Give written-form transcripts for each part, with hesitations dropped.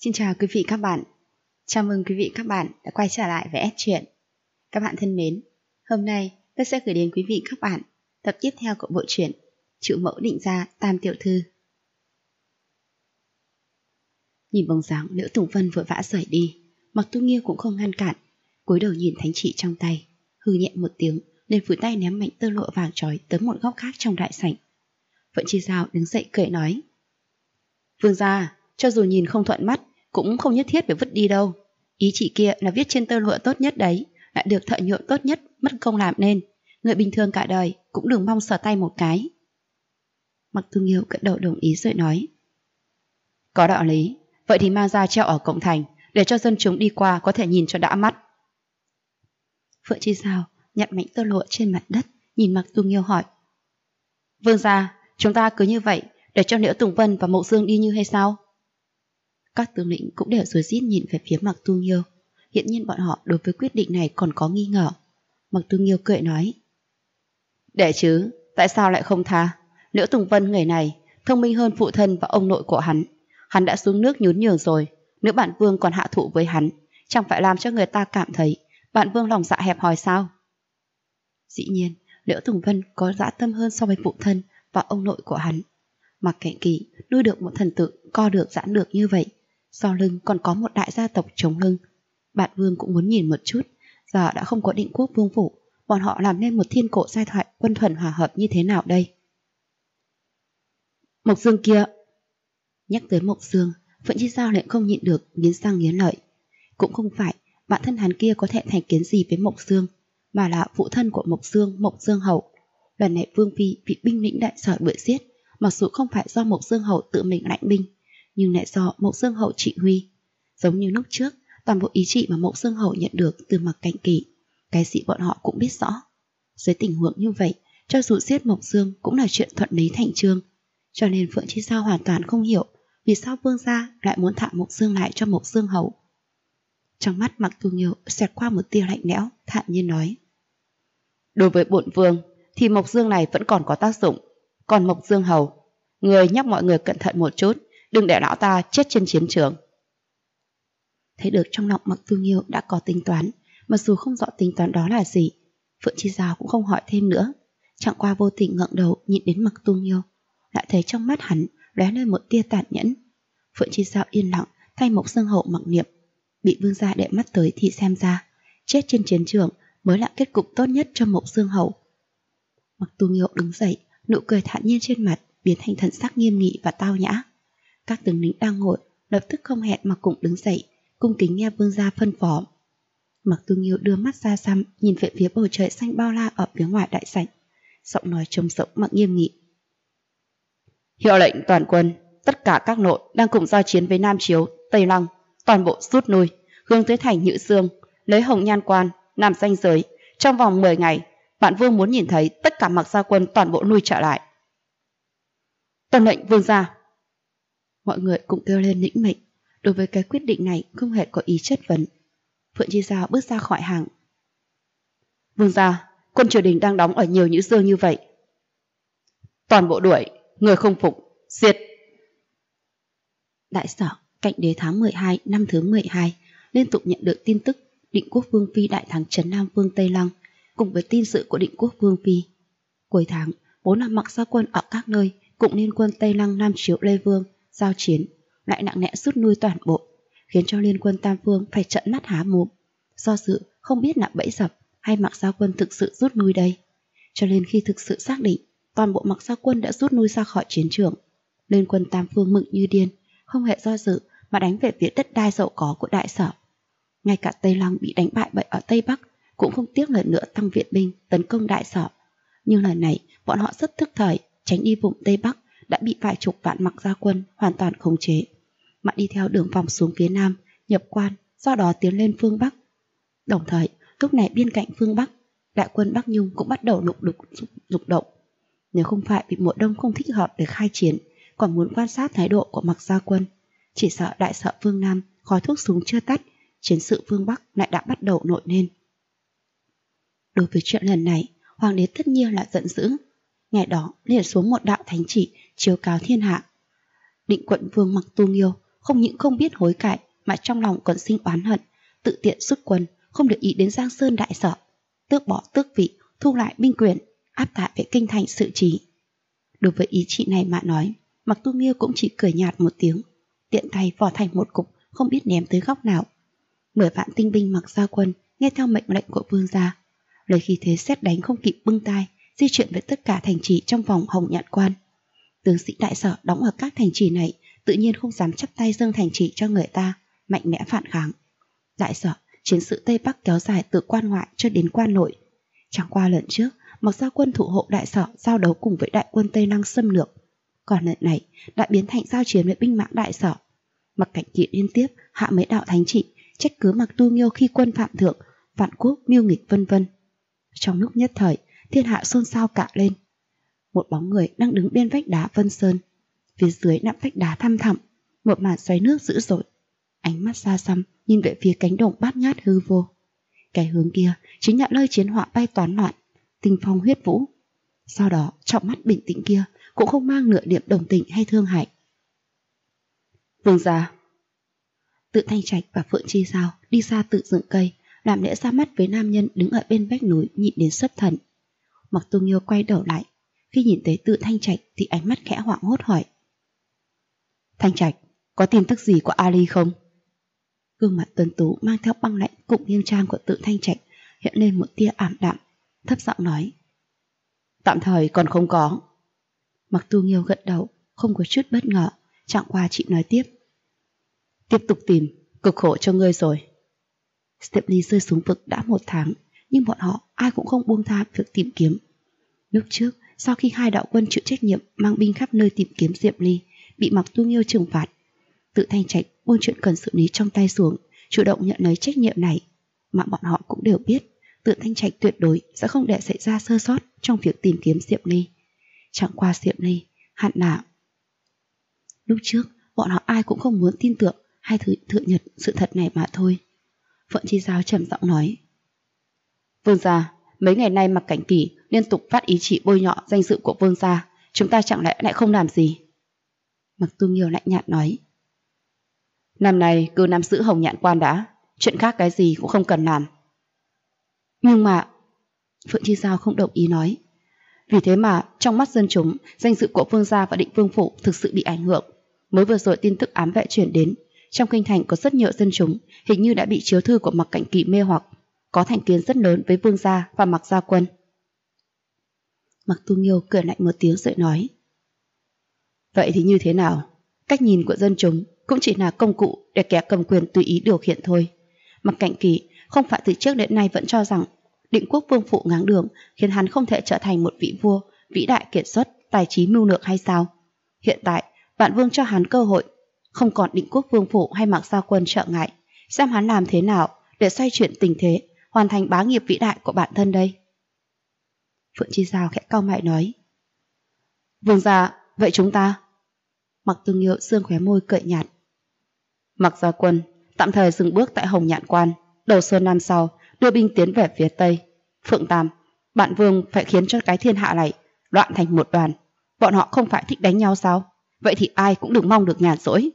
Xin chào quý vị các bạn. Chào mừng quý vị các bạn đã quay trở lại với S Truyện. Các bạn thân mến, hôm nay tôi sẽ gửi đến quý vị các bạn tập tiếp theo của bộ truyện Chủ mẫu định gia Tam tiểu thư. Nhìn bóng dáng Liễu Tùng Vân vội vã rời đi, Mạc Tu Nghiêu cũng không ngăn cản, cúi đầu nhìn thánh chỉ trong tay, hừ nhẹ một tiếng, liền phủi tay ném mạnh tơ lụa vàng trói tới một góc khác trong đại sảnh. Vận Chi Giao đứng dậy cười nói: Vương gia, cho dù nhìn không thuận mắt cũng không nhất thiết phải vứt đi đâu. Ý chị kia là viết trên tơ lụa tốt nhất đấy, lại được thợ nhuộm tốt nhất mất công làm nên. Người bình thường cả đời cũng đừng mong sờ tay một cái. Mạc Tu Nghiêu gật đầu đồng ý rồi nói: Có đạo lý, vậy thì mang ra treo ở cổng thành, để cho dân chúng đi qua có thể nhìn cho đã mắt. Phượng Chi Giao nhặt mảnh tơ lụa trên mặt đất, nhìn Mạc Tu Nghiêu hỏi: Vương gia, chúng ta cứ như vậy để cho Liễu Tùng Vân và Mộc Dương đi như hay sao? Các tướng lĩnh cũng đều rối rít nhìn về phía Mạc Tu Nghiêu. Hiện nhiên bọn họ đối với quyết định này còn có nghi ngờ. Mạc Tu Nghiêu cười nói: Để chứ, tại sao lại không tha? Liễu Tùng Vân người này thông minh hơn phụ thân và ông nội của hắn. Hắn đã xuống nước nhún nhường rồi, nếu bản vương còn hạ thủ với hắn, chẳng phải làm cho người ta cảm thấy bản vương lòng dạ hẹp hòi sao? Dĩ nhiên, Liễu Tùng Vân có dã tâm hơn so với phụ thân và ông nội của hắn. Mạc Cảnh Kỳ nuôi được một thần tử co được giãn được như vậy, sau lưng còn có một đại gia tộc chống lưng. Bản vương cũng muốn nhìn một chút, giờ đã không có Định Quốc vương phủ, bọn họ làm nên một thiên cổ giai thoại quân thuần hòa hợp như thế nào đây? Mộc Dương kia! Nhắc tới Mộc Dương, Phượng Chi Giao lại không nhịn được nghiến răng nghiến lợi. Cũng không phải bản thân hắn kia có thể thành kiến gì với Mộc Dương, mà là phụ thân của Mộc Dương, Mộc Dương hậu. Lần này vương phi bị binh lĩnh đại sở đuổi giết, mặc dù không phải do Mộc Dương hậu tự mình lãnh binh, nhưng lại do Mộc Dương hậu trị huy. Giống như lúc trước, toàn bộ ý chỉ mà Mộc Dương hậu nhận được từ Mạc Cảnh Kỳ, cái gì bọn họ cũng biết rõ. Dưới tình huống như vậy, cho dù giết Mộc Dương cũng là chuyện thuận lý thành chương. Cho nên Phượng Chi Giao hoàn toàn không hiểu vì sao vương gia lại muốn thả Mộc Dương lại cho Mộc Dương hậu. Trong mắt Mạc Tu Nghiêu xẹt qua một tia lạnh lẽo, thản nhiên nói: Đối với bổn vương thì Mộc Dương này vẫn còn có tác dụng, còn Mộc Dương hầu, người nhắc mọi người cẩn thận một chút, đừng để lão ta chết trên chiến trường. Thấy được trong lòng Mạc Tu Nghiêu đã có tính toán, mặc dù không rõ tính toán đó là gì, Phượng Chi Giao cũng không hỏi thêm nữa, chẳng qua vô tình ngẩng đầu nhìn đến Mạc Tu Nghiêu, lại thấy trong mắt hắn lóe lên một tia tàn nhẫn. Phượng Chi Giao yên lặng thay Mộc Dương hậu mặc niệm, bị vương gia để mắt tới thì xem ra chết trên chiến trường mới là kết cục tốt nhất cho Mộc Dương hậu. Mạc Tu Nghiêu đứng dậy, nụ cười thản nhiên trên mặt biến thành thần sắc nghiêm nghị và tao nhã. Các tướng lĩnh đang ngồi lập tức không hẹn mà cùng đứng dậy, cung kính nghe vương gia phân phó. Mạc Tu Nghiêu đưa mắt ra xăm nhìn về phía bầu trời xanh bao la ở phía ngoài đại sảnh, giọng nói trống rỗng mà nghiêm nghị: Hiệu lệnh toàn quân, tất cả các nội đang cùng giao chiến với Nam Chiếu, Tây Lăng, toàn bộ rút lui, hướng tới thành Nhự Dương, lấy Hồng Nhan Quan làm ranh giới. Trong vòng 10 ngày, bản vương muốn nhìn thấy tất cả Mạc gia quân toàn bộ lui trở lại. Tuân lệnh vương gia. Mọi người cũng kêu lên lĩnh mệnh. Đối với cái quyết định này không hề có ý chất vấn. Phượng Chi Giao bước ra khỏi hàng. Vương gia, quân triều đình đang đóng ở nhiều Nhữ Dương như vậy. Toàn bộ đuổi, người không phục, diệt. Đại sở, cạnh đế tháng 12 năm thứ 12, liên tục nhận được tin tức Định Quốc vương phi đại thắng trấn Nam Vương Tây Lăng, cùng với tin sự của Định Quốc vương phi. Cuối tháng, 4 năm Mạc gia quân ở các nơi cũng liên quân Tây Lăng Nam Chiếu Lê Vương giao chiến, lại nặng nẽ rút lui toàn bộ, khiến cho liên quân Tam Vương phải trợn mắt há mồm, do dự không biết là bẫy dập hay Mạc gia quân thực sự rút lui đây. Cho nên khi thực sự xác định toàn bộ Mạc gia quân đã rút lui ra khỏi chiến trường, liên quân Tam Vương mừng như điên, không hề do dự mà đánh về phía đất đai giàu có của đại sở. Ngay cả Tây Lăng bị đánh bại bởi ở Tây Bắc cũng không tiếc lần nữa tăng viện binh tấn công đại sở. Nhưng lần này bọn họ rất thức thời, tránh đi vùng Tây Bắc đã bị vài chục vạn Mạc gia quân hoàn toàn khống chế, mà đi theo đường vòng xuống phía Nam, nhập quan, do đó tiến lên phương Bắc. Đồng thời, lúc này bên cạnh phương Bắc, đại quân Bắc Nhung cũng bắt đầu lục động. Nếu không phải vì mùa đông không thích hợp để khai chiến, còn muốn quan sát thái độ của Mạc gia quân, chỉ sợ đại sở phương Nam khói thuốc súng chưa tắt, chiến sự phương Bắc lại đã bắt đầu nổi lên. Đối với chuyện lần này, hoàng đế tất nhiên là giận dữ. Ngày đó liền xuống một đạo thánh chỉ chiếu cáo thiên hạ. Định quận vương Mạc Tu Nghiêu không những không biết hối cải mà trong lòng còn sinh oán hận, tự tiện rút quân, không để ý đến Giang Sơn đại sở, tước bỏ tước vị, thu lại binh quyền, áp tải về kinh thành sự trì. Đối với ý chị này mà nói, Mặc Tu Nghiêu cũng chỉ cười nhạt một tiếng, tiện tay vò thành một cục, không biết ném tới góc nào. 10 vạn tinh binh Mặc Gia Quân nghe theo mệnh lệnh của vương gia, lấy khí thế sét đánh không kịp bưng tai, di chuyển về tất cả thành trì trong vòng Hồng Nhạn Quan. Tướng sĩ đại sở đóng ở các thành trì này tự nhiên không dám chắp tay dâng thành trì cho người ta, mạnh mẽ phản kháng. Đại sở, chiến sự Tây Bắc kéo dài từ quan ngoại cho đến quan nội. Chẳng qua lần trước, Mặc Gia Quân thủ hộ đại sở giao đấu cùng với đại quân Tây Lăng xâm lược, còn lần này đã biến thành giao chiến với binh mã đại sở. Mặc Cảnh Kỵ liên tiếp hạ mấy đạo thánh trị, trách cứ Mặc Tu Nghiêu khi quân phạm thượng, vạn quốc mưu nghịch vân vân. Trong lúc nhất thời, thiên hạ xôn xao cả lên. Một bóng người đang đứng bên vách đá Vân Sơn, phía dưới nạm vách đá thăm thẳm, một màn xoáy nước dữ dội. Ánh mắt xa xăm nhìn về phía cánh đồng bát ngát hư vô. Cái hướng kia chính là nơi chiến họa bay toán loạn, tinh phong huyết vũ. Sau đó trong mắt bình tĩnh kia cũng không mang nửa điểm đồng tình hay thương hại. Vương gia. Tự Thanh Trạch và Phượng Chi Giao đi xa tự dựng cây, làm lễ ra mắt với nam nhân đứng ở bên vách núi nhịn đến xuất thần. Mặc Tu Nghiêu quay đầu lại, khi nhìn thấy Tự Thanh Trạch thì ánh mắt khẽ hoảng hốt hỏi: Thanh Trạch, có tin tức gì của Ali không? Gương mặt tuấn tú mang theo băng lạnh cùng nghiêm trang của Tự Thanh Trạch hiện lên một tia ảm đạm, thấp giọng nói: Tạm thời còn không có. Mặc Tu Nghiêu gật đầu, không có chút bất ngờ, chẳng qua chị nói tiếp: Tiếp tục tìm, cực khổ cho ngươi rồi. Diệp Ly rơi xuống vực đã 1 tháng, nhưng bọn họ ai cũng không buông tha việc tìm kiếm. Lúc trước, sau khi 2 đạo quân chịu trách nhiệm mang binh khắp nơi tìm kiếm Diệp Ly, bị Mặc Tu Nghiêu trừng phạt, Tự Thanh Trạch buông chuyện cần xử lý trong tay xuống, chủ động nhận lấy trách nhiệm này, mà bọn họ cũng đều biết Tự Thanh Trạch tuyệt đối sẽ không để xảy ra sơ sót trong việc tìm kiếm Diệp Ly. Chẳng qua Diệp Ly hẳn là... Lúc trước, bọn họ ai cũng không muốn tin tưởng hay thừa nhận sự thật này mà thôi. Phượng Chi Giao trầm giọng nói: Vương gia, mấy ngày nay Mặc Cảnh Kỳ liên tục phát ý chỉ bôi nhọ danh dự của vương gia, chúng ta chẳng lẽ lại không làm gì? Mặc Tu Nghiêu lạnh nhạt nói: Năm nay cứ nắm giữ Hồng Nhạn Quan đã, chuyện khác cái gì cũng không cần làm. Nhưng mà... Phượng Chi Giao không đồng ý nói: Vì thế mà trong mắt dân chúng, danh dự của vương gia và Định Vương phủ thực sự bị ảnh hưởng. Mới vừa rồi tin tức ám vệ chuyển đến, trong kinh thành có rất nhiều dân chúng hình như đã bị chiếu thư của Mặc Cảnh Kỳ mê hoặc, có thành kiến rất lớn với vương gia và Mặc Gia Quân. Mặc Tu Nghiêu cười lạnh một tiếng rồi nói: Vậy thì như thế nào? Cách nhìn của dân chúng cũng chỉ là công cụ để kẻ cầm quyền tùy ý điều khiển thôi. Mặc Cảnh Kỳ không phải từ trước đến nay vẫn cho rằng Định Quốc Vương phụ ngáng đường khiến hắn không thể trở thành một vị vua vĩ đại kiệt xuất, tài trí mưu lược hay sao? Hiện tại Vạn Vương cho hắn cơ hội, không còn Định Quốc Vương phủ hay Mặc Gia Quân trợ ngại, xem hắn làm thế nào để xoay chuyển tình thế, hoàn thành bá nghiệp vĩ đại của bản thân đây. Phượng Chi Giao khẽ cau mày nói: Vương gia, vậy chúng ta... Mặc Tu Nghiêu sương khóe môi cười nhạt: Mặc Gia Quân tạm thời dừng bước tại Hồng Nhạn Quan, đầu xuân năm sau đưa binh tiến về phía tây. Phượng Tam, bạn Vương phải khiến cho cái thiên hạ này loạn thành một đoàn. Bọn họ không phải thích đánh nhau sao? Vậy thì ai cũng đừng mong được nhàn rỗi.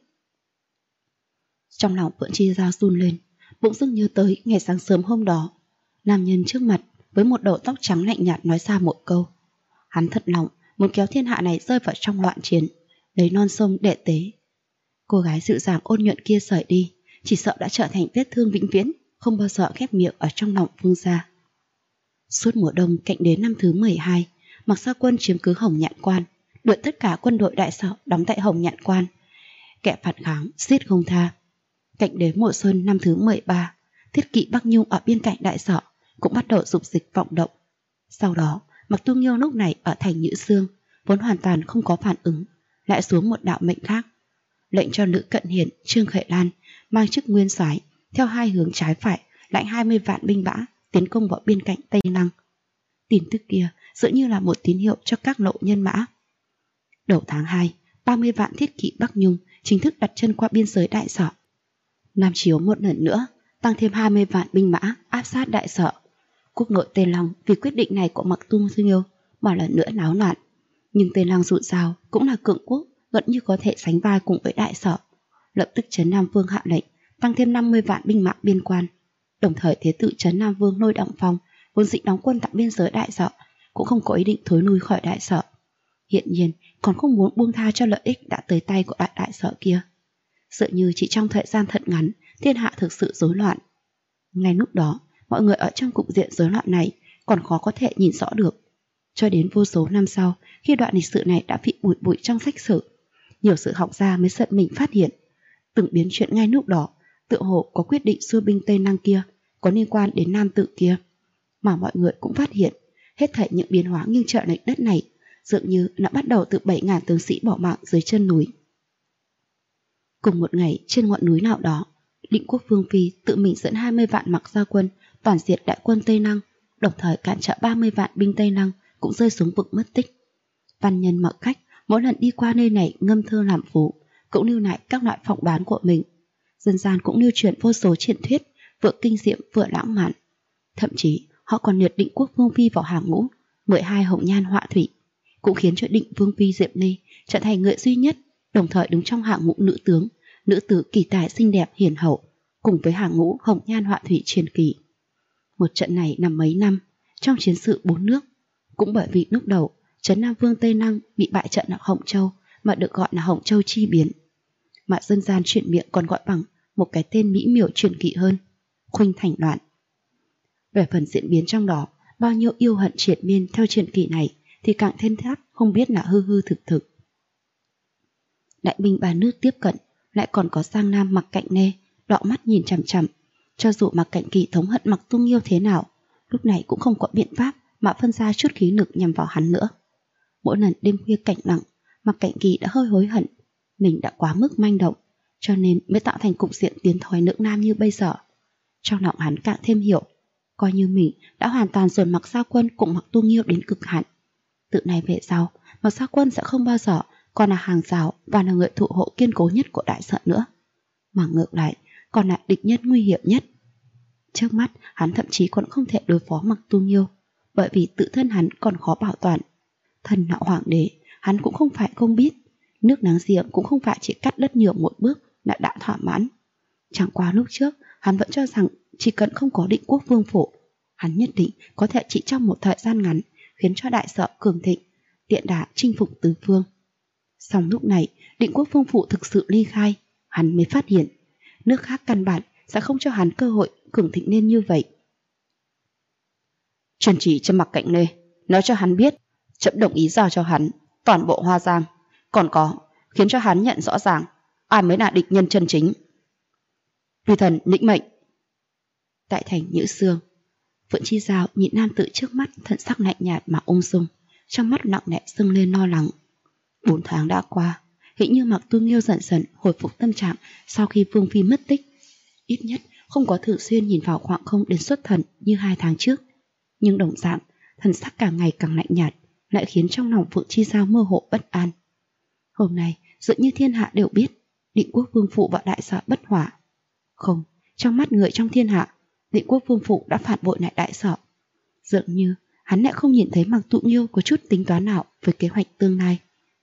Trong lòng Phượng Chi Giao run lên, bỗng dưng nhớ tới ngày sáng sớm hôm đó, nam nhân trước mặt với một đầu tóc trắng lạnh nhạt nói ra một câu. Hắn thật lòng muốn kéo thiên hạ này rơi vào trong loạn chiến, lấy non sông để tế. Cô gái dịu dàng ôn nhuận kia rời đi, chỉ sợ đã trở thành vết thương vĩnh viễn, không bao giờ khép miệng ở trong lòng vương gia. Suốt mùa đông cạnh đến năm thứ 12, Mặc Gia Quân chiếm cứ Hồng Nhạn Quan, đuổi tất cả quân đội đại sở đóng tại Hồng Nhạn Quan. Kẻ phản kháng giết không tha. Cạnh đến mùa xuân năm thứ 13, thiết kỵ Bắc Nhung ở biên cạnh đại sở cũng bắt đầu dục dịch vọng động. Sau đó, Mặc Tu Nghiêu lúc này ở thành Nhữ Dương, vốn hoàn toàn không có phản ứng, lại xuống một đạo mệnh khác, lệnh cho Lữ Cận Hiển, Trương Khởi Lan mang chức nguyên soái theo 2 hướng trái phải lãnh 20 vạn binh mã tiến công vào biên cảnh Tây Lăng. Tin tức kia dường như là một tín hiệu cho các lộ nhân mã. Đầu tháng 2, 30 vạn thiết kỵ Bắc Nhung chính thức đặt chân qua biên giới đại sở. Nam Chiếu một lần nữa tăng thêm 20 vạn binh mã áp sát đại sở. Quốc nội Tây Lăng vì quyết định này của Mặc Tu Nghiêu mà lần nữa náo loạn. Nhưng Tây Lăng dù sao cũng là cường quốc, gần như có thể sánh vai cùng với đại sở. lập tức Trấn Nam Vương hạ lệnh tăng thêm 50 vạn binh mã biên quan. Đồng thời Thế tử Trấn Nam Vương Lôi Đặng Phong vốn định đóng quân tại biên giới Đại Sở cũng không có ý định thối lui khỏi Đại Sở. Hiện nhiên còn không muốn buông tha cho lợi ích đã tới tay của Đại Sở kia. Dường như chỉ trong thời gian thật ngắn, thiên hạ thực sự rối loạn. Ngay lúc đó, mọi người ở trong cục diện rối loạn này còn khó có thể nhìn rõ được. Cho đến vô số năm sau, khi đoạn lịch sử này đã bị bụi bụi trong sách sử, nhiều sử học gia mới giật mình phát hiện từng biến chuyện ngay lúc đó tựa hồ có quyết định xua binh Tây Năng kia có liên quan đến nam tử kia. Mà mọi người cũng phát hiện hết thảy những biến hóa nghiêng trời lệch đất này dường như đã bắt đầu từ 7.000 tướng sĩ bỏ mạng dưới chân núi. Cùng một ngày, trên ngọn núi nào đó, Định Quốc Vương Phi tự mình dẫn 20 vạn mặc gia quân toàn diệt đại quân Tây Năng, đồng thời cản trở 30 vạn binh Tây Năng cũng rơi xuống vực mất tích. Văn nhân mặc khách mỗi lần đi qua nơi này ngâm thơ làm phú, cũng lưu lại các loại phỏng đoán của mình. Dân gian cũng lưu truyền vô số truyền thuyết, vừa kinh diệm vừa lãng mạn. Thậm chí họ còn liệt Định Quốc Vương Phi vào hàng ngũ 12 hồng nhan họa thủy, cũng khiến cho Định Vương Phi Diệm Ly trở thành người duy nhất đồng thời đứng trong hạng ngũ nữ tướng, nữ tử kỳ tài xinh đẹp hiền hậu, cùng với hàng ngũ hồng nhan họa thủy truyền kỳ. Một trận này nằm mấy năm trong chiến sự 4 nước, cũng bởi vì lúc đầu Trấn Nam Vương Tây Năng bị bại trận ở Hồng Châu mà được gọi là Hồng Châu chi biến, mà dân gian chuyển miệng còn gọi bằng một cái tên mỹ miều truyền kỳ hơn, Khuynh Thành Loạn. Về phần diễn biến trong đó, bao nhiêu yêu hận triền miên theo truyền kỳ này thì càng thêm thắt không biết là hư hư thực thực. Đại binh ba nước tiếp cận, lại còn có Giang Nam Mặc Cạnh Nê đọ mắt nhìn chằm chằm. Cho dù Mặc Cạnh Kỳ thống hận Mặc Tu Nghiêu thế nào, lúc này cũng không có biện pháp mà phân ra chút khí lực nhằm vào hắn nữa. Mỗi lần đêm khuya cảnh lặng, Mặc Cạnh Kỳ đã hơi hối hận mình đã quá mức manh động, cho nên mới tạo thành cục diện tiến thoái lưỡng nan như bây giờ. Trong lòng hắn càng thêm hiểu, coi như mình đã hoàn toàn dồn Mặc Gia Quân cùng Mặc Tu Nghiêu đến cực hạn. Từ nay về sau, Mặc Gia Quân sẽ không bao giờ còn là hàng rào và là người thụ hộ kiên cố nhất của Đại Sở nữa, mà ngược lại còn là địch nhân nguy hiểm nhất. Trước mắt hắn thậm chí còn không thể đối phó Mặc Tu Nghiêu, bởi vì tự thân hắn còn khó bảo toàn. Thân là hoàng đế, hắn cũng không phải không biết, nước láng giềng cũng không phải chỉ cắt đất nhường một bước là đã thỏa mãn. Chẳng qua lúc trước hắn vẫn cho rằng chỉ cần không có Định Quốc Vương phủ, hắn nhất định có thể chỉ trong một thời gian ngắn khiến cho Đại Sở cường thịnh, tiện đà chinh phục tứ phương. Song lúc này Định Quốc Vương phủ thực sự ly khai, hắn mới phát hiện nước khác căn bản sẽ không cho hắn cơ hội cường thịnh nên như vậy. Truyền chỉ cho Mặc Cạnh Nê, nói cho hắn biết trẫm đồng ý giao cho hắn toàn bộ Hoa Giang, còn có khiến cho hắn nhận rõ ràng ai mới là địch nhân chân chính. Tùy thần lĩnh mệnh. Tại thành Nhữ Sương, Phượng Chi Giao nhìn nam tử trước mắt thần sắc lạnh nhạt mà ung dung, trong mắt nặng nề dâng lên lo lắng. 4 tháng đã qua, hình như Mặc Tu Nghiêu dần dần hồi phục tâm trạng sau khi Vương Phi mất tích. Ít nhất không có thường xuyên nhìn vào khoảng không đến xuất thần như 2 tháng trước, nhưng đồng dạng thần sắc càng ngày càng lạnh nhạt, lại khiến trong lòng Phượng Chi Giao mơ hồ bất an. Hôm nay dường như thiên hạ đều biết Định Quốc Vương phủ và Đại Sở bất hòa. Không, trong mắt người trong thiên hạ, Định Quốc Vương phủ đã phản bội lại Đại Sở. Dường như hắn lại không nhìn thấy Mặc Tu Nghiêu có chút tính toán nào với kế hoạch tương lai.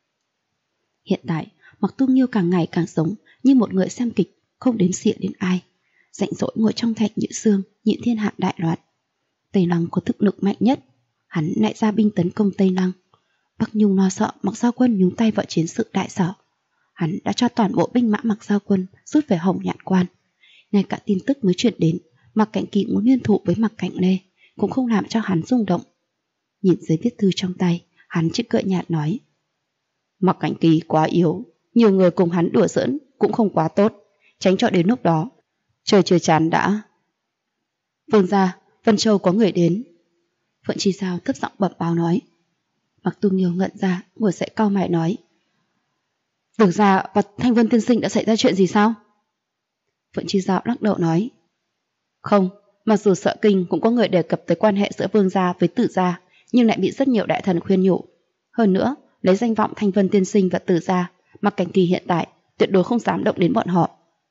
Hiện tại Mặc Tu Nghiêu càng ngày càng sống như một người xem kịch, không đếm xỉa đến ai, rảnh rỗi ngồi trong thành Nhữ Sương nhịn thiên hạ đại loạn. Tây Lăng có thực lực mạnh nhất, hắn lại ra binh tấn công Tây Lăng. Bắc Nhung lo sợ Mặc Gia Quân nhúng tay vào chiến sự Đại Sở, hắn đã cho toàn bộ binh mã Mặc Gia Quân rút về Hồng Nhạn Quan. Ngay cả tin tức mới truyền đến Mặc Cạnh Kỳ muốn liên thủ với Mặc Cạnh Lê cũng không làm cho hắn rung động. Nhìn giấy viết thư trong tay, hắn chỉ cười nhạt nói: Mặc Cạnh Kỳ quá yếu, nhiều người cùng hắn đùa giỡn cũng không quá tốt, tránh cho đến lúc đó trời chưa chán đã. Vương gia, Vân Châu có người đến. Phượng Chi Giao thấp giọng bẩm báo nói. Mặc Tu Nghiêu ngẩn ra, ngồi dậy cau mày nói: Vương gia và Thanh Vân tiên sinh đã xảy ra chuyện gì sao? Phượng Chi Giao lắc đầu nói: Không, mặc dù Sợ Kinh cũng có người đề cập tới quan hệ giữa Vương gia với Tử gia, nhưng lại bị rất nhiều đại thần khuyên nhủ. Hơn nữa, lấy danh vọng Thanh Vân tiên sinh và Tử gia, Mặc Cảnh Kỳ hiện tại tuyệt đối không dám động đến bọn họ.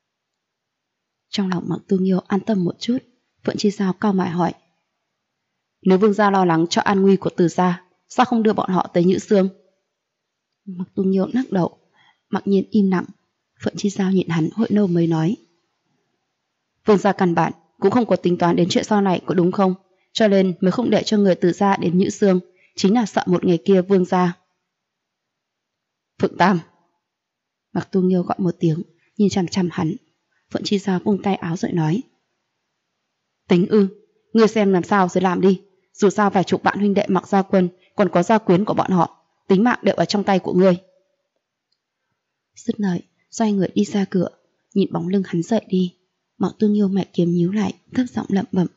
Trong lòng Mặc Tu Nghiêu an tâm một chút, Phượng Chi Giao cau mày hỏi: Nếu Vương gia lo lắng cho an nguy của Tử gia, sao không đưa bọn họ tới Nhữ Sương? Mặc Tu Nghiêu lắc đầu, mặc nhiên im lặng. Phượng Chi Giao nhịn hắn hồi lâu mới nói. Vương gia căn bản cũng không có tính toán đến chuyện sau này, có đúng không? Cho nên mới không để cho người từ gia đến Nhữ Xương, chính là sợ một ngày kia Vương gia. Phượng Tam. Mạc Tu Nghiêu gọi một tiếng, nhìn chằm chằm hắn. Phượng Chi Giao vung tay áo rồi nói. Tính ư, ngươi xem làm sao rồi làm đi. Dù sao vài chục bạn huynh đệ Mạc Gia Quân, còn có gia quyến của bọn họ, tính mạng đều ở trong tay của ngươi. Dứt lời, xoay người đi ra cửa, nhìn bóng lưng hắn rời đi. Mạc Tu Nghiêu mẹ kiếm nhíu lại, thấp giọng lẩm bẩm.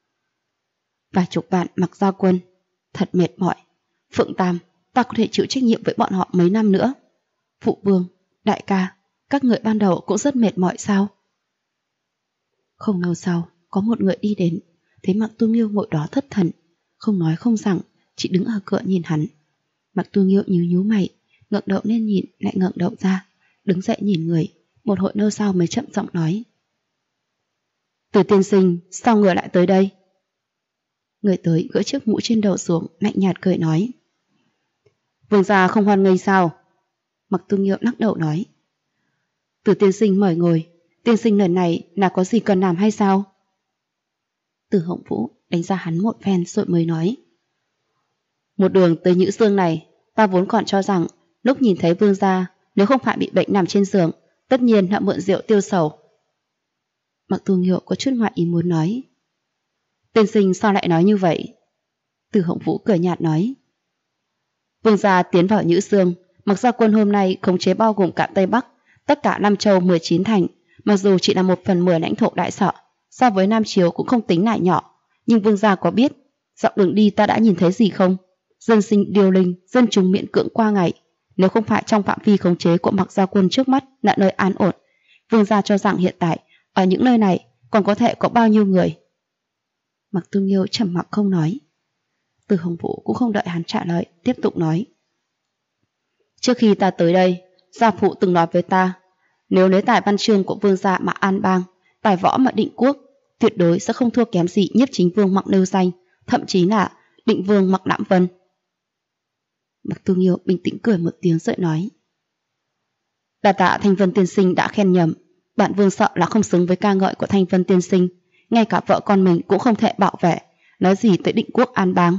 Vài chục bạn Mạc Gia Quân, thật mệt mỏi. Phượng Tam, ta có thể chịu trách nhiệm với bọn họ mấy năm nữa. Phụ vương, đại ca, các người ban đầu cũng rất mệt mỏi sao? Không lâu sau, có một người đi đến, thấy Mạc Tu Nghiêu ngồi đó thất thần, không nói không rằng, chỉ đứng ở cửa nhìn hắn. Mạc Tu Nghiêu nhíu mày, ngẩng đầu lên nhìn, lại ngẩng đầu ra, đứng dậy nhìn người, một hồi lâu sau mới chậm giọng nói. Từ tiên sinh, sao người lại tới đây? Người tới gỡ chiếc mũ trên đầu xuống, lạnh nhạt cười nói. Vương gia không hoan nghênh sao? Mạc Tu Nghiêu lắc đầu nói. Từ tiên sinh mời ngồi, tiên sinh lần này là có gì cần làm hay sao? Từ Hồng Vũ đánh ra hắn một phen rồi mới nói. Một đường tới Nhữ Xương này, ta vốn còn cho rằng lúc nhìn thấy vương gia, nếu không phải bị bệnh nằm trên giường, tất nhiên đã mượn rượu tiêu sầu. Mạc Tu Nghiêu có chút ngoại ý muốn nói. Tiên sinh sao lại nói như vậy? Từ Hồng Vũ cười nhạt nói. Vương gia tiến vào Nhữ Xương, Mạc Gia Quân hôm nay khống chế bao gồm cả Tây Bắc, tất cả Nam Châu 19 thành, mặc dù chỉ là 1/10 lãnh thổ đại sở, so với Nam Chiếu cũng không tính là nhỏ, nhưng vương gia có biết dọc đường đi ta đã nhìn thấy gì không? Dân sinh điều linh, dân chúng miễn cưỡng qua ngày, nếu không phải trong phạm vi khống chế của Mạc Gia Quân trước mắt là nơi an ổn, vương gia cho rằng hiện tại ở những nơi này còn có thể có bao nhiêu người? Mạc Tu Nghiêu trầm mặc không nói. Từ Hồng Vũ cũng không đợi hắn trả lời, tiếp tục nói. Trước khi ta tới đây, gia phụ từng nói với ta, nếu lấy tài văn chương của vương gia mà an bang, tài võ mà định quốc, tuyệt đối sẽ không thua kém gì Nhiếp Chính Vương Mạc Nêu Danh, thậm chí là Định Vương Mạc Lãm Vân. Mạc Tu Nghiêu bình tĩnh cười một tiếng rồi nói. Đà tạ Thanh Vân tiên sinh đã khen nhầm, bản vương sợ là không xứng với ca ngợi của Thanh Vân tiên sinh, ngay cả vợ con mình cũng không thể bảo vệ, nói gì tới định quốc an bang.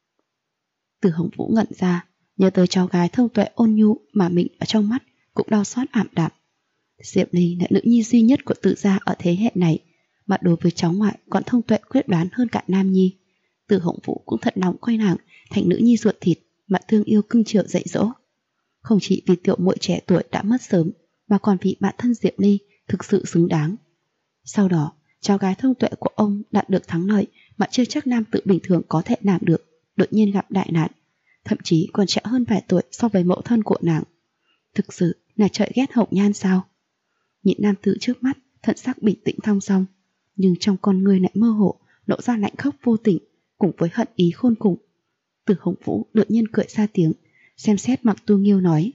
Từ Hồng Vũ ngẩn ra, nhớ tới cháu gái thông tuệ ôn nhu mà mình ở trong mắt cũng đau xót ảm đạm. Diệp Ly là nữ nhi duy nhất của Từ gia ở thế hệ này, mà đối với cháu ngoại còn thông tuệ quyết đoán hơn cả Nam Nhi. Từ Hồng Vũ cũng thật lòng coi nàng thành nữ nhi ruột thịt mà thương yêu cưng chiều dạy dỗ. Không chỉ vì tiểu muội trẻ tuổi đã mất sớm, mà còn vì bản thân Diệp Ly thực sự xứng đáng. Sau đó, cháu gái thông tuệ của ông đạt được thắng lợi mà chưa chắc nam tự bình thường có thể làm được, đột nhiên gặp đại nạn, thậm chí còn trẻ hơn vài tuổi so với mẫu thân của nàng. Thực sự là trời ghét Hồng Nhan sao? Nhịn nam tử trước mắt thận sắc bình tĩnh thong dong, nhưng trong con người lại mơ hồ lộ ra lạnh khóc vô tình cùng với hận ý khôn cùng. Từ Hồng Vũ đột nhiên cười ra tiếng, xem xét Mạc Tu Nghiêu nói.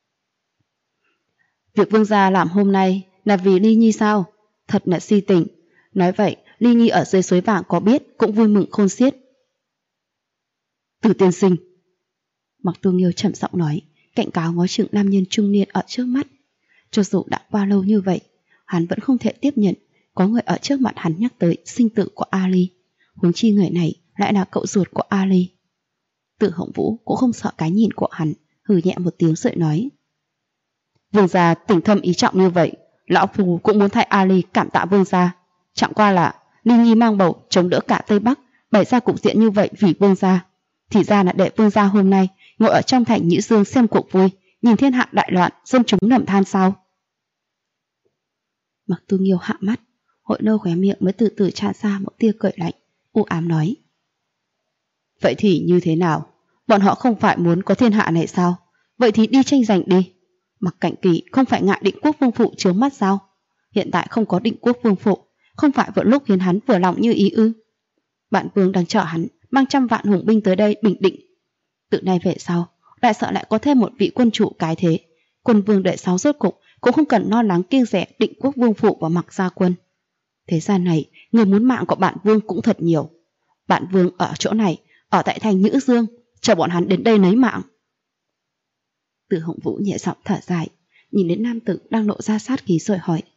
Việc vương gia làm hôm nay là vì Ly Nhi sao? Thật là si tình. Nói vậy Ly Nhi ở dưới suối vàng có biết cũng vui mừng khôn xiết. Từ tiên sinh, Mạc Tu Nghiêu trầm giọng nói, cảnh cáo ngó chừng nam nhân trung niên ở trước mắt. Cho dù đã qua lâu như vậy, hắn vẫn không thể tiếp nhận có người ở trước mặt hắn nhắc tới sinh tử của Ali, huống chi người này lại là cậu ruột của Ali. Từ Hồng Vũ cũng không sợ cái nhìn của hắn, hừ nhẹ một tiếng rồi nói. Vương gia tình thâm ý trọng như vậy, lão phu cũng muốn thay Ali cảm tạ vương gia. Chẳng qua là Ly Nhi mang bầu chống đỡ cả Tây Bắc, bày ra cục diện như vậy vì vương gia. Thì ra là để vương gia hôm nay ngồi ở trong thành Nhữ Dương xem cuộc vui, nhìn thiên hạ đại loạn, dân chúng lầm than sao? Mạc Tu Nghiêu hạ mắt, hội lâu khóe miệng mới từ từ tràn ra một tia cười lạnh, u ám nói. Vậy thì như thế nào? Bọn họ không phải muốn có thiên hạ này sao? Vậy thì đi tranh giành đi. Mạc Cảnh Kỳ không phải ngại Định Quốc vương phụ chướng mắt sao? Hiện tại không có Định Quốc vương phụ, không phải vừa lúc khiến hắn vừa lòng như ý ư? Bạn vương đang chờ hắn mang trăm vạn hùng binh tới đây bình định. Từ nay về sau, đại sợ lại có thêm một vị quân chủ cái thế. Quân vương đệ sáu rốt cục cũng không cần lo lắng kiêng rẻ Định Quốc vương phụ và Mạc Gia Quân. Thế gian này, người muốn mạng của bạn vương cũng thật nhiều. Bạn vương ở chỗ này, ở tại thành Nhữ Dương, chờ bọn hắn đến đây lấy mạng. Từ Hồng Vũ nhẹ giọng thở dài, nhìn đến nam tử đang nộ ra sát khí rồi hỏi.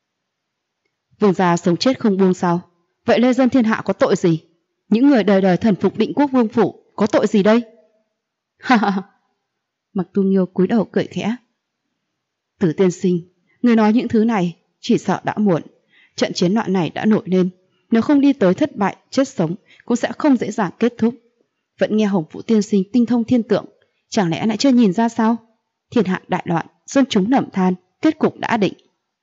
Vương gia sống chết không buông sao? Vậy lê dân thiên hạ có tội gì? Những người đời đời thần phục Định Quốc vương phủ có tội gì đây? Ha ha ha. Mặc Tu Nghiêu cúi đầu cười khẽ. Tử tiên sinh, người nói những thứ này chỉ sợ đã muộn. Trận chiến loạn này đã nổi lên, nếu không đi tới thất bại chết sống cũng sẽ không dễ dàng kết thúc. Vẫn nghe Hồng Vũ tiên sinh tinh thông thiên tượng, chẳng lẽ lại chưa nhìn ra sao? Thiên hạ đại loạn, dân chúng lầm than, kết cục đã định.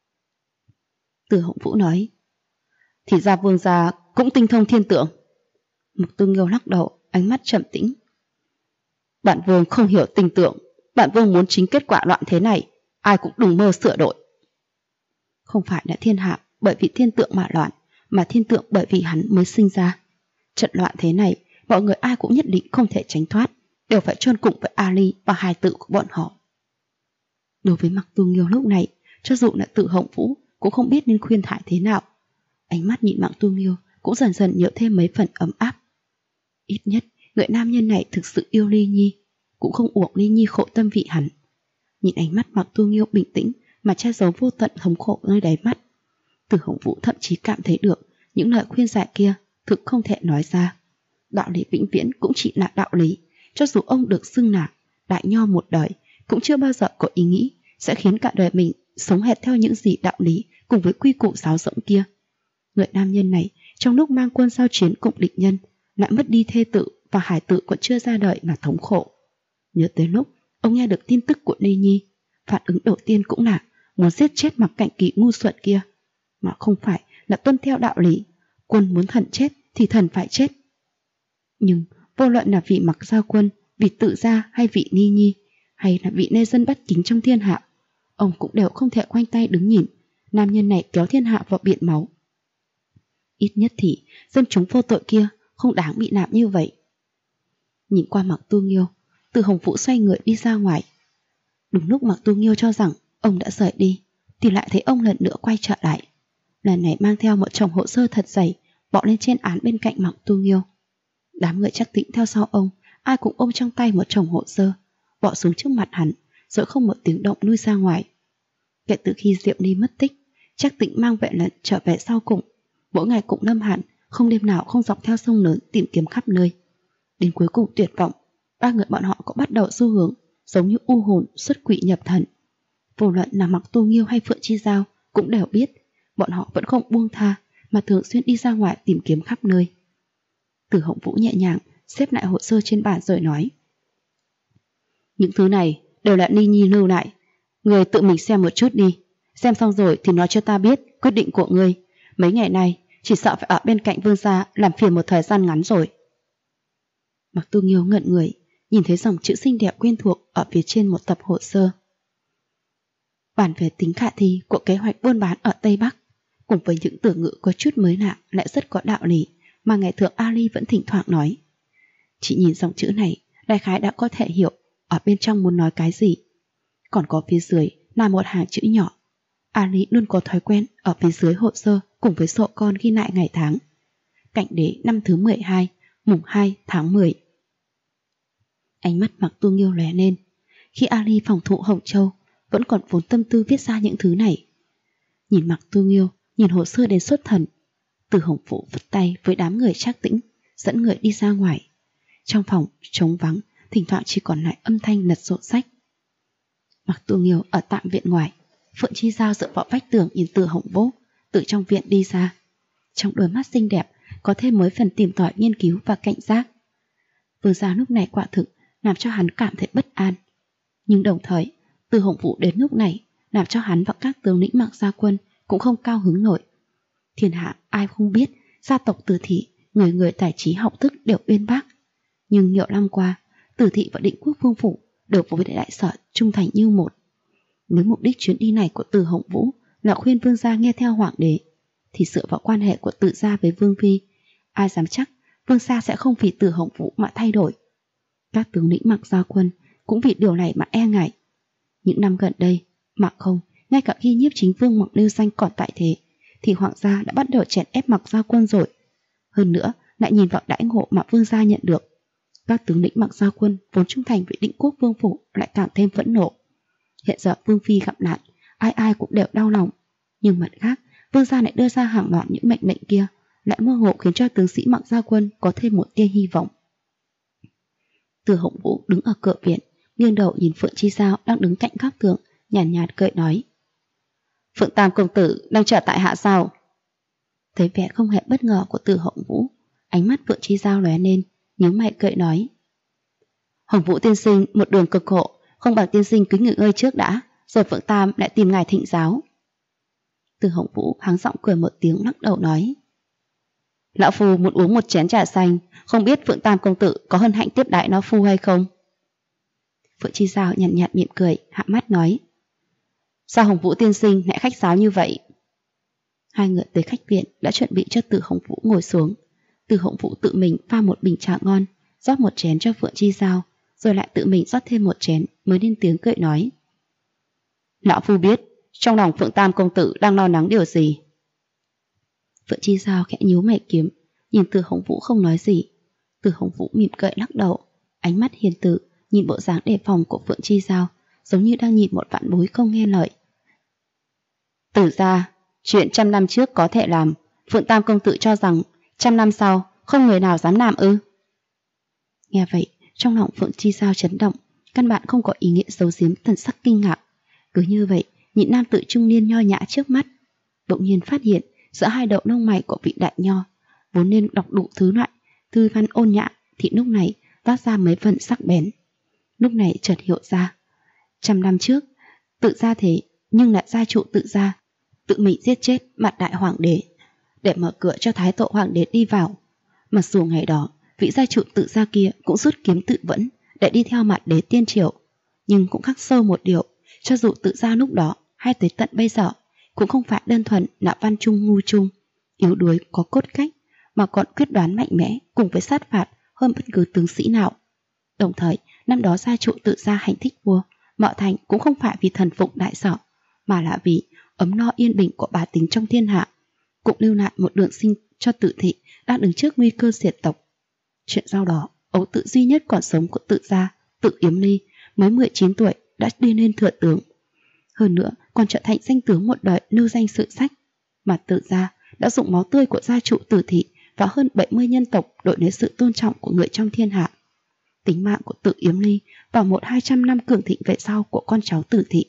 Từ Hồng Vũ nói. Thì ra vương gia cũng tinh thông thiên tượng. Mục Tu Nghiêu lắc đầu, ánh mắt trầm tĩnh. Bản vương không hiểu tinh tượng, bản vương muốn chính kết quả loạn thế này, ai cũng đừng mơ sửa đổi. Không phải là thiên hạ bởi vì thiên tượng mà loạn, mà thiên tượng bởi vì hắn mới sinh ra. Trận loạn thế này, mọi người ai cũng nhất định không thể tránh thoát, đều phải chôn cùng với Ali và hài tử của bọn họ. Đối với Mặc Tu Nghiêu lúc này, cho dù là Từ Hồng Vũ cũng không biết nên khuyên thải thế nào. Ánh mắt nhìn Mặc Tu Nghiêu cũng dần dần nhiều thêm mấy phần ấm áp. Ít nhất người nam nhân này thực sự yêu Ly Nhi, cũng không uổng Ly Nhi khổ tâm vị hắn. Nhìn ánh mắt Mặc Tu Nghiêu bình tĩnh mà che giấu vô tận thống khổ nơi đáy mắt, Từ Hồng Vũ thậm chí cảm thấy được những lời khuyên giải kia thực không thể nói ra. Đạo lý vĩnh viễn cũng chỉ là đạo lý, cho dù ông được xưng là đại nho một đời, cũng chưa bao giờ có ý nghĩ sẽ khiến cả đời mình sống hệt theo những gì đạo lý cùng với quy củ sáo rỗng kia. Người nam nhân này trong lúc mang quân giao chiến cùng địch nhân lại mất đi thê tử và hải tử còn chưa ra đời mà thống khổ. Nhớ tới lúc ông nghe được tin tức của Ly Nhi, phản ứng đầu tiên cũng là muốn giết chết Mặc Cảnh Kỳ ngu xuẩn kia, mà không phải là tuân theo đạo lý quân muốn thần chết thì thần phải chết. Nhưng vô luận là vị Mặc Gia Quân, vị Tự Gia hay vị Ly Nhi, hay là vị nê dân bất kính trong thiên hạ, ông cũng đều không thể khoanh tay đứng nhìn nam nhân này kéo thiên hạ vào biển máu. Ít nhất thì dân chúng vô tội kia không đáng bị nạp như vậy. Nhìn qua Mặc Tu Nghiêu, Từ Hồng Vũ xoay người đi ra ngoài. Đúng lúc Mặc Tu Nghiêu cho rằng ông đã rời đi, thì lại thấy ông lần nữa quay trở lại. Lần này mang theo một chồng hồ sơ thật dày, bỏ lên trên án bên cạnh Mặc Tu Nghiêu. Đám người Trác Tĩnh theo sau ông, ai cũng ôm trong tay một chồng hồ sơ, bỏ xuống trước mặt hắn, rồi không một tiếng động lui ra ngoài. Kể từ khi Diệu Ly mất tích, Trác Tĩnh mang vệ lận trở về sau cùng, mỗi ngày cũng lâm hạn, không đêm nào không dọc theo sông lớn tìm kiếm khắp nơi. Đến cuối cùng tuyệt vọng, ba người bọn họ cũng bắt đầu xu hướng giống như u hồn xuất quỷ nhập thần. Vô luận là Mặc Tu Nghiêu hay Phượng Chi Giao cũng đều biết bọn họ vẫn không buông tha, mà thường xuyên đi ra ngoài tìm kiếm khắp nơi. Từ Hồng Vũ nhẹ nhàng xếp lại hồ sơ trên bàn rồi nói. Những thứ này đều là Ly Nhi lưu lại, người tự mình xem một chút đi, xem xong rồi thì nói cho ta biết quyết định của ngươi. Mấy ngày nay chỉ sợ phải ở bên cạnh vương gia làm phiền một thời gian ngắn rồi. Mặc Tu Nghiêu ngẩn người, nhìn thấy dòng chữ xinh đẹp quen thuộc ở phía trên một tập hồ sơ. Bản về tính khả thi của kế hoạch buôn bán ở Tây Bắc, cùng với những từ ngữ có chút mới lạ lại rất có đạo lý mà ngài thượng Ali vẫn thỉnh thoảng nói. Chỉ nhìn dòng chữ này, đại khái đã có thể hiểu ở bên trong muốn nói cái gì. Còn có phía dưới là một hàng chữ nhỏ. Ali luôn có thói quen ở phía dưới hồ sơ cùng với sổ con ghi lại ngày tháng. Cảnh đế năm thứ 12, mùng 2 tháng 10. Ánh mắt Mặc Tu Nghiêu lóe lên. Khi Ali phòng thụ Hồng Châu, vẫn còn vốn tâm tư viết ra những thứ này. Nhìn Mặc Tu Nghiêu, nhìn hồ sơ đến xuất thần, Từ Hồng Vũ vứt tay với đám người Trác Tĩnh, dẫn người đi ra ngoài. Trong phòng trống vắng, thỉnh thoảng chỉ còn lại âm thanh lật sổ sách. Mặc Tu Nghiêu ở tạm viện ngoài, Phượng Chi Giao dựa vào vách tường nhìn Từ Hồng Vũ từ trong viện đi ra. Trong đôi mắt xinh đẹp có thêm mấy phần tìm tòi nghiên cứu và cảnh giác. Vương gia lúc này quả thực làm cho hắn cảm thấy bất an, nhưng đồng thời Từ Hồng Vũ đến lúc này làm cho hắn và các tướng lĩnh Mặc Gia Quân cũng không cao hứng nổi. Thiên hạ ai không biết gia tộc Từ thị người người tài trí học thức đều uyên bác, nhưng nhiều năm qua Từ thị và Định Quốc vương phủ đều với đại sở trung thành như một. Nếu mục đích chuyến đi này của Từ Hồng Vũ là khuyên vương gia nghe theo hoàng đế, thì dựa vào quan hệ của Từ gia với vương phi, ai dám chắc vương gia sẽ không vì Từ Hồng Vũ mà thay đổi. Các tướng lĩnh Mặc Gia Quân cũng vì điều này mà e ngại. Những năm gần đây, mà không, ngay cả khi Nhiếp Chính Vương Mặc Lưu Danh còn tại thế, thì hoàng gia đã bắt đầu chèn ép Mặc Gia Quân rồi. Hơn nữa, lại nhìn vào đãi ngộ mà vương gia nhận được, các tướng lĩnh Mặc Gia Quân vốn trung thành với Định Quốc vương phủ lại càng thêm phẫn nộ. Hiện giờ Vương Phi gặp nạn, ai ai cũng đều đau lòng. Nhưng mặt khác, Vương gia lại đưa ra hàng loạt những mệnh lệnh kia, lại mơ hồ khiến cho tướng sĩ Mặc Gia Quân có thêm một tia hy vọng. Từ Hồng Vũ đứng ở cửa viện, nghiêng đầu nhìn Phượng Chi Giao đang đứng cạnh góc tường, nhàn nhạt cười nói: Phượng Tam công tử đang chờ tại hạ sao? Thấy vẻ không hề bất ngờ của Từ Hồng Vũ, ánh mắt Phượng Chi Giao lóe lên, nhướng mày cười nói: Hồng Vũ tiên sinh một đường cực khổ, không bằng tiên sinh cứ nghỉ ngơi trước đã, rồi Phượng Tam lại tìm ngài thịnh giáo. Từ Hồng Vũ hắng giọng cười một tiếng, lắc đầu nói: Lão phu muốn uống một chén trà xanh, không biết Phượng Tam công tử có hân hạnh tiếp đãi lão phu hay không? Phượng Chi Giao nhàn nhạt mỉm cười, hạ mắt nói: Sao Hồng Vũ tiên sinh lại khách sáo như vậy? Hai người tới khách viện đã chuẩn bị cho Từ Hồng Vũ ngồi xuống. Từ Hồng Vũ tự mình pha một bình trà ngon, rót một chén cho Phượng Chi Giao, rồi lại tự mình rót thêm một chén, mới lên tiếng cười nói: Lão phu biết trong lòng Phượng Tam công tử đang lo lắng điều gì. Phượng Chi Giao khẽ nhíu mày kiếm, nhìn Từ Hồng Vũ không nói gì. Từ Hồng Vũ mỉm cười lắc đầu, ánh mắt hiền từ nhìn bộ dáng đề phòng của Phượng Chi Giao, giống như đang nhìn một vạn bối không nghe lời. Tử ra, chuyện 100 năm trước có thể làm, Phượng Tam công tử cho rằng 100 năm sau không người nào dám làm ư? Nghe vậy, trong lòng Phượng Chi Giao chấn động, căn bản không có ý nghĩa giấu giếm thần sắc kinh ngạc. Cứ như vậy, nhịn nam tử trung niên nho nhã trước mắt, bỗng nhiên phát hiện giữa hai đầu lông mày của vị đại nho, vốn nên đọc đủ thứ loại thư văn ôn nhã, thì lúc này toát ra mấy phần sắc bén. Lúc này chợt hiểu ra, 100 năm trước, Tự gia thế nhưng lại gia trụ Tự gia tự mình giết chết mặt đại hoàng đế để mở cửa cho thái tổ hoàng đế đi vào. Mặc dù ngày đó vị gia trụ Tự gia kia cũng rút kiếm tự vẫn để đi theo mặt đế tiên triều, nhưng cũng khắc sâu một điều, cho dù Tự gia lúc đó hay tới tận bây giờ cũng không phải đơn thuần là văn trung ngu trung, yếu đuối có cốt cách, mà còn quyết đoán mạnh mẽ cùng với sát phạt hơn bất cứ tướng sĩ nào. Đồng thời, năm đó gia trụ Tự gia hành thích vua, Mợ Thành cũng không phải vì thần phục đại sở, mà là vì ấm no yên bình của bá tính trong thiên hạ, cũng lưu lại một đường sinh cho Tự thị đang đứng trước nguy cơ diệt tộc. Chuyện sau đó, ấu tự duy nhất còn sống của Tự gia, Tự Yếm Ly, mới 19 tuổi đã đi lên thừa tướng. Hơn nữa, còn trở thành danh tướng một đời lưu danh sử sách, mà Tự gia đã dùng máu tươi của gia trụ Tự thị và hơn 70 nhân tộc đổi lấy sự tôn trọng của người trong thiên hạ. Tính mạng của Tự Yếm Ly vào 100-200 năm cường thịnh về sau của con cháu Tự thị.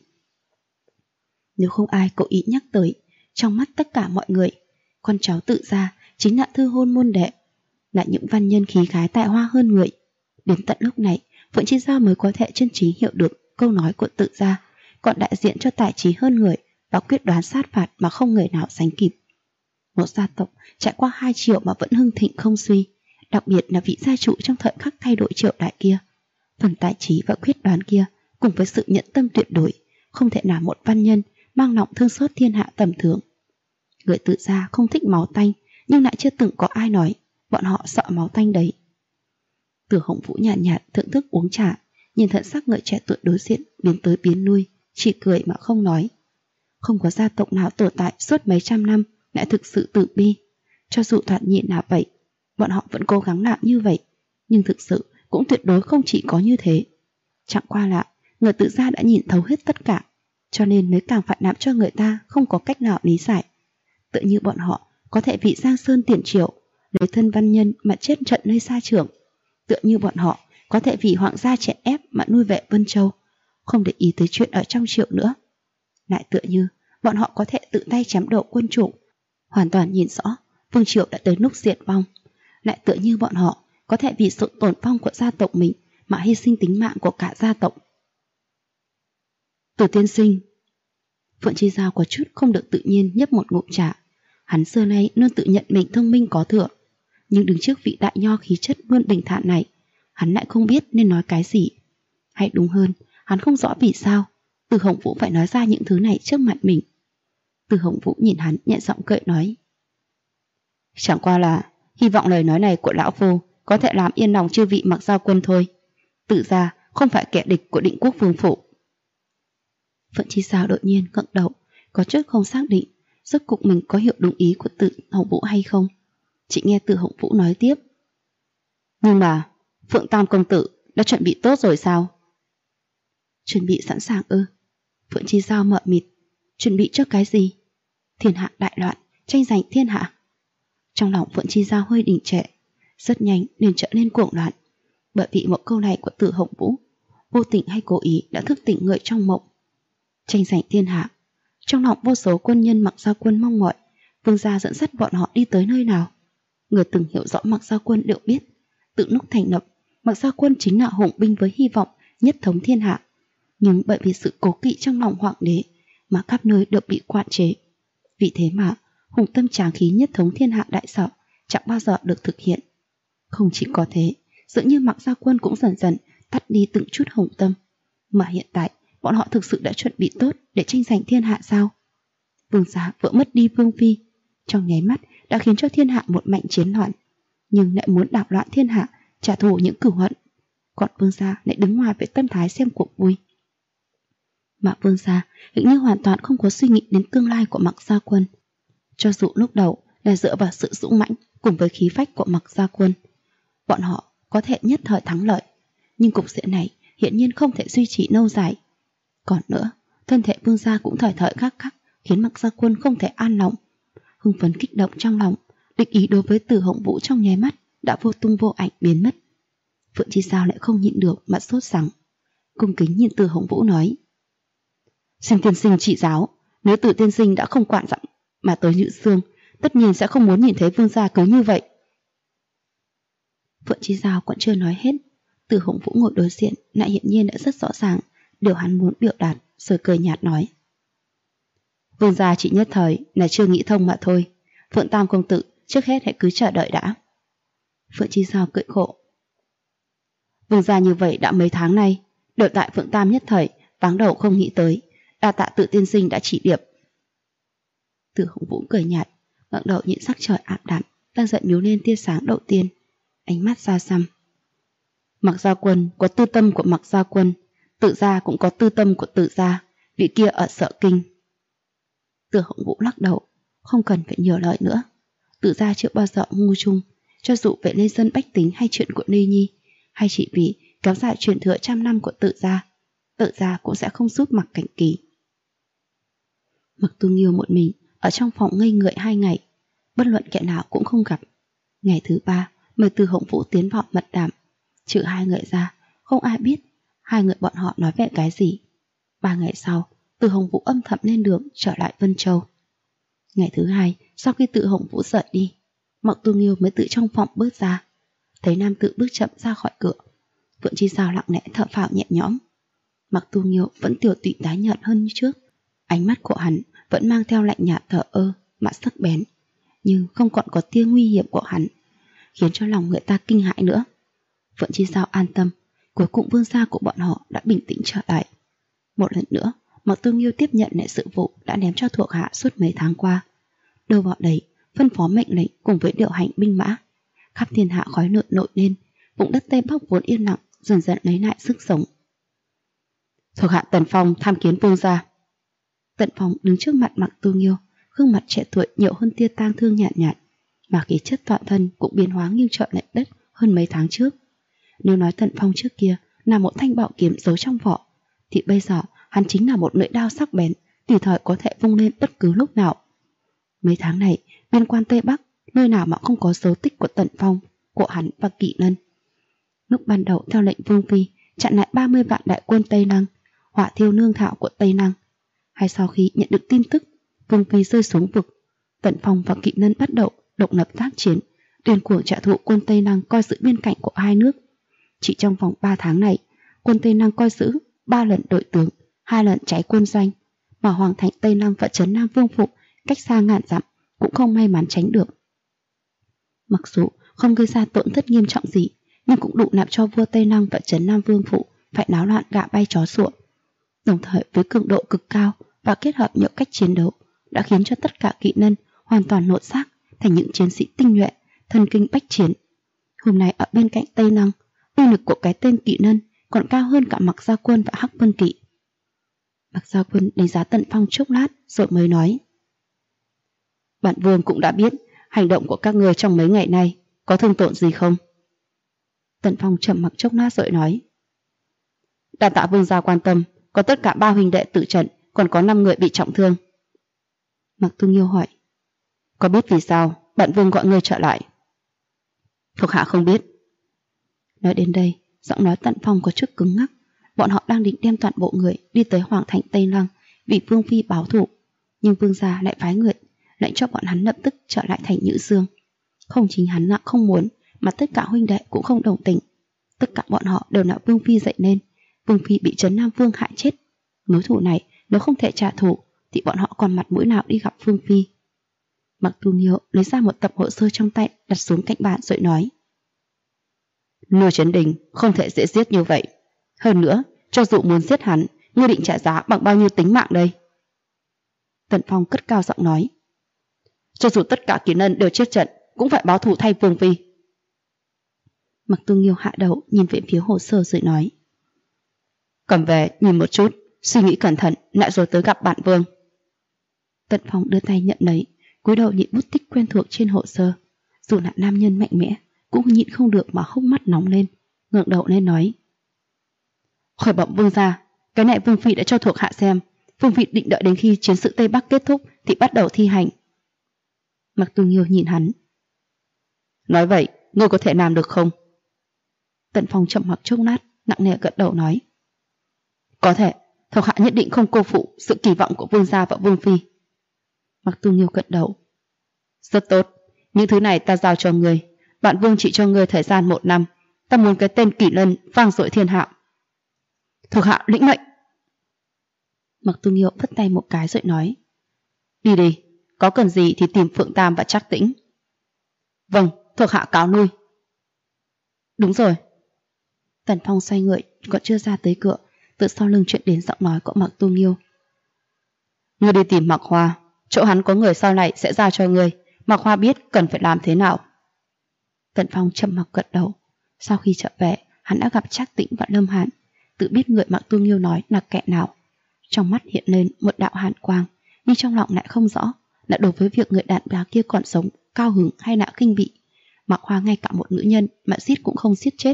Nếu không ai cố ý nhắc tới, trong mắt tất cả mọi người, con cháu Tự gia chính là thư hôn môn đệ, là những văn nhân khí khái tài hoa hơn người. Đến tận lúc này, Phượng Chi Giao mới có thể chân chính hiểu được câu nói của Tự gia, còn đại diện cho tài trí hơn người và quyết đoán sát phạt mà không người nào sánh kịp. Một gia tộc trải qua 2 triều mà vẫn hưng thịnh không suy, đặc biệt là vị gia trụ trong thời khắc thay đổi triều đại kia. Phần tài trí và quyết đoán kia cùng với sự nhẫn tâm tuyệt đối, không thể nào một văn nhân mang lòng thương xót thiên hạ tầm thường. Người Tự gia không thích máu tanh, nhưng lại chưa từng có ai nói bọn họ sợ máu tanh đấy. Từ Hồng Vũ nhàn nhạt thưởng thức uống trà, nhìn thần sắc người trẻ tuổi đối diện biến tới biến lui, chỉ cười mà không nói. Không có gia tộc nào tồn tại suốt mấy trăm năm lại thực sự tự bi. Cho dù thoạt nhìn là vậy, bọn họ vẫn cố gắng làm như vậy, nhưng thực sự cũng tuyệt đối không chỉ có như thế. Chẳng qua là người Tự gia đã nhìn thấu hết tất cả, cho nên mới càng phải làm cho người ta không có cách nào lý giải. Tự như bọn họ có thể vì Giang Sơn tiền triệu, lấy thân văn nhân mà chết trận nơi xa trường. Tựa như bọn họ có thể vì hoàng gia chèn ép mà nuôi vệ Vân Châu, không để ý tới chuyện ở trong triệu nữa. Lại tựa như bọn họ có thể tự tay chém đầu quân chủ, hoàn toàn nhìn rõ vương triều đã tới lúc diệt vong. Lại tựa như bọn họ có thể vì sự tổn vong của gia tộc mình mà hy sinh tính mạng của cả gia tộc. Từ tiên sinh. Phượng Chi Giao có chút không được tự nhiên nhấp một ngụm trà. Hắn xưa nay luôn tự nhận mình thông minh có thừa, nhưng đứng trước vị đại nho khí chất luôn bình thản này, hắn lại không biết nên nói cái gì. Hay đúng hơn, hắn không rõ vì sao Từ Hồng Vũ phải nói ra những thứ này trước mặt mình. Từ Hồng Vũ nhìn hắn nhẹ giọng cười nói: Chẳng qua là hy vọng lời nói này của lão phu có thể làm yên lòng chư vị Mặc Gia Quân thôi. Tự gia không phải kẻ địch của Định Quốc vương phủ. Phượng Chi Giao đột nhiên ngẩng đầu, có chút không xác định rốt cuộc mình có hiểu đúng ý của Từ Hồng Vũ hay không. Chỉ nghe Từ Hồng Vũ nói tiếp: Nhưng mà Phượng Tam công tử đã chuẩn bị tốt rồi sao? Chuẩn bị sẵn sàng ư? Phượng Chi Giao mờ mịt. Chuẩn bị cho cái gì? Thiên hạ đại loạn, tranh giành thiên hạ. Trong lòng Phượng Chi Giao hơi đình trệ, rất nhanh liền trở nên cuồng loạn, bởi vì một câu này của Từ Hồng Vũ vô tình hay cố ý đã thức tỉnh người trong mộng. Tranh giành thiên hạ. Trong lòng vô số quân nhân Mặc Gia Quân mong mỏi vương gia dẫn dắt bọn họ đi tới nơi nào. Người từng hiểu rõ Mặc Gia Quân đều biết, từ lúc thành lập, Mặc Gia Quân chính là hùng binh với hy vọng nhất thống thiên hạ. Nhưng bởi vì sự cố kỵ trong lòng hoàng đế mà khắp nơi đều bị quản chế. Vì thế mà hùng tâm tráng khí nhất thống thiên hạ đại sở chẳng bao giờ được thực hiện. Không chỉ có thế, dường như Mặc Gia Quân cũng dần dần tắt đi từng chút hùng tâm. Mà hiện tại bọn họ thực sự đã chuẩn bị tốt để tranh giành thiên hạ sao? Vương gia vừa mất đi vương phi, trong nháy mắt đã khiến cho thiên hạ một mảnh chiến loạn, nhưng lại muốn đảo loạn thiên hạ, trả thù những cửu hận. Còn vương gia lại đứng ngoài với tâm thái xem cuộc vui. Mà vương gia hình như hoàn toàn không có suy nghĩ đến tương lai của Mặc Gia Quân. Cho dù lúc đầu là dựa vào sự dũng mãnh cùng với khí phách của Mặc Gia Quân, bọn họ có thể nhất thời thắng lợi, nhưng cục diện này hiển nhiên không thể duy trì lâu dài. Còn nữa, thân thể vương gia cũng thời thời khắc khắc khiến Mặc Gia Quân không thể an lòng. Hưng phấn kích động trong lòng, địch ý đối với Từ Hồng Vũ trong nháy mắt đã vô tung vô ảnh biến mất. Phượng Chi Giao lại không nhịn được mà sốt sắng, cung kính nhìn Từ Hồng Vũ nói: "Xin tiên sinh chỉ giáo, nếu Từ tiên sinh đã không quản dặm mà tới Nhữ Xương, tất nhiên sẽ không muốn nhìn thấy vương gia cứ như vậy." Phượng Chi Giao còn chưa nói hết, Từ Hồng Vũ ngồi đối diện lại hiển nhiên đã rất rõ ràng điều hắn muốn biểu đạt, rồi cười nhạt nói: "Vương gia chỉ nhất thời là chưa nghĩ thông mà thôi. Phượng Tam công tử trước hết hãy cứ chờ đợi đã." Phượng Chi Giao cười khổ: "Vương gia như vậy đã mấy tháng nay, đợi tại Phượng Tam nhất thời váng đầu không nghĩ tới, đa tạ Từ tiên sinh đã chỉ điểm." Từ Hồng Vũ cười nhạt, ngẩng đầu nhìn sắc trời ảm đạm đang dậy nhú lên tia sáng đầu tiên, ánh mắt xa xăm: "Mặc Gia Quân có tư tâm của Mặc Gia Quân, Tự gia cũng có tư tâm của Tự gia, vị kia ở Sở Kinh." Từ Hồng Vũ lắc đầu, không cần phải nhiều lời nữa. Tự gia chưa bao giờ ngu chung, cho dù về lê dân bách tính hay chuyện của Ni Nhi, hay chỉ vì kéo dài truyền thừa trăm năm của Tự gia cũng sẽ không giúp Mặc Cảnh Kỳ. Mặc Tu Nghiêu một mình ở trong phòng ngây người 2 ngày, bất luận kẻ nào cũng không gặp. Ngày thứ 3 mời Từ Hồng Vũ tiến vào mật đàm, trừ 2 người ra, không ai biết 2 người bọn họ nói về cái gì. 3 ngày sau, Từ Hồng Vũ âm thầm lên đường trở lại Vân Châu. Ngày thứ 2, sau khi Từ Hồng Vũ rời đi, Mặc Tu Nghiêu mới từ trong phòng bước ra, thấy nam tử bước chậm ra khỏi cửa. Phượng Chi Giao lặng lẽ thở phào nhẹ nhõm. Mặc Tu Nghiêu vẫn tiểu tụy tái nhợt hơn như trước, ánh mắt của hắn vẫn mang theo lạnh nhạt thờ ơ mà sắc bén, nhưng không còn có tia nguy hiểm của hắn, khiến cho lòng người ta kinh hãi nữa. Phượng Chi Giao an tâm, cuối cùng vương gia của bọn họ đã bình tĩnh trở lại. Một lần nữa, Mặc Tu Nghiêu tiếp nhận lại sự vụ đã ném cho thuộc hạ suốt mấy tháng qua, đưa vào đấy phân phó mệnh lệnh cùng với điều hành binh mã. Khắp thiên hạ khói lửa nổi lên, vùng đất Tây Bắc vốn yên lặng dần dần lấy lại sức sống. "Thuộc hạ Tần Phong tham kiến vương gia." Tần Phong đứng trước mặt Mặc Tu Nghiêu, gương mặt trẻ tuổi nhiều hơn tia tang thương nhạt nhạt, mà khí chất toàn thân cũng biến hóa nghiêng trời lệch đất hơn mấy tháng trước. Nếu nói Tần Phong trước kia là một thanh bảo kiếm giấu trong vỏ, thì bây giờ hắn chính là một lưỡi đao sắc bén, tùy thời có thể vung lên bất cứ lúc nào. Mấy tháng này, biên quan Tây Bắc, nơi nào mà không có dấu tích của Tần Phong, của hắn và Kỵ Lân. Lúc ban đầu theo lệnh vương phi chặn lại 30 vạn đại quân Tây Năng, hỏa thiêu nương thảo của Tây Năng, hay sau khi nhận được tin tức vương phi rơi xuống vực, Tần Phong và Kỵ Lân bắt đầu độc lập tác chiến, điên cuồng trả thù quân Tây Năng coi giữ biên cảnh của hai nước. Chỉ trong vòng 3 tháng này, quân Tây Năng coi giữ 3 lần đội tướng, 2 lần cháy quân doanh, mà hoàng thành Tây Năng và trấn Nam Vương Phủ cách xa ngàn dặm cũng không may mắn tránh được. Mặc dù không gây ra tổn thất nghiêm trọng gì, nhưng cũng đủ làm cho vua Tây Năng và trấn Nam Vương Phủ phải náo loạn gà bay chó sủa. Đồng thời với cường độ cực cao và kết hợp nhiều cách chiến đấu đã khiến cho tất cả kỵ nhân hoàn toàn lột xác thành những chiến sĩ tinh nhuệ, thân kinh bách chiến. Hôm nay ở bên cạnh Tây Năng, uy lực của cái tên Kỵ Lân còn cao hơn cả Mặc Gia Quân và Hắc Vân Kỵ. Mặc Gia Quân đánh giá Tần Phong chốc lát rồi mới nói: "Bản vương cũng đã biết hành động của các ngươi trong mấy ngày nay có thương tổn gì không?" Tần Phong trầm mặc chốc lát rồi nói: "Đa tạ vương gia quan tâm, có tất cả 3 huynh đệ tự trận còn có 5 người bị trọng thương. Mạc Tu Nghiêu hỏi, có biết vì sao bạn Vương gọi ngươi trở lại? Thuộc hạ không biết. Nói đến đây, giọng nói Tận Phong có chút cứng ngắc. Bọn họ đang định đem toàn bộ người đi tới Hoàng thành Tây Lăng vì Vương phi báo thù, nhưng Vương gia lại phái người lệnh cho bọn hắn lập tức trở lại thành Nhữ Dương. Không chính hắn là không muốn, mà tất cả huynh đệ cũng không đồng tình. Tất cả bọn họ đều là Vương phi dậy nên. Vương phi bị Trấn Nam Vương hại chết. Mối thù này nếu không thể trả thù thì bọn họ còn mặt mũi nào đi gặp Vương phi? Mạc Tu Nghiêu lấy ra một tập hồ sơ trong tay, đặt xuống cạnh bàn rồi nói, Lôi Chấn Đình không thể dễ giết như vậy. Hơn nữa, cho dù muốn giết hắn, ngươi định trả giá bằng bao nhiêu tính mạng đây? Tần Phong cất cao giọng nói, cho dù tất cả kỳ lân đều chết trận, cũng phải báo thù thay Vương phi. Mạc Tu Nghiêu hạ đầu nhìn về phía hồ sơ rồi nói, cầm về nhìn một chút, suy nghĩ cẩn thận, lại rồi tới gặp bạn Vương. Tần Phong đưa tay nhận lấy, cúi đầu nhìn bút tích quen thuộc trên hồ sơ. Dù là nam nhân mạnh mẽ, cũng nhịn không được mà hốc mắt nóng lên, ngẩng đầu lên nói, khỏi bẩm Vương gia, cái này Vương phi đã cho thuộc hạ xem. Vương phi định đợi đến khi chiến sự Tây Bắc kết thúc thì bắt đầu thi hành. Mạc Tu Nghiêu nhìn hắn, nói vậy ngươi có thể làm được không? Tần Phong chậm mặc chốc lát, nặng nề gật đầu nói, có thể, thuộc hạ nhất định không cô phụ sự kỳ vọng của Vương gia và Vương phi. Mạc Tu Nghiêu gật đầu, rất tốt, những thứ này ta giao cho ngươi. Bạn Vương chỉ cho ngươi thời gian 1 năm, ta muốn cái tên Kỷ Lân vang dội thiên hạ. Thuộc hạ lĩnh mệnh. Mạc Tu Nghiêu phất tay một cái rồi nói, đi đi, có cần gì thì tìm Phượng Tam và Trác Tĩnh. Vâng, thuộc hạ cáo lui. Đúng rồi. Tần Phong xoay người, còn chưa ra tới cửa, từ sau lưng chuyện đến giọng nói của Mạc Tu Nghiêu. Ngươi đi tìm Mạc Hoa, chỗ hắn có người sau này sẽ giao cho ngươi. Mạc Hoa biết cần phải làm thế nào. Tần Phong chậm mặc gật đầu. Sau khi trở về, hắn đã gặp Trác Tĩnh và Lâm Hàn, tự biết người Mạc Tu Nghiêu nói là kẻ nào. Trong mắt hiện lên một đạo hàn quang, nhưng trong lòng lại không rõ là đối với việc người đàn bà kia còn sống, cao hứng hay là khinh bỉ. Mạc Hoa ngay cả một nữ nhân mà giết cũng không giết chết.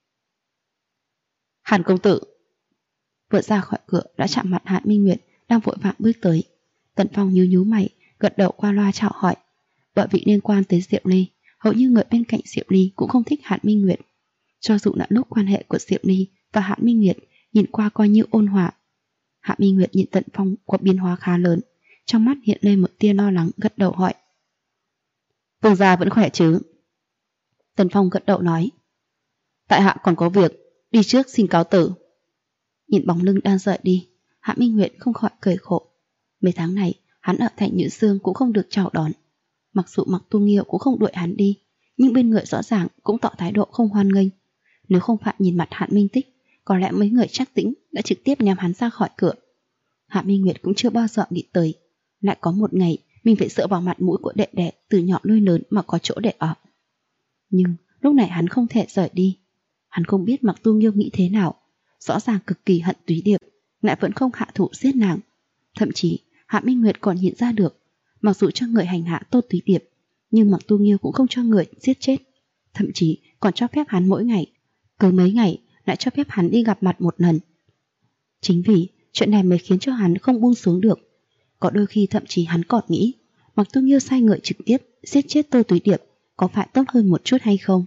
Hàn công tử. Vừa ra khỏi cửa đã chạm mặt Hàn Minh Nguyệt đang vội vàng bước tới. Tần Phong nhíu mày, gật đầu qua loa chào hỏi. Bởi vì liên quan tới Diệu Ly, hầu như người bên cạnh Diệu Ly cũng không thích Hàn Minh Nguyệt. Cho dù là lúc quan hệ của Diệu Ly và Hàn Minh Nguyệt nhìn qua coi như ôn hòa, Hàn Minh Nguyệt nhìn Tần Phong có biến hóa khá lớn, trong mắt hiện lên một tia lo lắng, gật đầu hỏi, Vương gia vẫn khỏe chứ? Tần Phong gật đầu nói, tại hạ còn có việc, đi trước xin cáo tử. Nhìn bóng lưng đang rời đi, Hạ Minh Nguyệt không khỏi cười khổ. Mấy tháng này hắn ở thành Nhữ Dương cũng không được chào đón. Mặc dù Mạc Tu Nghiêu cũng không đuổi hắn đi, nhưng bên người rõ ràng cũng tỏ thái độ không hoan nghênh. Nếu không phải nhìn mặt Hạ Minh Tích, có lẽ mấy người Trác Tĩnh đã trực tiếp ném hắn ra khỏi cửa. Hạ Minh Nguyệt cũng chưa bao giờ nghĩ tới, lại có một ngày mình phải dựa vào mặt mũi của đệ đệ từ nhỏ nuôi lớn mà có chỗ để ở. Nhưng lúc này hắn không thể rời đi. Hắn không biết Mạc Tu Nghiêu nghĩ thế nào, rõ ràng cực kỳ hận Túy Điệp, lại vẫn không hạ thủ giết nàng. Thậm chí Hạ Minh Nguyệt còn hiện ra được, mặc dù cho người hành hạ Tô Túy Điệp, nhưng Mạc Tu Nghiêu cũng không cho người giết chết, thậm chí còn cho phép hắn mỗi ngày, cứ mấy ngày lại cho phép hắn đi gặp mặt một lần. Chính vì chuyện này mới khiến cho hắn không buông xuống được. Có đôi khi thậm chí hắn còn nghĩ Mạc Tu Nghiêu sai người trực tiếp giết chết Tô Túy Điệp có phải tốt hơn một chút hay không.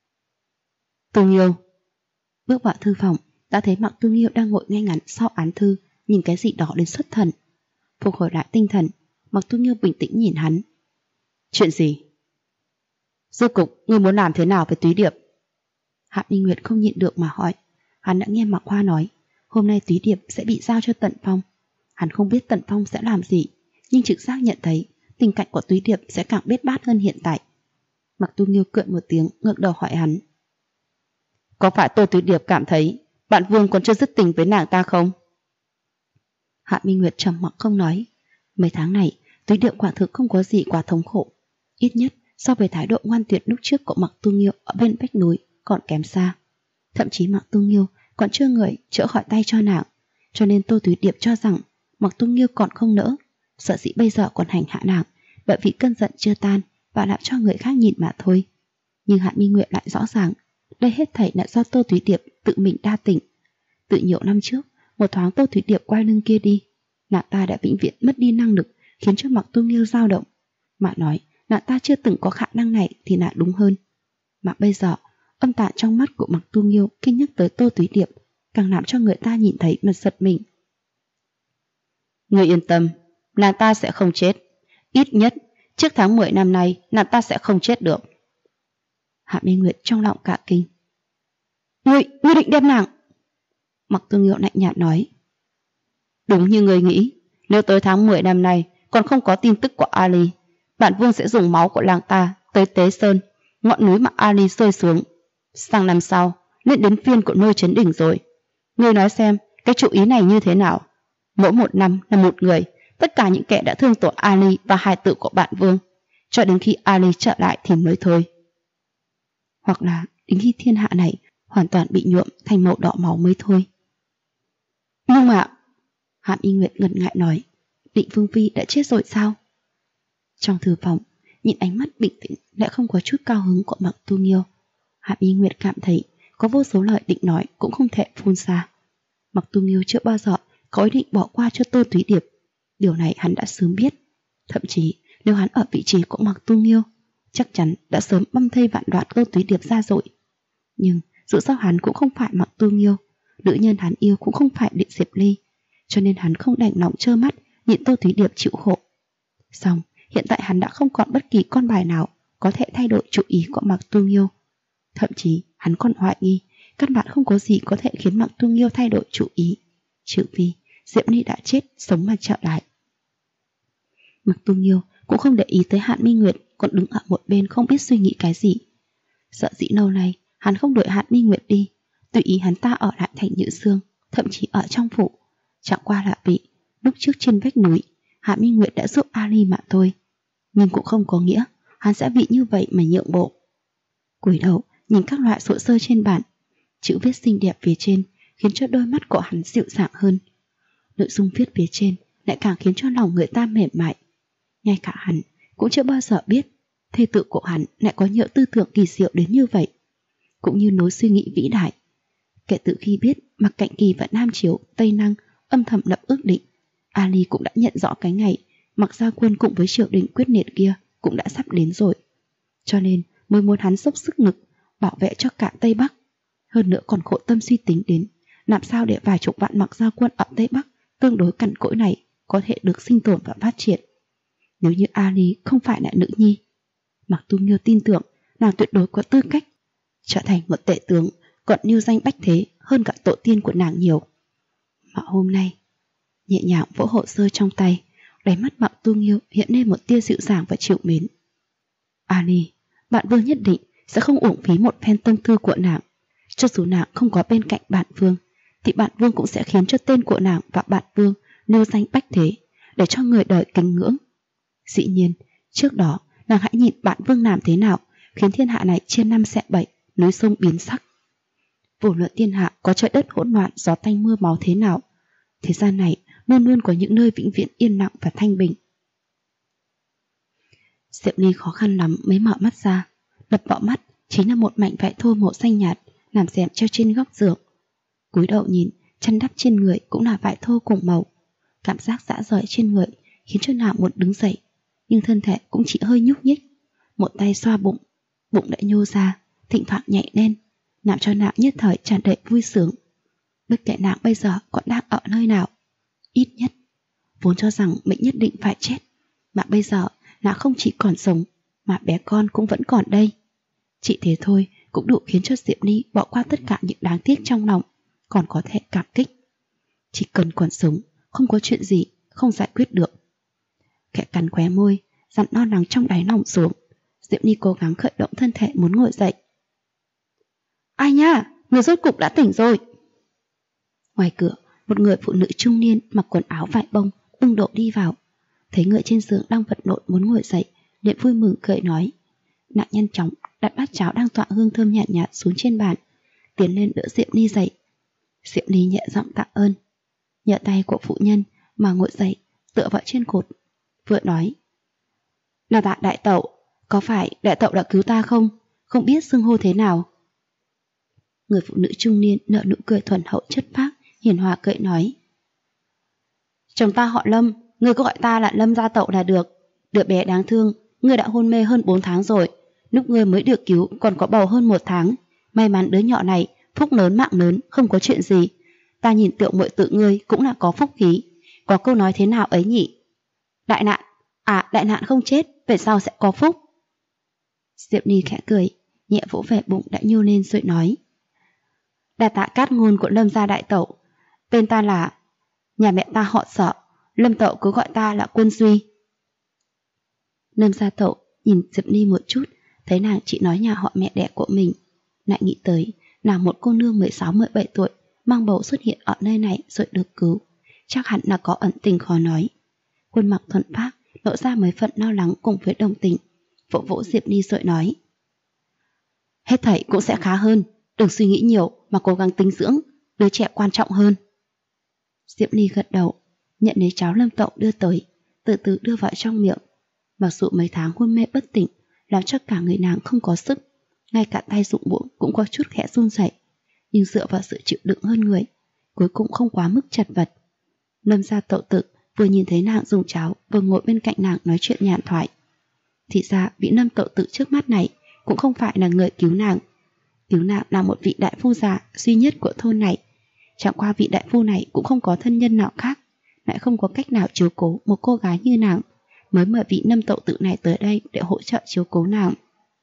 Tu Nghiêu. Bước vào thư phòng, đã thấy Mạc Tu Nghiêu đang ngồi ngay ngắn sau án thư, nhìn cái gì đó đến xuất thần. Phục hồi lại tinh thần, Mạc Tu Nghiêu bình tĩnh nhìn hắn. Chuyện gì? Rốt cục ngươi muốn làm thế nào với Túy Điệp? Hạ Minh Nguyệt không nhịn được mà hỏi. Hắn đã nghe Mạc Hoa nói hôm nay Túy Điệp sẽ bị giao cho Tần Phong. Hắn không biết Tần Phong sẽ làm gì, nhưng trực giác nhận thấy tình cảnh của Túy Điệp sẽ càng bết bát hơn hiện tại. Mạc Tu Nghiêu cười một tiếng, ngẩng đầu hỏi hắn, có phải Tô Túy Điệp cảm thấy bạn Vương còn chưa dứt tình với nàng ta không? Hạ Minh Nguyệt trầm mặc không nói. Mấy tháng này Túy Điệp quả thực không có gì quá thống khổ, ít nhất so với thái độ ngoan tuyệt lúc trước của Mạc Tu Nghiêu ở bên vách núi còn kém xa. Thậm chí Mạc Tu Nghiêu còn chưa người chữa khỏi tay cho nàng, cho nên Tô Túy Điệp cho rằng Mạc Tu Nghiêu còn không nỡ, sợ dĩ bây giờ còn hành hạ nàng bởi vì cơn giận chưa tan và làm cho người khác nhìn mà thôi. Nhưng Hạ Minh Nguyệt lại rõ ràng đây hết thảy là do Tô Túy Điệp tự mình đa tình. Từ nhiều năm trước, một thoáng Tô Túy Điệp quay lưng kia đi, Nàng ta đã vĩnh viễn mất đi năng lực khiến cho Mạc Tu Nghiêu dao động. Mà nói nàng ta chưa từng có khả năng này thì là đúng hơn. Mà bây giờ âm tàn trong mắt của Mạc Tu Nghiêu khi nhắc tới Tô Túy Điệp càng làm cho người ta nhìn thấy mà giật mình. Ngươi yên tâm, nàng ta sẽ không chết. Ít nhất trước tháng 10 năm nay nàng ta sẽ không chết được. Hạ Minh Nguyệt trong lòng cả kinh. Ngươi định đem nàng? Mạc Tu Nghiêu lạnh nhạt nói. Đúng như ngươi nghĩ, nếu tới tháng 10 năm nay còn không có tin tức của Ali, bản vương sẽ dùng máu của làng ta tới Tế Sơn, ngọn núi mà Ali rơi xuống. Sang năm sau nên đến phiên của Lôi Chấn Đỉnh rồi. Ngươi nói xem cái chủ ý này như thế nào? Mỗi một năm là một người, tất cả những kẻ đã thương tổn Ali và hài tử của bản vương, cho đến khi Ali trở lại thì mới thôi. Hoặc là đến khi thiên hạ này hoàn toàn bị nhuộm thành màu đỏ máu mới thôi. Nhưng mà Hàn Y Nguyệt ngần ngại nói, Định Vương Phi đã chết rồi sao? Trong thư phòng, nhìn ánh mắt bình tĩnh lại không có chút cao hứng của Mạc Tu Nghiêu, Hàn Y Nguyệt cảm thấy có vô số lời định nói cũng không thể phun ra. Mạc Tu Nghiêu chưa bao giờ có ý định bỏ qua cho Tô Túy Điệp. Điều này hắn đã sớm biết. Thậm chí nếu hắn ở vị trí của Mạc Tu Nghiêu, chắc chắn đã sớm băm thây vạn đoạn Tô Túy Điệp ra rồi. Nhưng dù sao hắn cũng không phải Mạc Tu Nghiêu, nữ nhân hắn yêu cũng không phải Định Diệp Ly, cho nên hắn không đành lòng trơ mắt nhìn Tô Túy Điệp chịu khổ. Xong hiện tại hắn đã không còn bất kỳ con bài nào có thể thay đổi chủ ý của Mạc Tu Nghiêu. Thậm chí hắn còn hoài nghi căn bản không có gì có thể khiến Mạc Tu Nghiêu thay đổi chủ ý, trừ phi Diệp Ly đã chết sống mà trở lại. Mạc Tu Nghiêu cũng không để ý tới Hạn Minh Nguyệt còn đứng ở một bên không biết suy nghĩ cái gì. Sợ dĩ lâu nay hắn không đuổi Hạn Minh Nguyệt đi, tùy ý hắn ta ở lại thành Nhữ Sương, thậm chí ở trong phủ, chẳng qua là vì lúc trước trên vách núi Hạn Minh Nguyệt đã giúp Ali mà thôi. Nhưng cũng không có nghĩa hắn sẽ bị như vậy mà nhượng bộ. Cúi đầu nhìn các loại sổ sơ trên bàn, chữ viết xinh đẹp phía trên khiến cho đôi mắt của hắn dịu dàng hơn. Nội dung viết phía trên lại càng khiến cho lòng người ta mềm mại. Ngay cả hắn cũng chưa bao giờ biết thê tử của hắn lại có nhiều tư tưởng kỳ diệu đến như vậy, cũng như lối suy nghĩ vĩ đại. Kể từ khi biết Mạc Cạnh Kỳ và Nam Chiếu, Tây Năng âm thầm lập ước định, Ali cũng đã nhận rõ cái ngày Mạc Gia Quân cùng với triều đình quyết liệt kia cũng đã sắp đến rồi, cho nên mới muốn hắn dốc sức lực bảo vệ cho cả Tây Bắc. Hơn nữa còn khổ tâm suy tính đến làm sao để vài chục vạn Mạc Gia Quân ở Tây Bắc tương đối cằn cỗi này có thể được sinh tồn và phát triển. Nếu như Ali không phải là nữ nhi, Mạc Tu Nghiêu tin tưởng nàng tuyệt đối có tư cách trở thành một tể tướng còn như danh bách thế hơn cả tổ tiên của nàng nhiều. Mà hôm nay nhẹ nhàng vỗ hồ sơ trong tay, đáy mắt Mạc Tu Nghiêu hiện lên một tia dịu dàng và chịu mến. Ali, bạn vương nhất định sẽ không uổng phí một phen tâm tư của nàng. Cho dù nàng không có bên cạnh bạn vương, thì bạn vương cũng sẽ khiến cho tên của nàng và bạn vương nêu danh bách thế, để cho người đời kính ngưỡng. Dĩ nhiên, trước đó nàng hãy nhìn bạn vương làm thế nào khiến thiên hạ này chia năm xẻ bảy, núi sông biến sắc. Vô luận thiên hạ có trời đất hỗn loạn, gió tanh mưa máu thế nào, thế gian này luôn luôn có những nơi vĩnh viễn yên lặng và thanh bình. Diệp Ly khó khăn lắm mới mở mắt ra, đập vào mắt chính là một mảnh vải thô màu xanh nhạt làm rèm treo trên góc giường. Cúi đầu nhìn, chăn đắp trên người cũng là vải thô cùng màu. Cảm giác rã rời trên người khiến cho nàng muốn đứng dậy, nhưng thân thể cũng chỉ hơi nhúc nhích. Một tay xoa bụng, bụng đã nhô ra, thỉnh thoảng nhảy lên, làm cho nàng nhất thời tràn đầy vui sướng. Bất kể nàng bây giờ còn đang ở nơi nào, ít nhất vốn cho rằng mình nhất định phải chết, mà bây giờ nàng không chỉ còn sống mà bé con cũng vẫn còn đây. Chỉ thế thôi cũng đủ khiến cho Diệp Ly bỏ qua tất cả những đáng tiếc trong lòng, còn có thể cảm kích. Chỉ cần còn sống, không có chuyện gì không giải quyết được. Khẽ cắn khóe môi, dặn lo lắng trong đáy lòng xuống, Diệp Ly cố gắng khởi động thân thể muốn ngồi dậy. Ai nha, người rốt cục đã tỉnh rồi. Ngoài cửa, một người phụ nữ trung niên mặc quần áo vải bông ưng độ đi vào, thấy người trên giường đang vật lộn muốn ngồi dậy, liền vui mừng cười nói. Nàng nhanh chóng đặt bát cháo đang tỏa hương thơm nhạt nhạt xuống trên bàn, tiến lên đỡ Diệp Ly dậy. Diệp Ly nhẹ giọng tạ ơn, nhờ tay của phụ nhân mà ngồi dậy, tựa vào trên cột, vừa nói. Là tạ đại tẩu, có phải đại tẩu đã cứu ta không? Không biết xưng hô thế nào? Người phụ nữ trung niên nở nụ cười thuần hậu chất phác, hiền hòa cười nói. Chồng ta họ Lâm, ngươi cứ gọi ta là Lâm gia tậu là được. Đứa bé đáng thương, ngươi đã hôn mê hơn 4 tháng rồi. Lúc ngươi mới được cứu còn có bầu hơn 1 tháng. May mắn đứa nhỏ này, phúc lớn mạng lớn, không có chuyện gì. Ta nhìn tượng muội tự ngươi cũng là có phúc khí. Có câu nói thế nào ấy nhỉ? Đại nạn, đại nạn không chết, về sau sẽ có phúc. Diệp Ni khẽ cười, nhẹ vỗ về bụng đã nhô lên rồi nói. Đa tạ cát ngôn của Lâm gia đại tẩu. Tên ta là... Nhà mẹ ta họ Sợ, Lâm tẩu cứ gọi ta là Quân Duy. Lâm gia tẩu nhìn Diệp Ni một chút, thấy nàng chỉ nói nhà họ mẹ đẻ của mình. Lại nghĩ tới, nàng một cô nương 16-17 tuổi, mang bầu xuất hiện ở nơi này rồi được cứu. Chắc hẳn là có ẩn tình khó nói. Khuôn mặt thuận phác, lộ ra mấy phần lo lắng cùng với đồng tình. Vỗ vỗ Diệp Ni rồi nói. Hết thảy cũng sẽ khá hơn, đừng suy nghĩ nhiều mà cố gắng tinh dưỡng, đứa trẻ quan trọng hơn. Diệp Ni gật đầu, nhận lấy cháo Lâm tậu đưa tới, từ từ đưa vào trong miệng. Mặc dù mấy tháng hôn mê bất tỉnh, làm cho cả người nàng không có sức, ngay cả tay dụng bụng cũng có chút khẽ run rẩy, nhưng dựa vào sự chịu đựng hơn người, cuối cùng không quá mức chật vật. Lâm gia tậu tự vừa nhìn thấy nàng dùng cháo, vừa ngồi bên cạnh nàng nói chuyện nhàn thoại. Thì ra vị Lâm tậu tự trước mắt này cũng không phải là người cứu nàng. Cứu nàng là một vị đại phu già duy nhất của thôn này. Chẳng qua vị đại phu này cũng không có thân nhân nào khác, lại không có cách nào chiếu cố một cô gái như nàng, mới mời vị Lâm tậu tự này tới đây để hỗ trợ chiếu cố nàng.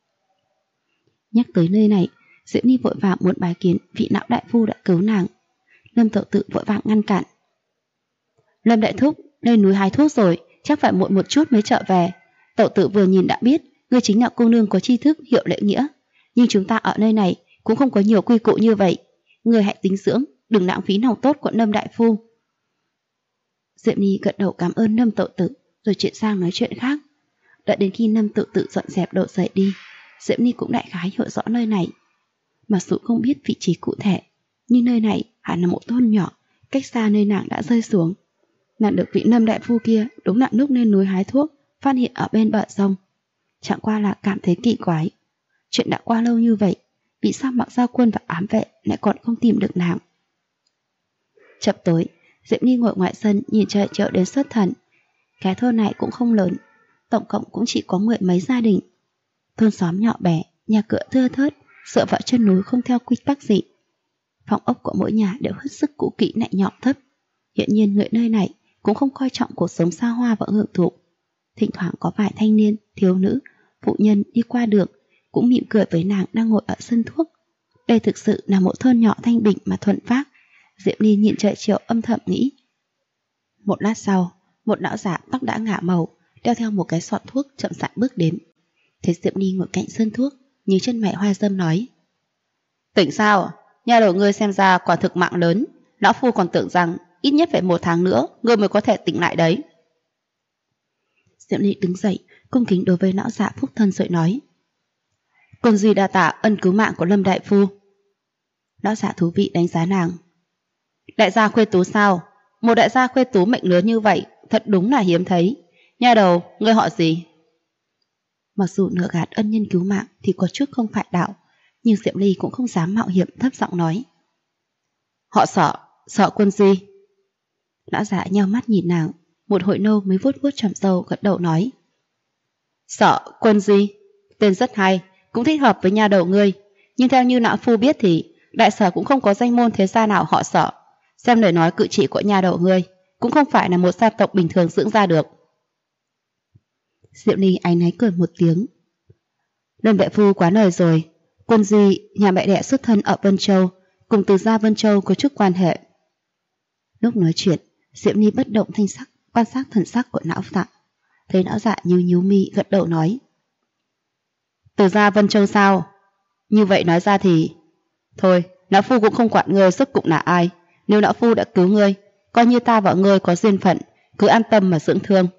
Nhắc tới nơi này, Diễm Ni vội vàng muốn bái kiến vị lão đại phu đã cứu nàng. Lâm tậu tự vội vàng ngăn cản. Lâm đại thúc, lên núi hái thuốc rồi, chắc phải muộn một chút mới trở về. Tậu tự vừa nhìn đã biết, ngươi chính là cô nương có tri thức, hiểu lễ nghĩa. Nhưng chúng ta ở nơi này cũng không có nhiều quy củ như vậy. Ngươi hãy tính dưỡng, đừng lãng phí lòng tốt của Lâm đại phu. Diệm Ni gật đầu cảm ơn Lâm tậu tự, rồi chuyển sang nói chuyện khác. Đợi đến khi Lâm tậu tự dọn dẹp đồ rời đi, Diệm Ni cũng đại khái hiểu rõ nơi này. Mặc dù không biết vị trí cụ thể, nhưng nơi này hẳn là một thôn nhỏ, cách xa nơi nàng đã rơi xuống. Nàng được vị Lâm đại phu kia đúng là lúc lên núi hái thuốc, phát hiện ở bên bờ sông. Chẳng qua là cảm thấy kỳ quái. Chuyện đã qua lâu như vậy, vì sao Mạc Gia Quân và ám vệ lại còn không tìm được nàng? Chập tối, Diệm Ni ngồi ngoài sân nhìn trời chợ đến xuất thần. Cái thôn này cũng không lớn, tổng cộng cũng chỉ có 10 mấy gia đình. Thôn xóm nhỏ bé, nhà cửa thưa thớt, dựa vào chân núi không theo quy tắc gì. Phòng ốc của mỗi nhà đều hết sức cũ kỹ lại nhỏ thấp. Hiện nhiên người nơi này cũng không coi trọng cuộc sống xa hoa và hưởng thụ. Thỉnh thoảng có vài thanh niên, thiếu nữ, phụ nhân đi qua đường cũng mỉm cười với nàng đang ngồi ở sân thuốc. Đây thực sự là một thôn nhỏ thanh bình mà thuần phác. Diệm Ni nhìn trời chiều âm thầm nghĩ. Một lát sau, một lão giả tóc đã ngả màu, đeo theo một cái sọt thuốc chậm rãi bước đến. Thấy Diệm Ni ngồi cạnh sân thuốc, như chân mày hoa dâm nói. Tỉnh sao? Nhà đầu ngươi xem ra quả thực mạng lớn. Lão phu còn tưởng rằng ít nhất phải 1 tháng nữa ngươi mới có thể tỉnh lại đấy. Diệm Ni đứng dậy, cung kính đối với lão giả phúc thân rồi nói. Quân Duy đa tạ ân cứu mạng của Lâm đại phu. Lão giả thú vị đánh giá nàng. Đại gia khuê tú sao? Một đại gia khuê tú mệnh lớn như vậy thật đúng là hiếm thấy. Nhà đầu, ngươi họ gì? Mặc dù nửa gạt ân nhân cứu mạng thì có chút không phải đạo, nhưng Diệm Ly cũng không dám mạo hiểm thấp giọng nói. Họ Sợ Quân Duy. Lão giả nheo mắt nhìn nàng, một hồi lâu mới vuốt vuốt tròm râu gật đầu nói. Sợ Quân Duy, tên rất hay, cũng thích hợp với nhà đầu ngươi. Nhưng theo như lão phu biết thì đại sở cũng không có danh môn thế gia nào họ Sợ. Xem lời nói cử chỉ của nhà đầu ngươi cũng không phải là một gia tộc bình thường dưỡng ra được. Diệu Ly áy náy cười một tiếng. Lâm đại phu quá lời rồi. Quân Duy nhà mẹ đẻ xuất thân ở Vân Châu, cùng từ gia Vân Châu có chút quan hệ. Lúc nói chuyện, Diệu Ly bất động thanh sắc quan sát thần sắc của lão giả. Thấy lão giả nhíu mi gật đầu nói. Từ gia Vân Châu sao? Như vậy nói ra thì... Thôi, lão phu cũng không quản ngươi xuất cụng là ai. Nếu lão phu đã cứu ngươi, coi như ta và ngươi có duyên phận, cứ an tâm mà dưỡng thương.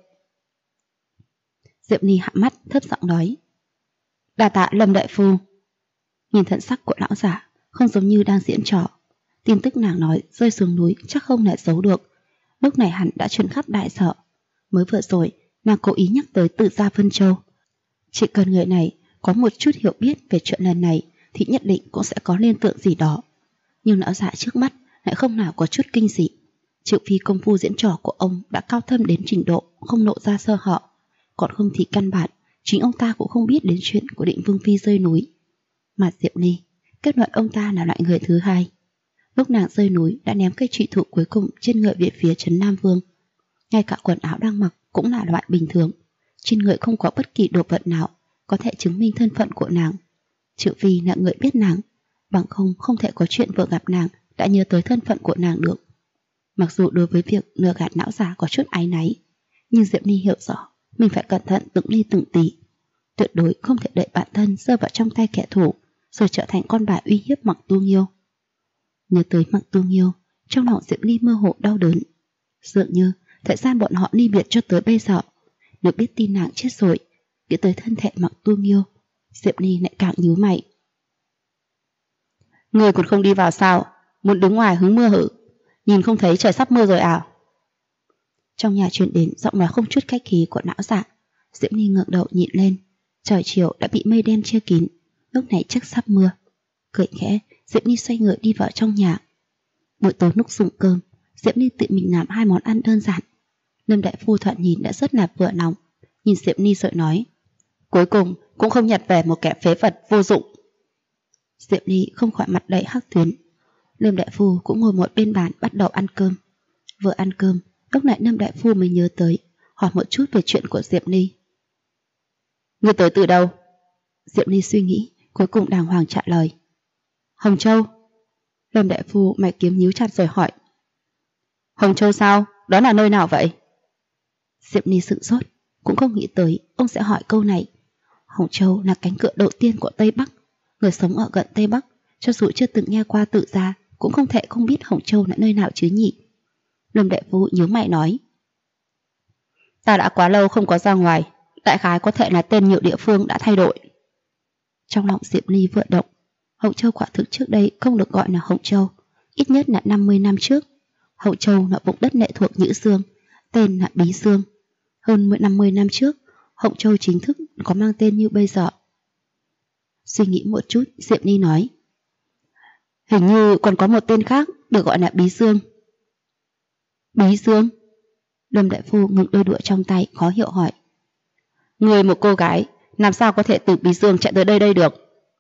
Diệm Ni hạ mắt thấp giọng nói. Đa tạ Lâm đại phu. Nhìn thần sắc của lão giả không giống như đang diễn trò. Tin tức nàng nói rơi xuống núi chắc không thể giấu được. Lúc này hẳn đã truyền khắp đại sở. Mới vừa rồi nàng cố ý nhắc tới Từ gia Vân Châu. Chỉ cần người này có một chút hiểu biết về chuyện lần này thì nhất định cũng sẽ có liên tưởng gì đó. Nhưng lão giả trước mắt lại không nào có chút kinh dị. Triệu Phi công phu diễn trò của ông đã cao thâm đến trình độ không lộ ra sơ hở, còn không thì căn bản chính ông ta cũng không biết đến chuyện của Định Vương Phi rơi núi. Mà Diệp Ly kết luận ông ta là loại người thứ hai. Lúc nàng rơi núi đã ném cây trụy thủ cuối cùng trên người về phía trấn Nam Vương. Ngay cả quần áo đang mặc cũng là loại bình thường, trên người không có bất kỳ đồ vật nào có thể chứng minh thân phận của nàng. Triệu Phi là người biết nàng, bằng không thể có chuyện vừa gặp nàng đã nhớ tới thân phận của nàng được. Mặc dù đối với việc lừa gạt não giả có chút áy náy, nhưng Diệp Ly hiểu rõ mình phải cẩn thận từng ly từng tí, tuyệt đối không thể đợi bản thân rơi vào trong tay kẻ thù rồi trở thành con bài uy hiếp Mặc Tu Nghiêu. Nhớ tới Mặc Tu Nghiêu, trong lòng Diệp Ly mơ hồ đau đớn. Dường như thời gian bọn họ ly biệt cho tới bây giờ, được biết tin nàng chết rồi, nghĩ tới thân thể Mặc Tu Nghiêu, Diệp Ly lại càng nhíu mày. Người còn không đi vào sao? Muốn đứng ngoài hứng mưa hử? Nhìn không thấy trời sắp mưa rồi à? Trong nhà truyền đến giọng nói không chút khách khí của não giả. Diệp Ly ngẩng đầu nhìn lên, trời chiều đã bị mây đen che kín, lúc này chắc sắp mưa. Cười khẽ, Diệp Ly xoay người đi vào trong nhà. Buổi tối lúc dùng cơm, Diệp Ly tự mình làm 2 món ăn đơn giản. Lâm đại phu thoạt nhìn đã rất là vừa lòng, nhìn Diệp Ly rồi nói: cuối cùng cũng không nhặt về một kẻ phế vật vô dụng. Diệp Ly không khỏi mặt đầy hắc tuyến. Lâm đại phu cũng ngồi một bên bàn bắt đầu ăn cơm. Vừa ăn cơm, lúc này Lâm đại phu mới nhớ tới, hỏi một chút về chuyện của Diệp Ly. Ngươi tới từ đâu? Diệp Ly suy nghĩ, cuối cùng đàng hoàng trả lời: Hồng Châu. Lâm đại phu mày kiếm nhíu chặt rồi hỏi: Hồng Châu sao? Đó là nơi nào vậy? Diệp Ly sửng sốt, cũng không nghĩ tới ông sẽ hỏi câu này. Hồng Châu là cánh cửa đầu tiên của Tây Bắc. Người sống ở gần Tây Bắc, cho dù chưa từng nghe qua Tự Gia, cũng không thể không biết Hồng Châu là nơi nào chứ nhỉ. Lâm đại phu nhíu mày nói: Ta đã quá lâu không có ra ngoài, đại khái có thể là tên nhiều địa phương đã thay đổi. Trong lòng Diệp Ly vừa động. Hồng Châu quả thực trước đây không được gọi là Hồng Châu, ít nhất là 50 năm trước. Hồng Châu là vùng đất lệ thuộc Nhữ Dương, tên là Bí Dương. Hơn 50 năm trước, Hồng Châu chính thức có mang tên như bây giờ. Suy nghĩ một chút, Diệp Ly nói: Hình như còn có một tên khác được gọi là Bí Dương. Bí Dương? Lâm đại phu ngừng đôi đũa trong tay, khó hiểu hỏi: Người một cô gái, làm sao có thể từ Bí Dương chạy tới đây được?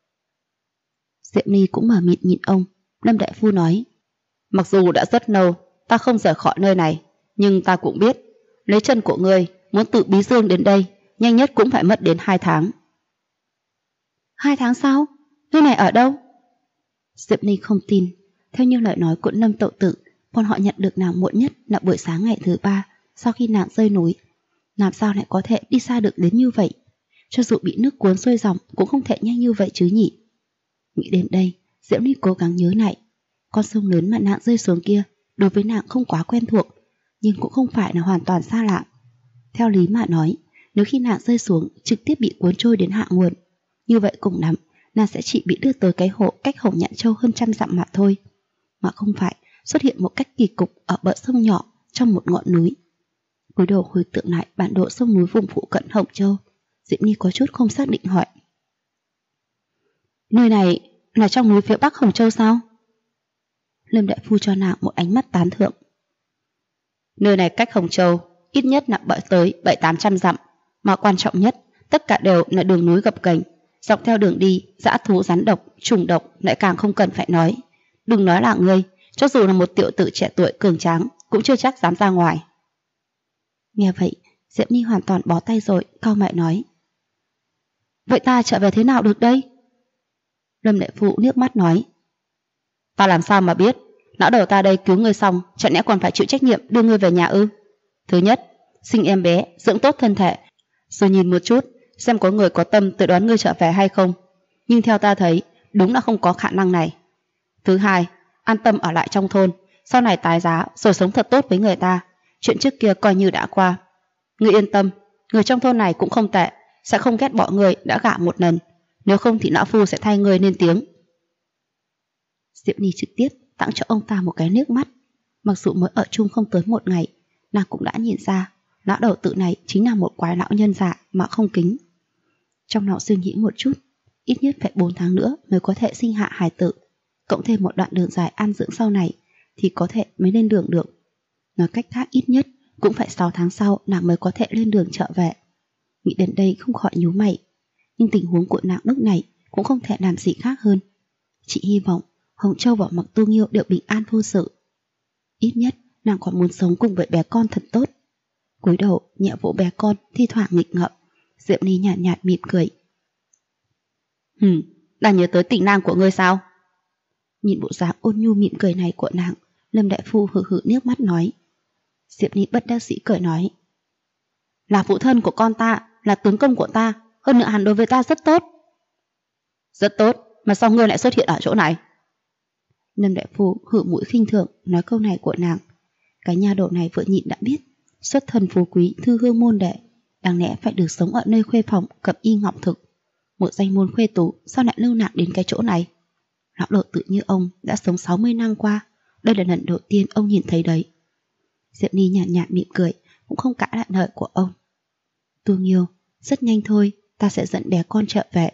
Diệp Ly cũng mờ mịt nhìn ông. Lâm đại phu nói: Mặc dù đã rất lâu ta không rời khỏi nơi này, nhưng ta cũng biết lấy chân của ngươi muốn từ Bí Dương đến đây, nhanh nhất cũng phải mất đến 2 tháng. 2 tháng sau? Nơi này ở đâu? Diệp Ly không tin. Theo như lời nói của Lâm Tậu Tử, bọn họ nhận được nàng muộn nhất là buổi sáng ngày thứ 3 sau khi nàng rơi núi. Làm sao lại có thể đi xa được đến như vậy? Cho dù bị nước cuốn xuôi dòng cũng không thể nhanh như vậy chứ nhỉ. Nghĩ đến đây, Diệp Ly cố gắng nhớ lại. Con sông lớn mà nàng rơi xuống kia đối với nàng không quá quen thuộc, nhưng cũng không phải là hoàn toàn xa lạ. Theo lý mà nói, nếu khi nàng rơi xuống trực tiếp bị cuốn trôi đến hạ nguồn, như vậy cùng lắm nàng sẽ chỉ bị đưa tới cái hộ cách Hồng Nhạn Châu hơn 100 dặm mà thôi, mà không phải xuất hiện một cách kỳ cục ở bờ sông nhỏ trong một ngọn núi. Cúi đầu hồi tưởng lại bản đồ sông núi vùng phụ cận Hồng Châu, Diệp Ly có chút không xác định hỏi: Nơi này là trong núi phía bắc Hồng Châu sao? Lâm đại phu cho nàng một ánh mắt tán thưởng: Nơi này cách Hồng Châu ít nhất là tới 700-800 dặm, mà quan trọng nhất tất cả đều là đường núi gập ghềnh, dọc theo đường đi dã thú rắn độc, trùng độc lại càng không cần phải nói. Đừng nói là ngươi, cho dù là một tiểu tử trẻ tuổi cường tráng cũng chưa chắc dám ra ngoài. Nghe vậy, Diệp Ly hoàn toàn bó tay rồi, cau mày nói: Vậy ta trở về thế nào được đây? Lâm đại phu nước mắt nói: Ta làm sao mà biết? Lão đầu ta đây cứu ngươi xong, chẳng lẽ còn phải chịu trách nhiệm đưa ngươi về nhà ư? Thứ nhất, sinh em bé, dưỡng tốt thân thể, rồi nhìn một chút xem có người có tâm tự đoán ngươi trở về hay không. Nhưng theo ta thấy, đúng là không có khả năng này. Thứ hai, an tâm ở lại trong thôn, sau này tái giá rồi sống thật tốt với người ta. Chuyện trước kia coi như đã qua. Ngươi yên tâm, người trong thôn này cũng không tệ, sẽ không ghét bỏ người đã gả một lần. Nếu không thì lão phu sẽ thay người lên tiếng. Diệp Ly trực tiếp tặng cho ông ta một cái nước mắt. Mặc dù mới ở chung không tới 1 ngày, nàng cũng đã nhìn ra lão đầu tự này chính là một quái lão nhân dạ mà không kính. Trong lòng suy nghĩ một chút, ít nhất phải 4 tháng nữa mới có thể sinh hạ hài tử, cộng thêm một đoạn đường dài ăn dưỡng sau này thì có thể mới lên đường được. Nói cách khác ít nhất cũng phải 6 tháng sau nàng mới có thể lên đường trở về. Nghĩ đến đây không khỏi nhíu mày. Nhưng tình huống của nàng lúc này cũng không thể làm gì khác hơn. Chị hy vọng Hồng Châu và Mặc Tu Nghiêu đều bình an vô sự. Ít nhất nàng còn muốn sống cùng với bé con thật tốt. Cúi đầu nhẹ vỗ bé con, thi thoảng nghịch ngợm. Diệp Ly nhạt nhạt mỉm cười. Đang nhớ tới tình nàng của ngươi sao? Nhìn bộ dáng ôn nhu mỉm cười này của nàng, Lâm đại phu hừ hừ nước mắt nói. Diệp Ly bất đắc dĩ cười nói. Là phụ thân của con ta, là tướng công của ta, hơn nữa hắn đối với ta rất tốt. Rất tốt, mà sao ngươi lại xuất hiện ở chỗ này? Lâm đại phu hử mũi khinh thường nói câu này của nàng. Cái nha đầu này vừa nhịn đã biết, xuất thân phú quý thư hương môn đệ, đáng lẽ phải được sống ở nơi khuê phòng cẩm y ngọc thực. Một danh môn khuê tú sao lại lưu lạc đến cái chỗ này? Lão độ tự như ông đã sống 60 năm qua, đây là lần đầu tiên ông nhìn thấy đấy. Diệp Ni nhạt nhạt mỉm cười, cũng không cãi lại lời của ông. Tu Nghiêu, rất nhanh thôi, ta sẽ dẫn bé con trở về.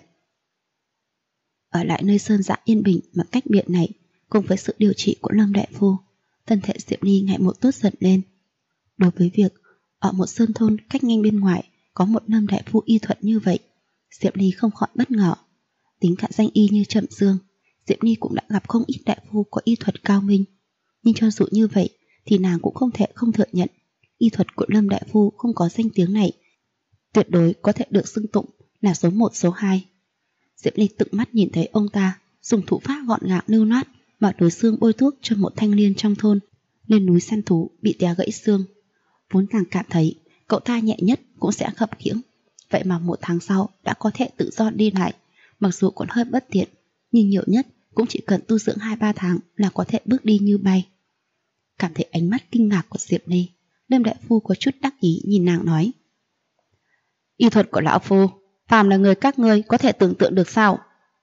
Ở lại nơi sơn dạ yên bình mà cách biệt này, cùng với sự điều trị của Lâm đại phu, thân thể Diệp Ni ngày một tốt dần lên. Đối với việc ở một sơn thôn cách nhanh bên ngoài có một Lâm đại phu y thuật như vậy, Diệp Ni không khỏi bất ngờ. Tính cả danh y như Trầm Dương, Diệp Ni cũng đã gặp không ít đại phu có y thuật cao minh. Nhưng cho dù như vậy thì nàng cũng không thể không thừa nhận y thuật của Lâm đại phu không có danh tiếng này tuyệt đối có thể được xưng tụng là số 1 số 2. Diệp Ly tự mắt nhìn thấy ông ta dùng thủ pháp gọn gàng lưu loát mà đối xương bôi thuốc cho một thanh niên trong thôn lên núi săn thú bị té gãy xương. Vốn càng cảm thấy cậu ta nhẹ nhất cũng sẽ khập khiễng, vậy mà 1 tháng sau đã có thể tự do đi lại, mặc dù còn hơi bất tiện, nhưng nhiều nhất cũng chỉ cần tu dưỡng 2-3 tháng là có thể bước đi như bay. Cảm thấy ánh mắt kinh ngạc của Diệp Ly, Lâm đại phu có chút đắc ý nhìn nàng nói. Y thuật của lão phu, phàm là người các ngươi có thể tưởng tượng được sao?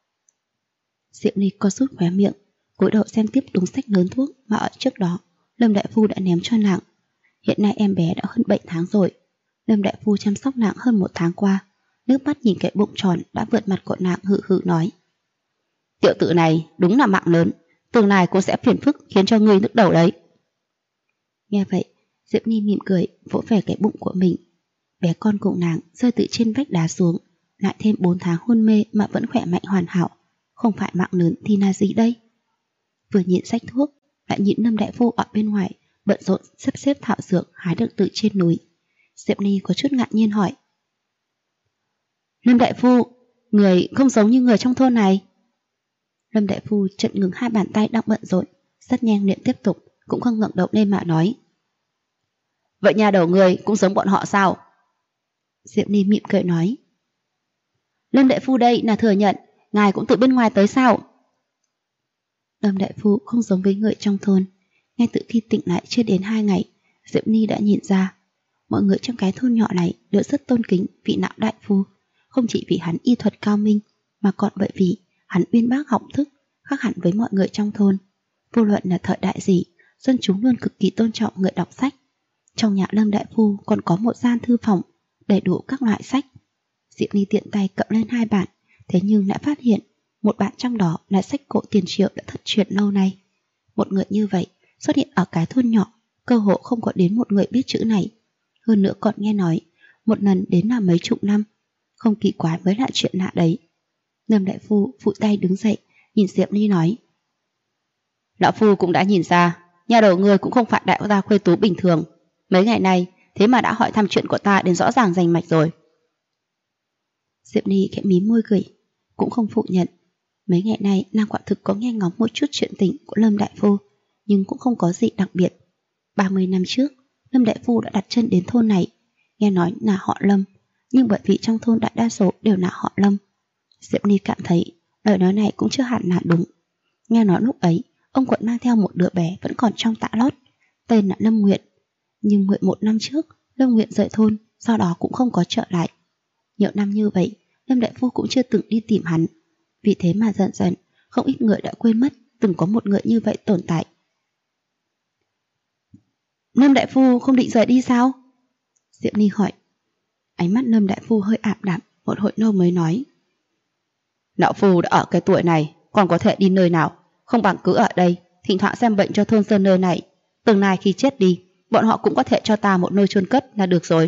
Diệp Ly co rút khóe miệng, cúi đầu xem tiếp đống sách lớn thuốc mà ở trước đó Lâm đại phu đã ném cho nàng. Hiện nay em bé đã hơn 7 tháng rồi. Lâm đại phu chăm sóc nàng hơn 1 tháng qua, nước mắt nhìn cái bụng tròn đã vượt mặt của nàng hự hự nói. Tiểu tử này đúng là mạng lớn, tương lai cũng sẽ phiền phức khiến cho ngươi nhức đầu đấy. Nghe vậy, Diệp Ly mỉm cười vỗ về cái bụng của mình. Bé con cùng nàng rơi từ trên vách đá xuống, lại thêm 4 tháng hôn mê mà vẫn khỏe mạnh hoàn hảo, không phải mạng lớn thì là gì đây? Vừa nhịn sách thuốc, lại nhịn Lâm đại phu ở bên ngoài bận rộn sắp xếp thảo dược hái được từ trên núi. Diệp Ly có chút ngạc nhiên hỏi. Lâm đại phu, người không giống như người trong thôn này. Lâm đại phu chợt ngừng 2 bàn tay đang bận rộn, rất nhanh liền tiếp tục, cũng không ngẩng đầu lên mà nói. Vậy nhà đầu người cũng giống bọn họ sao? Diệp Ly mỉm cười nói. Lâm đại phu đây là thừa nhận, ngài cũng từ bên ngoài tới sao? Lâm đại phu không giống với người trong thôn. Ngay từ khi tỉnh lại chưa đến 2 ngày, Diệp Ly đã nhìn ra mọi người trong cái thôn nhỏ này đều rất tôn kính vị lão đại phu, không chỉ vì hắn y thuật cao minh, mà còn bởi vì hắn uyên bác học thức, khác hẳn với mọi người trong thôn. Vô luận là thời đại gì, dân chúng luôn cực kỳ tôn trọng người đọc sách. Trong nhà Lâm đại phu còn có một gian thư phòng đầy đủ các loại sách. Diệp Ly tiện tay cầm lên 2 bản, thế nhưng lại phát hiện một bản trong đó là sách cổ tiền triệu đã thất truyền lâu nay. Một người như vậy xuất hiện ở cái thôn nhỏ, cơ hội không có đến một người biết chữ này. Hơn nữa còn nghe nói một lần đến là mấy chục năm, không kỳ quái với lại chuyện lạ đấy. Lâm đại phu phụ tay đứng dậy, nhìn Diệp Ly nói. Lão phu cũng đã nhìn ra, nhà đầu người cũng không phải đại gia khuê tú bình thường. Mấy ngày nay thế mà đã hỏi thăm chuyện của ta đến rõ ràng rành mạch rồi. Diệp Ly khẽ mím môi cười, cũng không phủ nhận. Mấy ngày nay nàng quả thực có nghe ngóng một chút chuyện tình của Lâm đại phu, nhưng cũng không có gì đặc biệt. 30 năm trước, Lâm đại phu đã đặt chân đến thôn này, nghe nói là họ Lâm, nhưng bởi vì trong thôn đại đa số đều là họ Lâm. Diệp Ly cảm thấy lời nói này cũng chưa hẳn là đúng. Nghe nói lúc ấy, ông quận mang theo một đứa bé vẫn còn trong tã lót, tên là Lâm Nguyện. Nhưng 11 năm trước, Lâm Nguyện rời thôn, sau đó cũng không có trở lại. Nhiều năm như vậy, Lâm đại phu cũng chưa từng đi tìm hắn. Vì thế mà dần dần, không ít người đã quên mất từng có một người như vậy tồn tại. Lâm đại phu không định rời đi sao? Diệp Ly hỏi. Ánh mắt Lâm đại phu hơi ảm đạm, một hồi lâu mới nói. Lão phu đã ở cái tuổi này, còn có thể đi nơi nào, không bằng cứ ở đây, thỉnh thoảng xem bệnh cho thôn dân nơi này. Tương lai khi chết đi, bọn họ cũng có thể cho ta một nơi chôn cất là được rồi.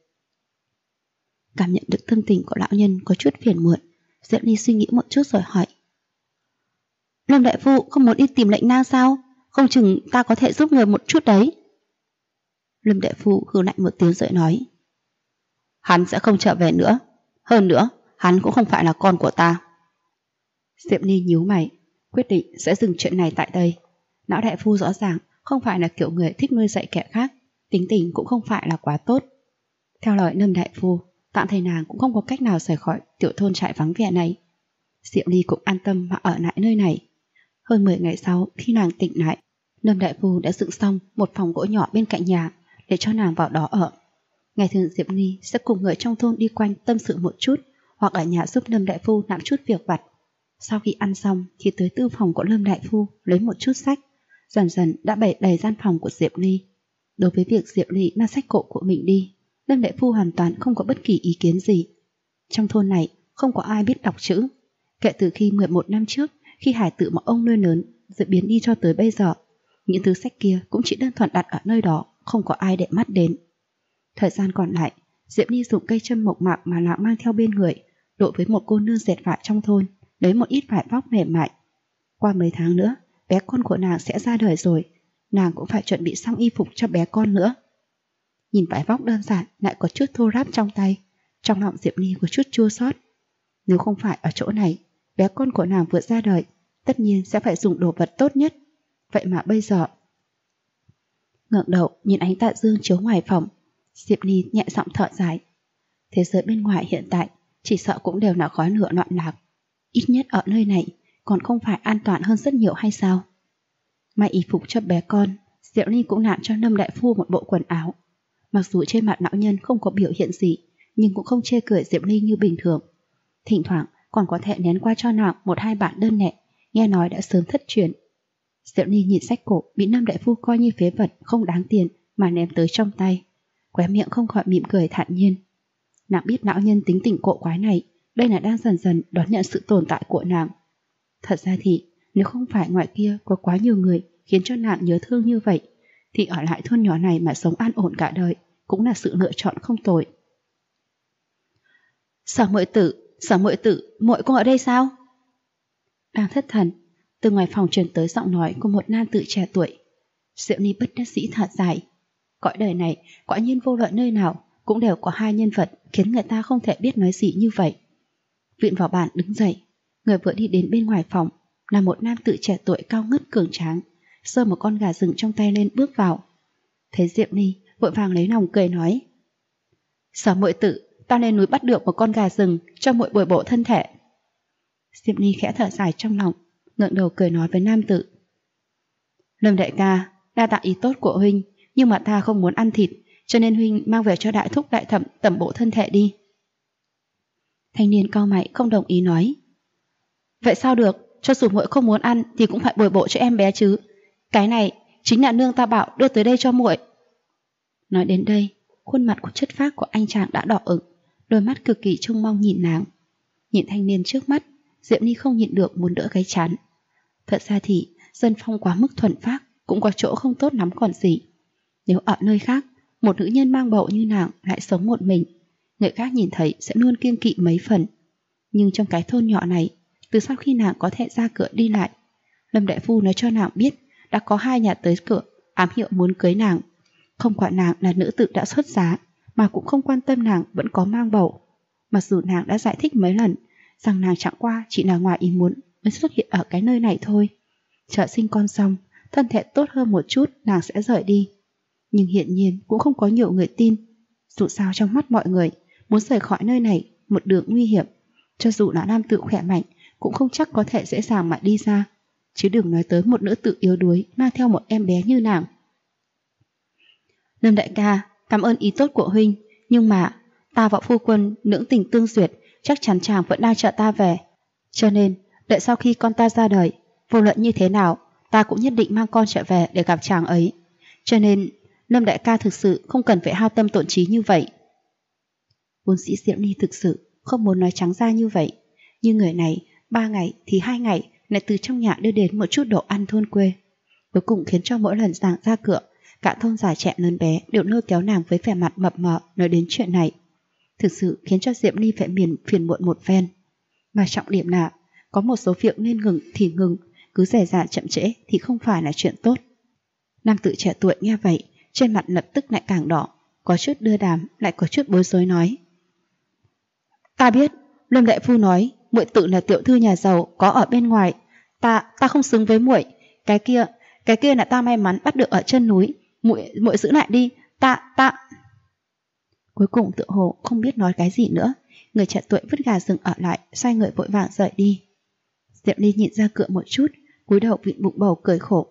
Cảm nhận được tâm tình của lão nhân có chút phiền muộn, Diệp Ly suy nghĩ một chút rồi hỏi: Lâm đại phu không muốn đi tìm lệnh nang sao? Không chừng ta có thể giúp người một chút đấy. Lâm đại phu hừ lạnh một tiếng rồi nói: Hắn sẽ không trở về nữa. Hơn nữa, hắn cũng không phải là con của ta. Diệp Ly nhíu mày, quyết định sẽ dừng chuyện này tại đây. Lão đại phu rõ ràng không phải là kiểu người thích nuôi dạy kẻ khác, tính tình cũng không phải là quá tốt. Theo lời Lâm đại phu, tạm thời nàng cũng không có cách nào rời khỏi tiểu thôn trại vắng vẻ này. Diệp Ly cũng an tâm mà ở lại nơi này. Hơn 10 ngày sau, khi nàng tỉnh lại, Lâm đại phu đã dựng xong một phòng gỗ nhỏ bên cạnh nhà để cho nàng vào đó ở. Ngày thường Diệp Ly sẽ cùng người trong thôn đi quanh tâm sự một chút, hoặc ở nhà giúp Lâm đại phu làm chút việc vặt. Sau khi ăn xong thì tới tư phòng của Lâm đại phu lấy một chút sách, dần dần đã bày đầy gian phòng của Diệp Ly. Đối với việc Diệp Ly mang sách cộ của mình đi, Lâm đại phu hoàn toàn không có bất kỳ ý kiến gì. Trong thôn này không có ai biết đọc chữ. Kể từ khi 11 năm trước, khi hải tử mà ông nuôi lớn rồi biến đi cho tới bây giờ, những thứ sách kia cũng chỉ đơn thuần đặt ở nơi đó, không có ai để mắt đến. Thời gian còn lại, Diệp Ly dùng cây châm mộc mạc mà nàng mang theo bên người, đội với một cô nương dệt vải trong thôn, lấy một ít vải vóc mềm mại. Qua mấy tháng nữa, bé con của nàng sẽ ra đời rồi, nàng cũng phải chuẩn bị xong y phục cho bé con nữa. Nhìn vải vóc đơn giản lại có chút thô ráp trong tay, trong lòng Diệp Ly có chút chua xót. Nếu không phải ở chỗ này, bé con của nàng vừa ra đời, tất nhiên sẽ phải dùng đồ vật tốt nhất. Vậy mà bây giờ... Ngẩng đầu nhìn ánh tạ dương chiếu ngoài phòng, Diệp Ly nhẹ giọng thở dài. Thế giới bên ngoài hiện tại chỉ sợ cũng đều là khói lửa loạn lạc. Ít nhất ở nơi này còn không phải an toàn hơn rất nhiều hay sao? May y phục cho bé con, Diệp Ly cũng làm cho Lâm đại phu một bộ quần áo. Mặc dù trên mặt lão nhân không có biểu hiện gì, nhưng cũng không chê cười Diệp Ly như bình thường. Thỉnh thoảng còn có thể nén qua cho nàng một hai bản đơn lẻ, nghe nói đã sớm thất truyền. Diệp Ly nhìn sách cổ bị Lâm đại phu coi như phế vật không đáng tiền mà ném tới trong tay, khóe miệng không khỏi mỉm cười thản nhiên. Nàng biết lão nhân tính tình cộ quái này, đây là đang dần dần đón nhận sự tồn tại của nàng. Thật ra thì nếu không phải ngoài kia có quá nhiều người khiến cho nàng nhớ thương như vậy, thì ở lại thôn nhỏ này mà sống an ổn cả đời cũng là sự lựa chọn không tồi. Sở muội tử, muội cũng ở đây sao? Đang thất thần, từ ngoài phòng truyền tới giọng nói của một nam tử trẻ tuổi. Diệu Ni bất đắc dĩ thở dài. Cõi đời này quả nhiên vô luận nơi nào cũng đều có hai nhân vật khiến người ta không thể biết nói gì như vậy. Viện vào bàn đứng dậy, người vừa đi đến bên ngoài phòng là một nam tử trẻ tuổi cao ngất cường tráng, giơ một con gà rừng trong tay lên bước vào. Thấy Diệp Ni, vội vàng lấy lòng cười nói: Sở muội tử, ta lên núi bắt được một con gà rừng cho muội bồi bổ thân thể. Diệp Ni khẽ thở dài trong lòng, ngẩng đầu cười nói với nam tử: Lâm đại ca, đa tạ ý tốt của huynh, nhưng mà ta không muốn ăn thịt, cho nên huynh mang về cho đại thúc đại thẩm tẩm bổ thân thể đi. Thanh niên cau mày không đồng ý nói: Vậy sao được, cho dù muội không muốn ăn thì cũng phải bồi bổ cho em bé chứ. Cái này chính là nương ta bảo đưa tới đây cho muội. Nói đến đây, khuôn mặt của chất phác của anh chàng đã đỏ ửng, đôi mắt cực kỳ trông mong nhìn nàng. Nhìn thanh niên trước mắt, Diệp Ni không nhịn được muốn đỡ cái chán. Thật ra thì dân phong quá mức thuần phác cũng có chỗ không tốt lắm còn gì. Nếu ở nơi khác, một nữ nhân mang bầu như nàng lại sống một mình, người khác nhìn thấy sẽ luôn kiêng kỵ mấy phần. Nhưng trong cái thôn nhỏ này, từ sau khi nàng có thể ra cửa đi lại, Lâm đại phu nói cho nàng biết đã có hai nhà tới cửa ám hiệu muốn cưới nàng. Không quả nàng là nữ tử đã xuất giá, mà cũng không quan tâm nàng vẫn có mang bầu. Mặc dù nàng đã giải thích mấy lần rằng nàng chẳng qua chỉ là ngoài ý muốn mới xuất hiện ở cái nơi này thôi. Chờ sinh con xong, thân thể tốt hơn một chút nàng sẽ rời đi. Nhưng hiện nhiên cũng không có nhiều người tin. Dù sao trong mắt mọi người, muốn rời khỏi nơi này một đường nguy hiểm, cho dù là nam tử khỏe mạnh cũng không chắc có thể dễ dàng mà đi ra, chứ đừng nói tới một nữ tử yếu đuối mang theo một em bé như nàng. Lâm đại ca, cảm ơn ý tốt của huynh, nhưng mà ta và phu quân lưỡng tình tương duyệt, chắc chắn chàng vẫn đang chờ ta về. Cho nên, đợi sau khi con ta ra đời, vô luận như thế nào, ta cũng nhất định mang con trở về để gặp chàng ấy. Cho nên, Lâm đại ca thực sự không cần phải hao tâm tổn trí như vậy. Vốn dĩ Diễm Ni thực sự không muốn nói trắng ra như vậy, nhưng người này 3 ngày thì 2 ngày lại từ trong nhà đưa đến một chút đồ ăn thôn quê, cuối cùng khiến cho mỗi lần nàng ra cửa cả thôn già trẻ lớn bé đều lôi kéo nàng với vẻ mặt mập mờ nói đến chuyện này. Thực sự khiến cho Diệp Ly phải phiền muộn một phen. Mà trọng điểm là có một số việc nên ngừng thì ngừng, cứ dè dặt chậm trễ thì không phải là chuyện tốt. Nam tử trẻ tuổi nghe vậy, trên mặt lập tức lại càng đỏ, có chút đưa đàm, lại có chút bối rối nói: Ta biết, Lâm đại phu nói muội tự là tiểu thư nhà giàu có ở bên ngoài, ta không xứng với muội, cái kia là ta may mắn bắt được ở chân núi, muội giữ lại đi, ta. Cuối cùng tựa hồ không biết nói cái gì nữa, người trẻ tuổi vứt gà rừng ở lại, xoay người vội vàng rời đi. Diệp Ly nhìn ra cửa một chút, cúi đầu vịn bụng bầu cười khổ.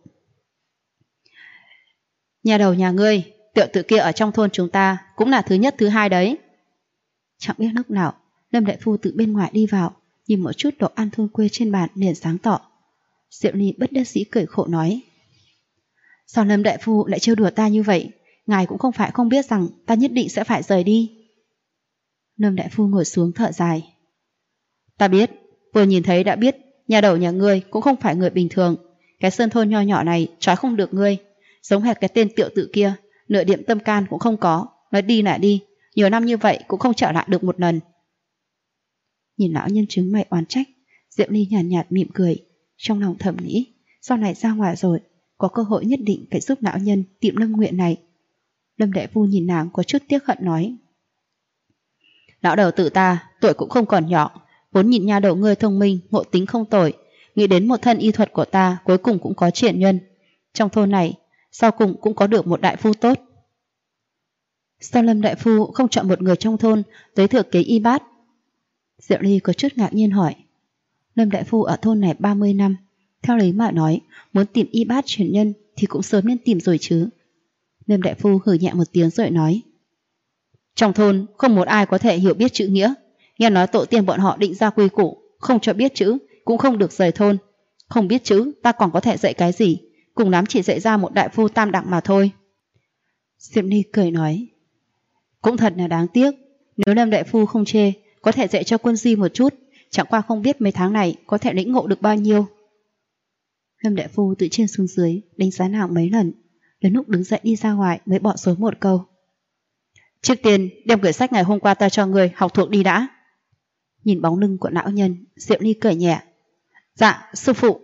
Nhà đầu nhà ngươi, tiểu tử kia ở trong thôn chúng ta cũng là thứ nhất thứ hai đấy. Chẳng biết lúc nào Lâm đại phu từ bên ngoài đi vào, nhìn một chút đồ ăn thôn quê trên bàn liền sáng tỏ. Diệp Ly bất đắc dĩ cười khổ nói: Sao Lâm đại phu lại trêu đùa ta như vậy? Ngài cũng không phải không biết rằng ta nhất định sẽ phải rời đi. Lâm đại phu ngồi xuống thở dài: Ta biết, vừa nhìn thấy đã biết nhà đầu nhà ngươi cũng không phải người bình thường. Cái sơn thôn nho nhỏ này trói không được ngươi, giống hệt cái tên tiểu tử kia, nửa điểm tâm can cũng không có, nói đi lại đi, nhiều năm như vậy cũng không trở lại được một lần. Nhìn lão nhân trứng mày oán trách, Diệp Ly nhàn nhạt mỉm cười, trong lòng thầm nghĩ sau này ra ngoài rồi có cơ hội nhất định phải giúp lão nhân tiệm lâm nguyện này. Lâm đại phu nhìn nàng có chút tiếc hận nói: Lão đầu tự ta tuổi cũng không còn nhỏ, vốn nhìn nhà đầu ngươi thông minh ngộ tính không tồi, nghĩ đến một thân y thuật của ta cuối cùng cũng có triển nhân, trong thôn này sau cùng cũng có được một đại phu tốt. Sao Lâm đại phu không chọn một người trong thôn tới thừa kế y bát? Diệu Ly có chút ngạc nhiên hỏi. Lâm đại phu ở thôn này 30 năm, theo lý mà nói muốn tìm y bát truyền nhân thì cũng sớm nên tìm rồi chứ. Lâm đại phu hừ nhẹ một tiếng rồi nói: Trong thôn không một ai có thể hiểu biết chữ nghĩa, nghe nói tổ tiên bọn họ định ra quy củ, không cho biết chữ cũng không được rời thôn. Không biết chữ ta còn có thể dạy cái gì, cùng lắm chỉ dạy ra một đại phu tam đẳng mà thôi. Diệp Ly cười nói: Cũng thật là đáng tiếc, nếu Lâm đại phu không chê, có thể dạy cho Quân Di một chút, chẳng qua không biết mấy tháng này có thể lĩnh ngộ được bao nhiêu. Lâm đại phu từ trên xuống dưới đánh giá nàng mấy lần, đến lúc đứng dậy đi ra ngoài mới bỏ xuống một câu: Trước tiên đem quyển sách ngày hôm qua ta cho người học thuộc đi đã. Nhìn bóng lưng của lão nhân, Diệu Ly cười nhẹ: Dạ sư phụ.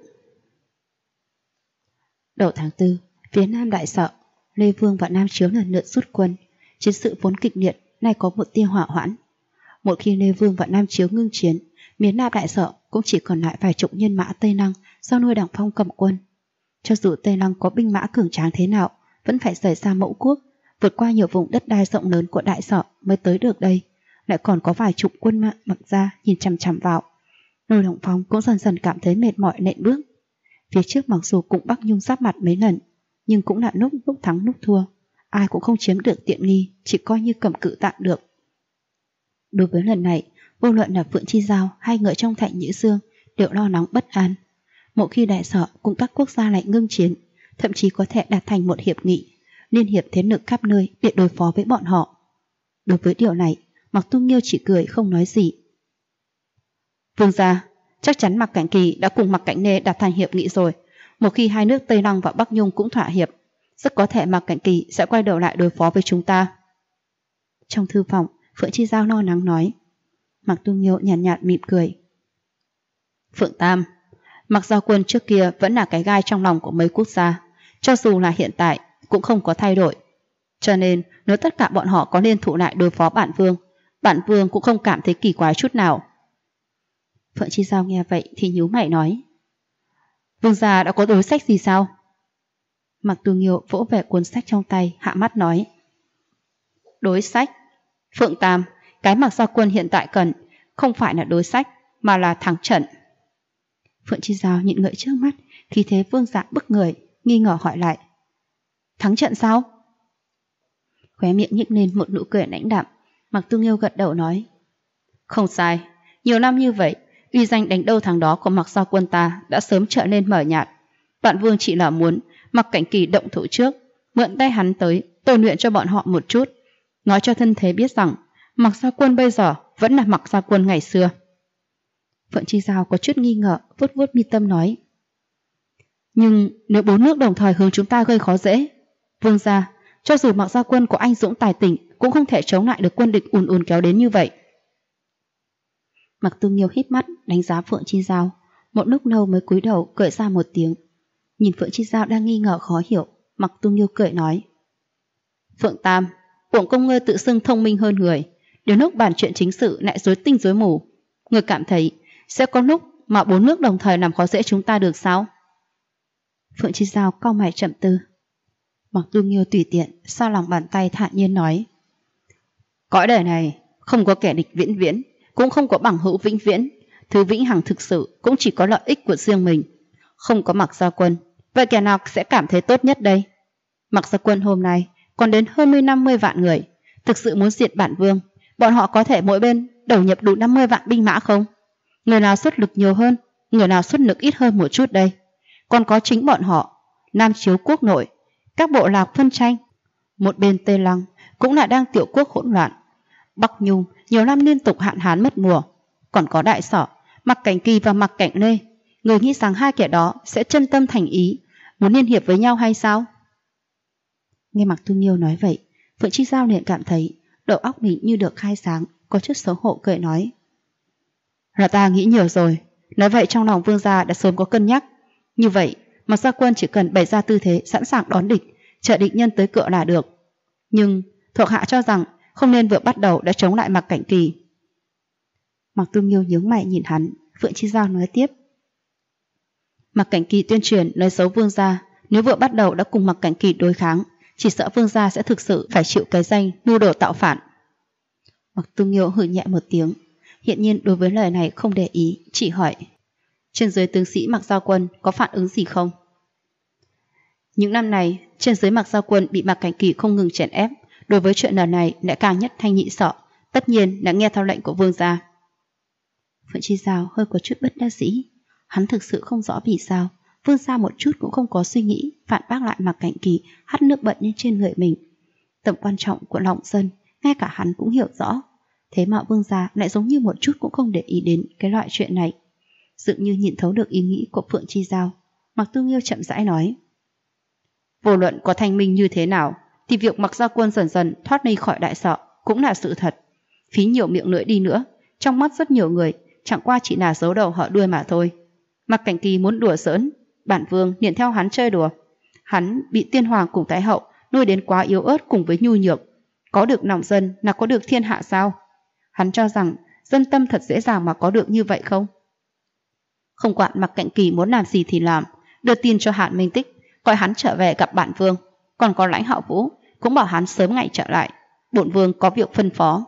Đầu tháng 4, phía Nam Đại Sở, Lê Vương và Nam Chiếu lần lượt rút quân. Chiến sự vốn kịch liệt nay có một tia hỏa hoãn. Một khi Lê Vương và Nam Chiếu ngưng chiến, miền Nam Đại Sở cũng chỉ còn lại vài chục nhân mã Tây Lăng do nuôi Đằng Phong cầm quân. Cho dù Tây Lăng có binh mã cường tráng thế nào, vẫn phải rời xa Mẫu Quốc, vượt qua nhiều vùng đất đai rộng lớn của Đại Sở mới tới được đây. Lại còn có vài chục quân mặc ra nhìn chằm chằm vào. Nuôi Đằng Phong cũng dần dần cảm thấy mệt mỏi nện bước. Phía trước mặc dù cùng Bắc Nhung giáp mặt mấy lần, nhưng cũng là lúc thắng lúc thua, ai cũng không chiếm được tiện nghi, chỉ coi như cầm cự tạm được. Đối với lần này, vô luận là Phượng Chi Giao hay người trong Thạnh Nhữ Dương đều lo lắng bất an. Một khi Đại Sở cùng các quốc gia lại ngưng chiến, thậm chí có thể đạt thành một hiệp nghị, liên hiệp thế lực khắp nơi để đối phó với bọn họ. Đối với điều này, Mạc Tu Nghiêu chỉ cười không nói gì. Vương gia, chắc chắn Mạc Cảnh Kỳ đã cùng Mạc Cảnh Nê đạt thành hiệp nghị rồi. Một khi hai nước Tây Lăng và Bắc Nhung cũng thỏa hiệp, rất có thể Mạc Cảnh Kỳ sẽ quay đầu lại đối phó với chúng ta. Trong thư phòng, Phượng Chi Giao lo lắng nói. Mạc Tu Nghiêu nhàn nhạt mỉm cười. Phượng Tam, Mạc Giao Quân trước kia vẫn là cái gai trong lòng của mấy quốc gia, cho dù là hiện tại cũng không có thay đổi. Cho nên nếu tất cả bọn họ có liên thủ lại đối phó bản vương cũng không cảm thấy kỳ quái chút nào. Phượng Chi Giao nghe vậy thì nhíu mày nói. Vương gia đã có đối sách gì sao? Mạc Tu Nghiêu vỗ về cuốn sách trong tay, hạ mắt nói. Đối sách? Phượng Tam, cái Mạc Giao Quân hiện tại cần không phải là đối sách, mà là thắng trận. Phượng Chi Giao nhịn ngợi trước mắt, khi thế vương dạ bức người, nghi ngờ hỏi lại. Thắng trận sao? Khóe miệng nhếch lên một nụ cười lãnh đạm, Mạc Tu Nghiêu gật đầu nói. Không sai, nhiều năm như vậy, uy danh đánh đâu thằng đó của Mạc Giao Quân ta đã sớm trở nên mờ nhạt. Bản vương chỉ là muốn Mạc Cảnh Kỳ động thủ trước, mượn tay hắn tới tôi luyện cho bọn họ một chút, nói cho thân thế biết rằng Mạc Giao Quân bây giờ vẫn là Mạc Giao Quân ngày xưa. Phượng Chi Giao có chút nghi ngờ, vuốt vuốt mi tâm nói. Nhưng nếu bốn nước đồng thời hướng chúng ta gây khó dễ, Vương gia, cho dù Mạc Gia Quân có anh dũng tài tình cũng không thể chống lại được quân địch ùn ùn kéo đến như vậy. Mạc Tu Nghiêu híp mắt đánh giá Phượng Chi Giao, một lúc lâu mới cúi đầu cười ra một tiếng. Nhìn Phượng Chi Giao đang nghi ngờ khó hiểu, Mạc Tu Nghiêu cười nói: Phượng Tam, uổng công ngươi tự xưng thông minh hơn người, đến lúc bàn chuyện chính sự lại rối tinh rối mù. Ngươi cảm thấy sẽ có lúc mà 4 nước đồng thời làm khó dễ chúng ta được sao? Phượng Chi Giao cau mày chậm tư. Mạc Tu Nghiêu tùy tiện sau lòng bàn tay thản nhiên nói: Cõi đời này không có kẻ địch vĩnh viễn, cũng không có bằng hữu vĩnh viễn. Thứ vĩnh hằng thực sự cũng chỉ có lợi ích của riêng mình. Không có Mạc Gia Quân, vậy kẻ nào sẽ cảm thấy tốt nhất đây? Mạc Gia Quân hôm nay còn đến hơn 50 vạn người, thực sự muốn diệt bản vương, bọn họ có thể mỗi bên đầu nhập đủ 50 vạn binh mã không? Người nào xuất lực nhiều hơn, người nào xuất lực ít hơn một chút đây? Còn có chính bọn họ, Nam Chiếu quốc nội, các bộ lạc phân tranh. Một bên Tây Lăng cũng là đang tiểu quốc hỗn loạn. Bắc Nhung nhiều năm liên tục hạn hán mất mùa. Còn có Đại Sở, Mạc Cảnh Kỳ và Mạc Cảnh Lê. Người nghĩ rằng hai kẻ đó sẽ chân tâm thành ý, muốn liên hiệp với nhau hay sao? Nghe Mạc Tu Nghiêu nói vậy, Phượng Chi Giao liền cảm thấy đầu óc mình như được khai sáng, có chút xấu hổ cười nói: Là ta nghĩ nhiều rồi. Nói vậy trong lòng vương gia đã sớm có cân nhắc. Như vậy Mạc Gia Quân chỉ cần bày ra tư thế sẵn sàng đón địch, chờ địch nhân tới cửa là được. Nhưng thuộc hạ cho rằng không nên vừa bắt đầu đã chống lại Mạc Cảnh Kỳ. Mạc Tu Nghiêu nhướng mày nhìn hắn. Phượng Chi Giao nói tiếp: Mạc Cảnh Kỳ tuyên truyền nói xấu vương gia, nếu vừa bắt đầu đã cùng Mạc Cảnh Kỳ đối kháng, chỉ sợ vương gia sẽ thực sự phải chịu cái danh mưu đồ tạo phản. Mạc Tu Nghiêu hừ nhẹ một tiếng, hiện nhiên đối với lời này không để ý, chỉ hỏi: Trên dưới tướng sĩ Mạc Gia Quân có phản ứng gì không? Những năm này trên dưới Mạc Gia Quân bị Mạc Cảnh Kỳ không ngừng chèn ép, đối với chuyện lần này lại càng nhất thanh nhị sợ, tất nhiên đã nghe theo lệnh của vương gia. Phượng Chi Giao hơi có chút bất đắc dĩ, hắn thực sự không rõ vì sao vương gia một chút cũng không có suy nghĩ phản bác lại Mạc Cảnh Kỳ hắt nước bẩn lên trên người mình. Tầm quan trọng của lòng dân ngay cả hắn cũng hiểu rõ, thế mà vương gia lại giống như một chút cũng không để ý đến cái loại chuyện này. Dường như nhìn thấu được ý nghĩ của Phượng Chi Giao, Mạc Tu Nghiêu chậm rãi nói: Vô luận có thanh minh như thế nào thì việc Mạc Gia Quân dần dần thoát ly khỏi Đại Sở cũng là sự thật. Phí nhiều miệng lưỡi đi nữa, trong mắt rất nhiều người chẳng qua chỉ là giấu đầu họ đuôi mà thôi. Mạc Cảnh Kỳ muốn đùa giỡn, bản vương liền theo hắn chơi đùa. Hắn bị tiên hoàng cùng thái hậu nuôi đến quá yếu ớt cùng với nhu nhược, có được lòng dân là có được thiên hạ sao? Hắn cho rằng dân tâm thật dễ dàng mà có được như vậy không? Không quản Mạc Cảnh Kỳ muốn làm gì thì làm, đưa tin cho Hàn Minh Tích gọi hắn trở về gặp bản vương, còn có Lãnh Hạo Vũ cũng bảo hắn sớm ngày trở lại, bổn vương có việc phân phó.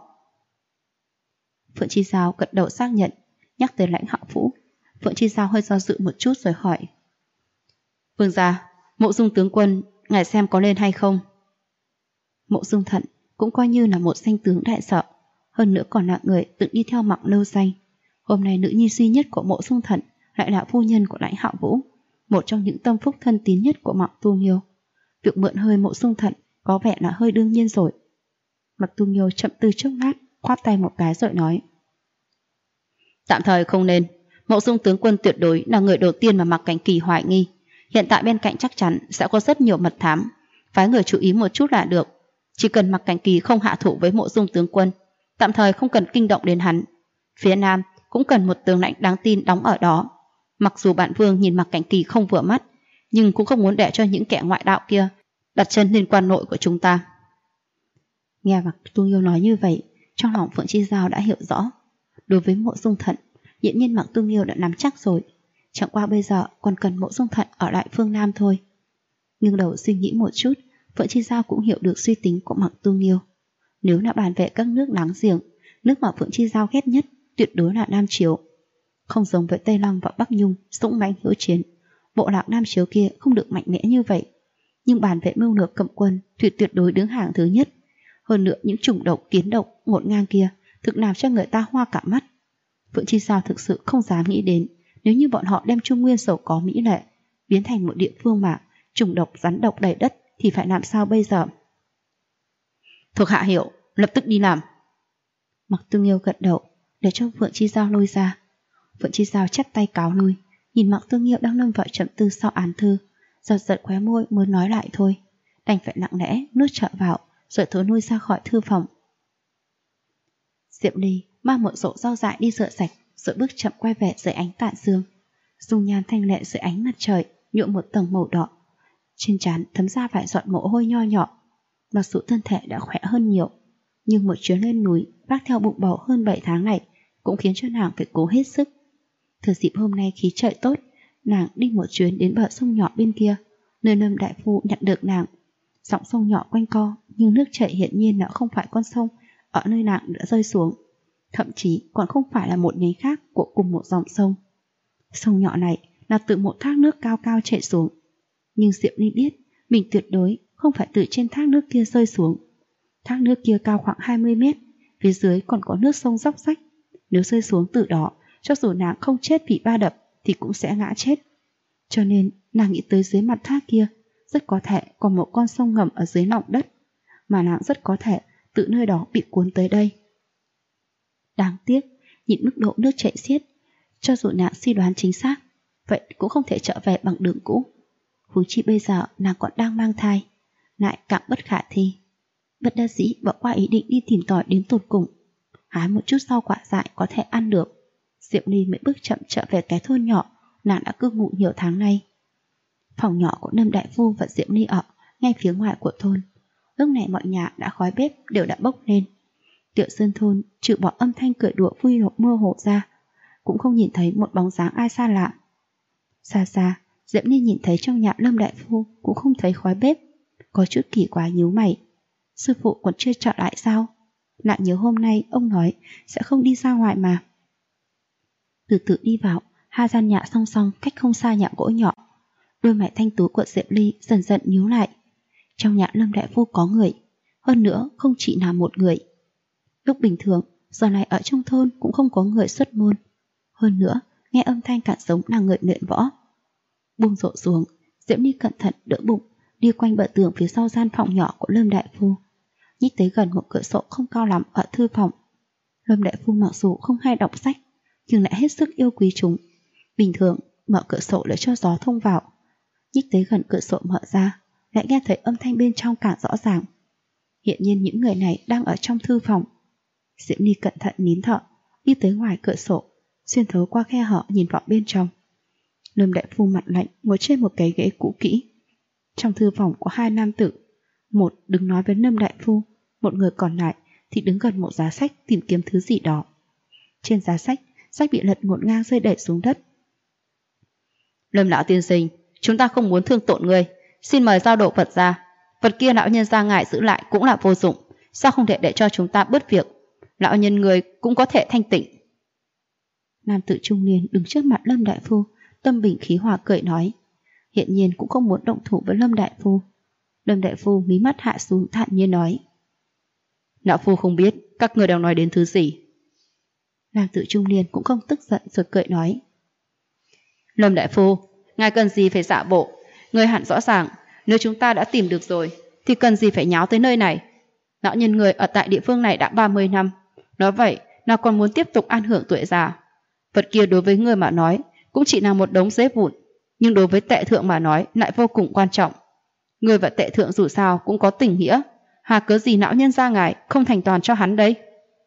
Phượng Chi Giao gật đầu xác nhận. Nhắc tới Lãnh Hạo Vũ, Phượng Chi Giao hơi do dự một chút rồi hỏi: Vương gia, Mộ Dung tướng quân ngài xem có lên hay không? Mộ Dung Thận cũng coi như là một danh tướng Đại Sở, hơn nữa còn là người từng đi theo Mạc Lâu Danh. Hôm nay nữ nhi duy nhất của Mộ Dung Thận lại là phu nhân của Lãnh Hạo Vũ, một trong những tâm phúc thân tín nhất của Mạc Tu Nghiêu. Việc mượn hơi Mộ Dung Thận có vẻ là hơi đương nhiên rồi. Mạc Tu Nghiêu chậm tư chốc lát, khoát tay một cái rồi nói: Tạm thời không nên. Mộ Dung tướng quân tuyệt đối là người đầu tiên mà Mạc Cảnh Kỳ hoài nghi. Hiện tại bên cạnh chắc chắn sẽ có rất nhiều mật thám, phái người chú ý một chút là được. Chỉ cần Mạc Cảnh Kỳ không hạ thủ với Mộ Dung tướng quân, tạm thời không cần kinh động đến hắn. Phía Nam cũng cần một tướng lãnh đáng tin đóng ở đó. Mặc dù bản vương nhìn Mạc Cảnh Kỳ không vừa mắt, nhưng cũng không muốn để cho những kẻ ngoại đạo kia đặt chân lên quan nội của chúng ta. Nghe Mạc Tu Nghiêu nói như vậy, trong lòng Phượng Chi Giao đã hiểu rõ. Đối với Mộ Dung Thận, hiện nhiên Mạc Tu Nghiêu đã nắm chắc rồi, chẳng qua bây giờ còn cần Mộ Dung Thận ở lại phương Nam thôi. Nhưng đầu suy nghĩ một chút, Phượng Chi Giao cũng hiểu được suy tính của Mạc Tu Nghiêu. Nếu là bàn về các nước láng giềng, nước mà Phượng Chi Giao ghét nhất tuyệt đối là Nam Chiếu. Không giống với Tây Lăng và Bắc Nhung dũng mãnh hữu chiến, bộ lạc Nam Chiếu kia không được mạnh mẽ như vậy. Nhưng bàn về mưu lược cầm quân thì tuyệt đối đứng hàng thứ nhất. Hơn nữa những chủng độc kiến độc ngổn ngang kia thực làm cho người ta hoa cả mắt. Phượng Chi Giao thực sự không dám nghĩ đến, nếu như bọn họ đem Trung Nguyên giàu có mỹ lệ biến thành một địa phương mà trùng độc rắn độc đầy đất thì phải làm sao bây giờ? Thuộc hạ hiểu, lập tức đi làm. Mạc Tu Nghiêu gật đầu để cho Phượng Chi Giao lôi ra. Phượng Chi Giao chắp tay cáo lui, nhìn Mạc Tu Nghiêu đang lâm vào trầm tư sau án thư, giật giật khóe môi muốn nói lại thôi. đành phải lặng lẽ nuốt trợ vào rồi thối lui ra khỏi thư phòng. Diệp Ly mang một rổ rau dại đi rửa sạch rồi bước chậm quay về dưới ánh tà dương. Dung nhan thanh lệ dưới ánh mặt trời nhuộm một tầng màu đỏ, trên trán thấm ra vài giọt mồ hôi nho nhỏ. Mặc dù thân thể đã khỏe hơn nhiều, nhưng một chuyến lên núi vác theo bụng bầu hơn 7 tháng này cũng khiến cho nàng phải cố hết sức. Thừa dịp hôm nay khí trời tốt, nàng đi một chuyến đến bờ sông nhỏ bên kia, nơi Lâm đại phu nhận được nàng. Dòng sông nhỏ quanh co, nhưng nước chảy hiển nhiên là không phải con sông ở nơi nàng đã rơi xuống, thậm chí còn không phải là một nhánh khác của cùng một dòng sông. Sông nhỏ này là từ một thác nước cao cao chảy xuống, nhưng Diệp Ly biết mình tuyệt đối không phải từ trên thác nước kia rơi xuống. Thác nước kia cao khoảng 20 mét, phía dưới còn có nước sông róc rách. Nếu rơi xuống từ đó, cho dù nàng không chết vì va đập thì cũng sẽ ngã chết. Cho nên nàng nghĩ tới dưới mặt thác kia rất có thể còn một con sông ngầm ở dưới lòng đất, mà nàng rất có thể từ nơi đó bị cuốn tới đây. Đáng tiếc, nhìn mức độ nước chảy xiết, cho dù nàng suy đoán chính xác, vậy cũng không thể trở về bằng đường cũ. Huống chi bây giờ nàng còn đang mang thai, lại càng bất khả thi. Bất đắc dĩ bỏ qua ý định đi tìm tòi đến tột cùng. Hái một chút rau quả dại có thể ăn được, Diệp Ly mới bước chậm trở về cái thôn nhỏ nàng đã cư ngụ nhiều tháng nay. Phòng nhỏ của Lâm đại phu và Diệp Ly ở ngay phía ngoài của thôn. Lúc này mọi nhà đã khói bếp đều đã bốc lên. Tiểu sơn thôn trừ bỏ âm thanh cười đùa vui mơ hồ ra, cũng không nhìn thấy một bóng dáng ai xa lạ. Xa xa, Diệp Ly nhìn thấy trong nhà Lâm đại phu cũng không thấy khói bếp, có chút kỳ quái nhíu mày. Sư phụ còn chưa trở lại sao? Lại nhớ hôm nay ông nói sẽ không đi ra ngoài mà. Từ từ đi vào, hai gian nhà song song cách không xa nhà gỗ nhỏ. Đôi mày thanh tú của Diệp Ly dần dần nhíu lại. Trong nhà Lâm đại phu có người, hơn nữa không chỉ là một người. Lúc bình thường, giờ này ở trong thôn cũng không có người xuất môn. Hơn nữa, nghe âm thanh càng giống là người luyện võ. Buông rổ xuống, Diệp Ly cẩn thận đỡ bụng, đi quanh bờ tường phía sau gian phòng nhỏ của Lâm đại phu, nhích tới gần một cửa sổ không cao lắm ở thư phòng. Lâm đại phu mặc dù không hay đọc sách, nhưng lại hết sức yêu quý chúng. Bình thường mở cửa sổ để cho gió thông vào. Nhích tới gần cửa sổ mở ra, lại nghe thấy âm thanh bên trong càng rõ ràng. Hiện nhiên những người này đang ở trong thư phòng. Diễm Ly cẩn thận nín thở, đi tới ngoài cửa sổ, xuyên thấu qua khe hở nhìn vào bên trong. Lâm đại phu mặt lạnh ngồi trên một cái ghế cũ kỹ. Trong thư phòng có hai nam tử, một đứng nói với Lâm đại phu, một người còn lại thì đứng gần một giá sách tìm kiếm thứ gì đó. Trên giá sách, sách bị lật ngổn ngang rơi đẩy xuống đất. Lâm lão tiên sinh, chúng ta không muốn thương tổn người, xin mời giao đồ vật ra. Vật kia lão nhân gia ngài giữ lại cũng là vô dụng, sao không thể để cho chúng ta bớt việc? Lão nhân người cũng có thể thanh tịnh. Nam tử trung niên đứng trước mặt Lâm đại phu, tâm bình khí hòa cười nói, hiện nhiên cũng không muốn động thủ với Lâm đại phu. Lâm đại phu mí mắt hạ xuống thản nhiên nói, lão phu không biết các người đang nói đến thứ gì. Nam tử trung niên cũng không tức giận rồi cười nói, Lâm đại phu, ngài cần gì phải giả bộ, người hẳn rõ ràng, nếu chúng ta đã tìm được rồi thì cần gì phải nháo tới nơi này. Lão nhân người ở tại địa phương này đã 30 năm, nói vậy nào còn muốn tiếp tục an hưởng tuổi già. Vật kia đối với người mà nói cũng chỉ là một đống giấy vụn, nhưng đối với tệ thượng mà nói lại vô cùng quan trọng. Người và tệ thượng dù sao cũng có tình nghĩa, hà cớ gì lão nhân gia ngài không thành toàn cho hắn đây.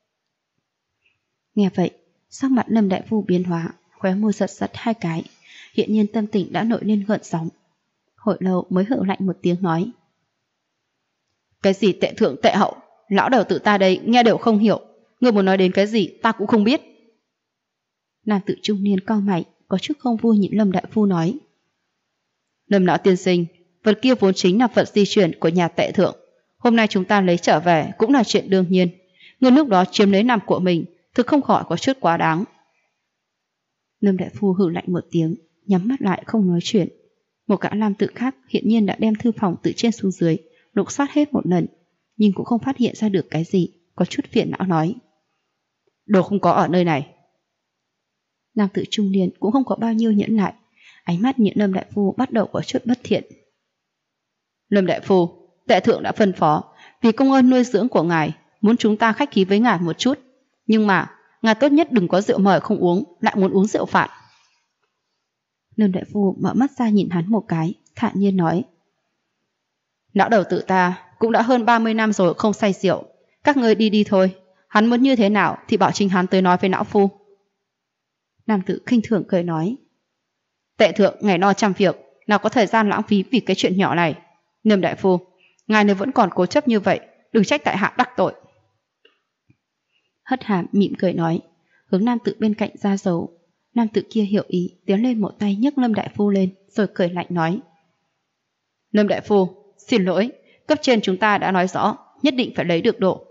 Nghe vậy, sắc mặt Lâm đại phu biến hóa, khóe môi giật giật hai cái, hiện nhiên tâm tình đã nổi lên gợn sóng. Hồi lâu mới hự lạnh một tiếng nói, cái gì tệ thượng tệ hậu, lão đầu tự ta đây nghe đều không hiểu, người muốn nói đến cái gì ta cũng không biết. Nam tử trung niên cau mày, có chút không vui nhìn Lâm đại phu nói, Lâm lão tiên sinh, vật kia vốn chính là vật di chuyển của nhà tệ thượng, hôm nay chúng ta lấy trở về cũng là chuyện đương nhiên, người lúc đó chiếm lấy nằm của mình thực không khỏi có chút quá đáng. Lâm đại phu hừ lạnh một tiếng, nhắm mắt lại không nói chuyện. Một gã nam tử khác hiện nhiên đã đem thư phòng từ trên xuống dưới lục soát hết một lần, nhưng cũng không phát hiện ra được cái gì, có chút phiền não nói, đồ không có ở nơi này. Nam tử trung niên cũng không có bao nhiêu nhẫn nại, ánh mắt nhìn Lâm đại phu bắt đầu có chút bất thiện. Lâm đại phu, tệ thượng đã phân phó vì công ơn nuôi dưỡng của ngài muốn chúng ta khách khí với ngài một chút, nhưng mà ngài tốt nhất đừng có rượu mời không uống, lại muốn uống rượu phạt. Lâm đại phu mở mắt ra nhìn hắn một cái, thản nhiên nói, Lão đầu tự ta cũng đã hơn 30 năm rồi không say rượu. Các ngươi đi đi thôi. Hắn muốn như thế nào thì bảo chính hắn tới nói với lão phu. Nam tử khinh thường cười nói. Tệ thượng ngày no trăm việc, nào có thời gian lãng phí vì cái chuyện nhỏ này. Nâm đại phu, ngài nếu vẫn còn cố chấp như vậy, đừng trách tại hạ đắc tội. Hất hàm mỉm cười nói, hướng nam tử bên cạnh ra dấu. Nam tử kia hiểu ý, tiến lên một tay nhấc Lâm đại phu lên, rồi cười lạnh nói. Lâm đại phu, xin lỗi, cấp trên chúng ta đã nói rõ, nhất định phải lấy được độ.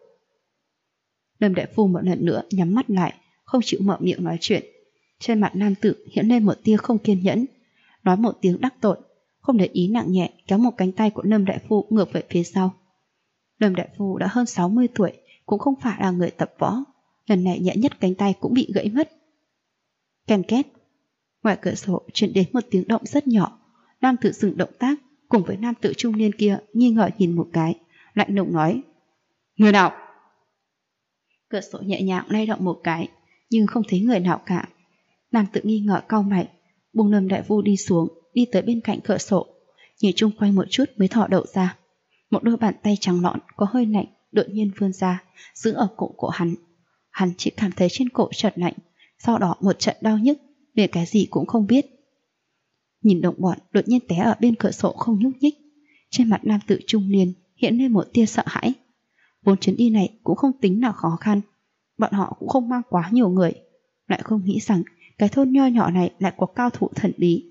Lâm đại phu một lần nữa nhắm mắt lại, không chịu mở miệng nói chuyện. Trên mặt nam tử hiện lên một tia không kiên nhẫn, nói một tiếng đắc tội, không để ý nặng nhẹ kéo một cánh tay của Lâm đại phu ngược về phía sau. Lâm đại phu đã hơn 60 tuổi, cũng không phải là người tập võ, lần này nhẹ nhất cánh tay cũng bị gãy mất. Ken két, ngoài cửa sổ truyền đến một tiếng động rất nhỏ. Nam tử dừng động tác, cùng với nam tử trung niên kia nghi ngờ nhìn một cái, lạnh lùng nói: Người nào? Cửa sổ nhẹ nhàng lay động một cái, nhưng không thấy người nào cả. Nam tử nghi ngờ cau mày, buông Lâm đại phu đi xuống, đi tới bên cạnh cửa sổ, nhìn chung quanh một chút mới thò đầu ra. Một đôi bàn tay trắng nõn có hơi lạnh đột nhiên vươn ra, giữ ở cổ của hắn. Hắn chỉ cảm thấy trên cổ chợt lạnh, sau đó một trận đau nhức, liền cái gì cũng không biết. Nhìn đồng bọn đột nhiên té ở bên cửa sổ không nhúc nhích, trên mặt nam tử trung niên hiện lên một tia sợ hãi. Vốn chuyến đi này cũng không tính là khó khăn, bọn họ cũng không mang quá nhiều người, lại không nghĩ rằng cái thôn nho nhỏ này lại có cao thủ thần bí.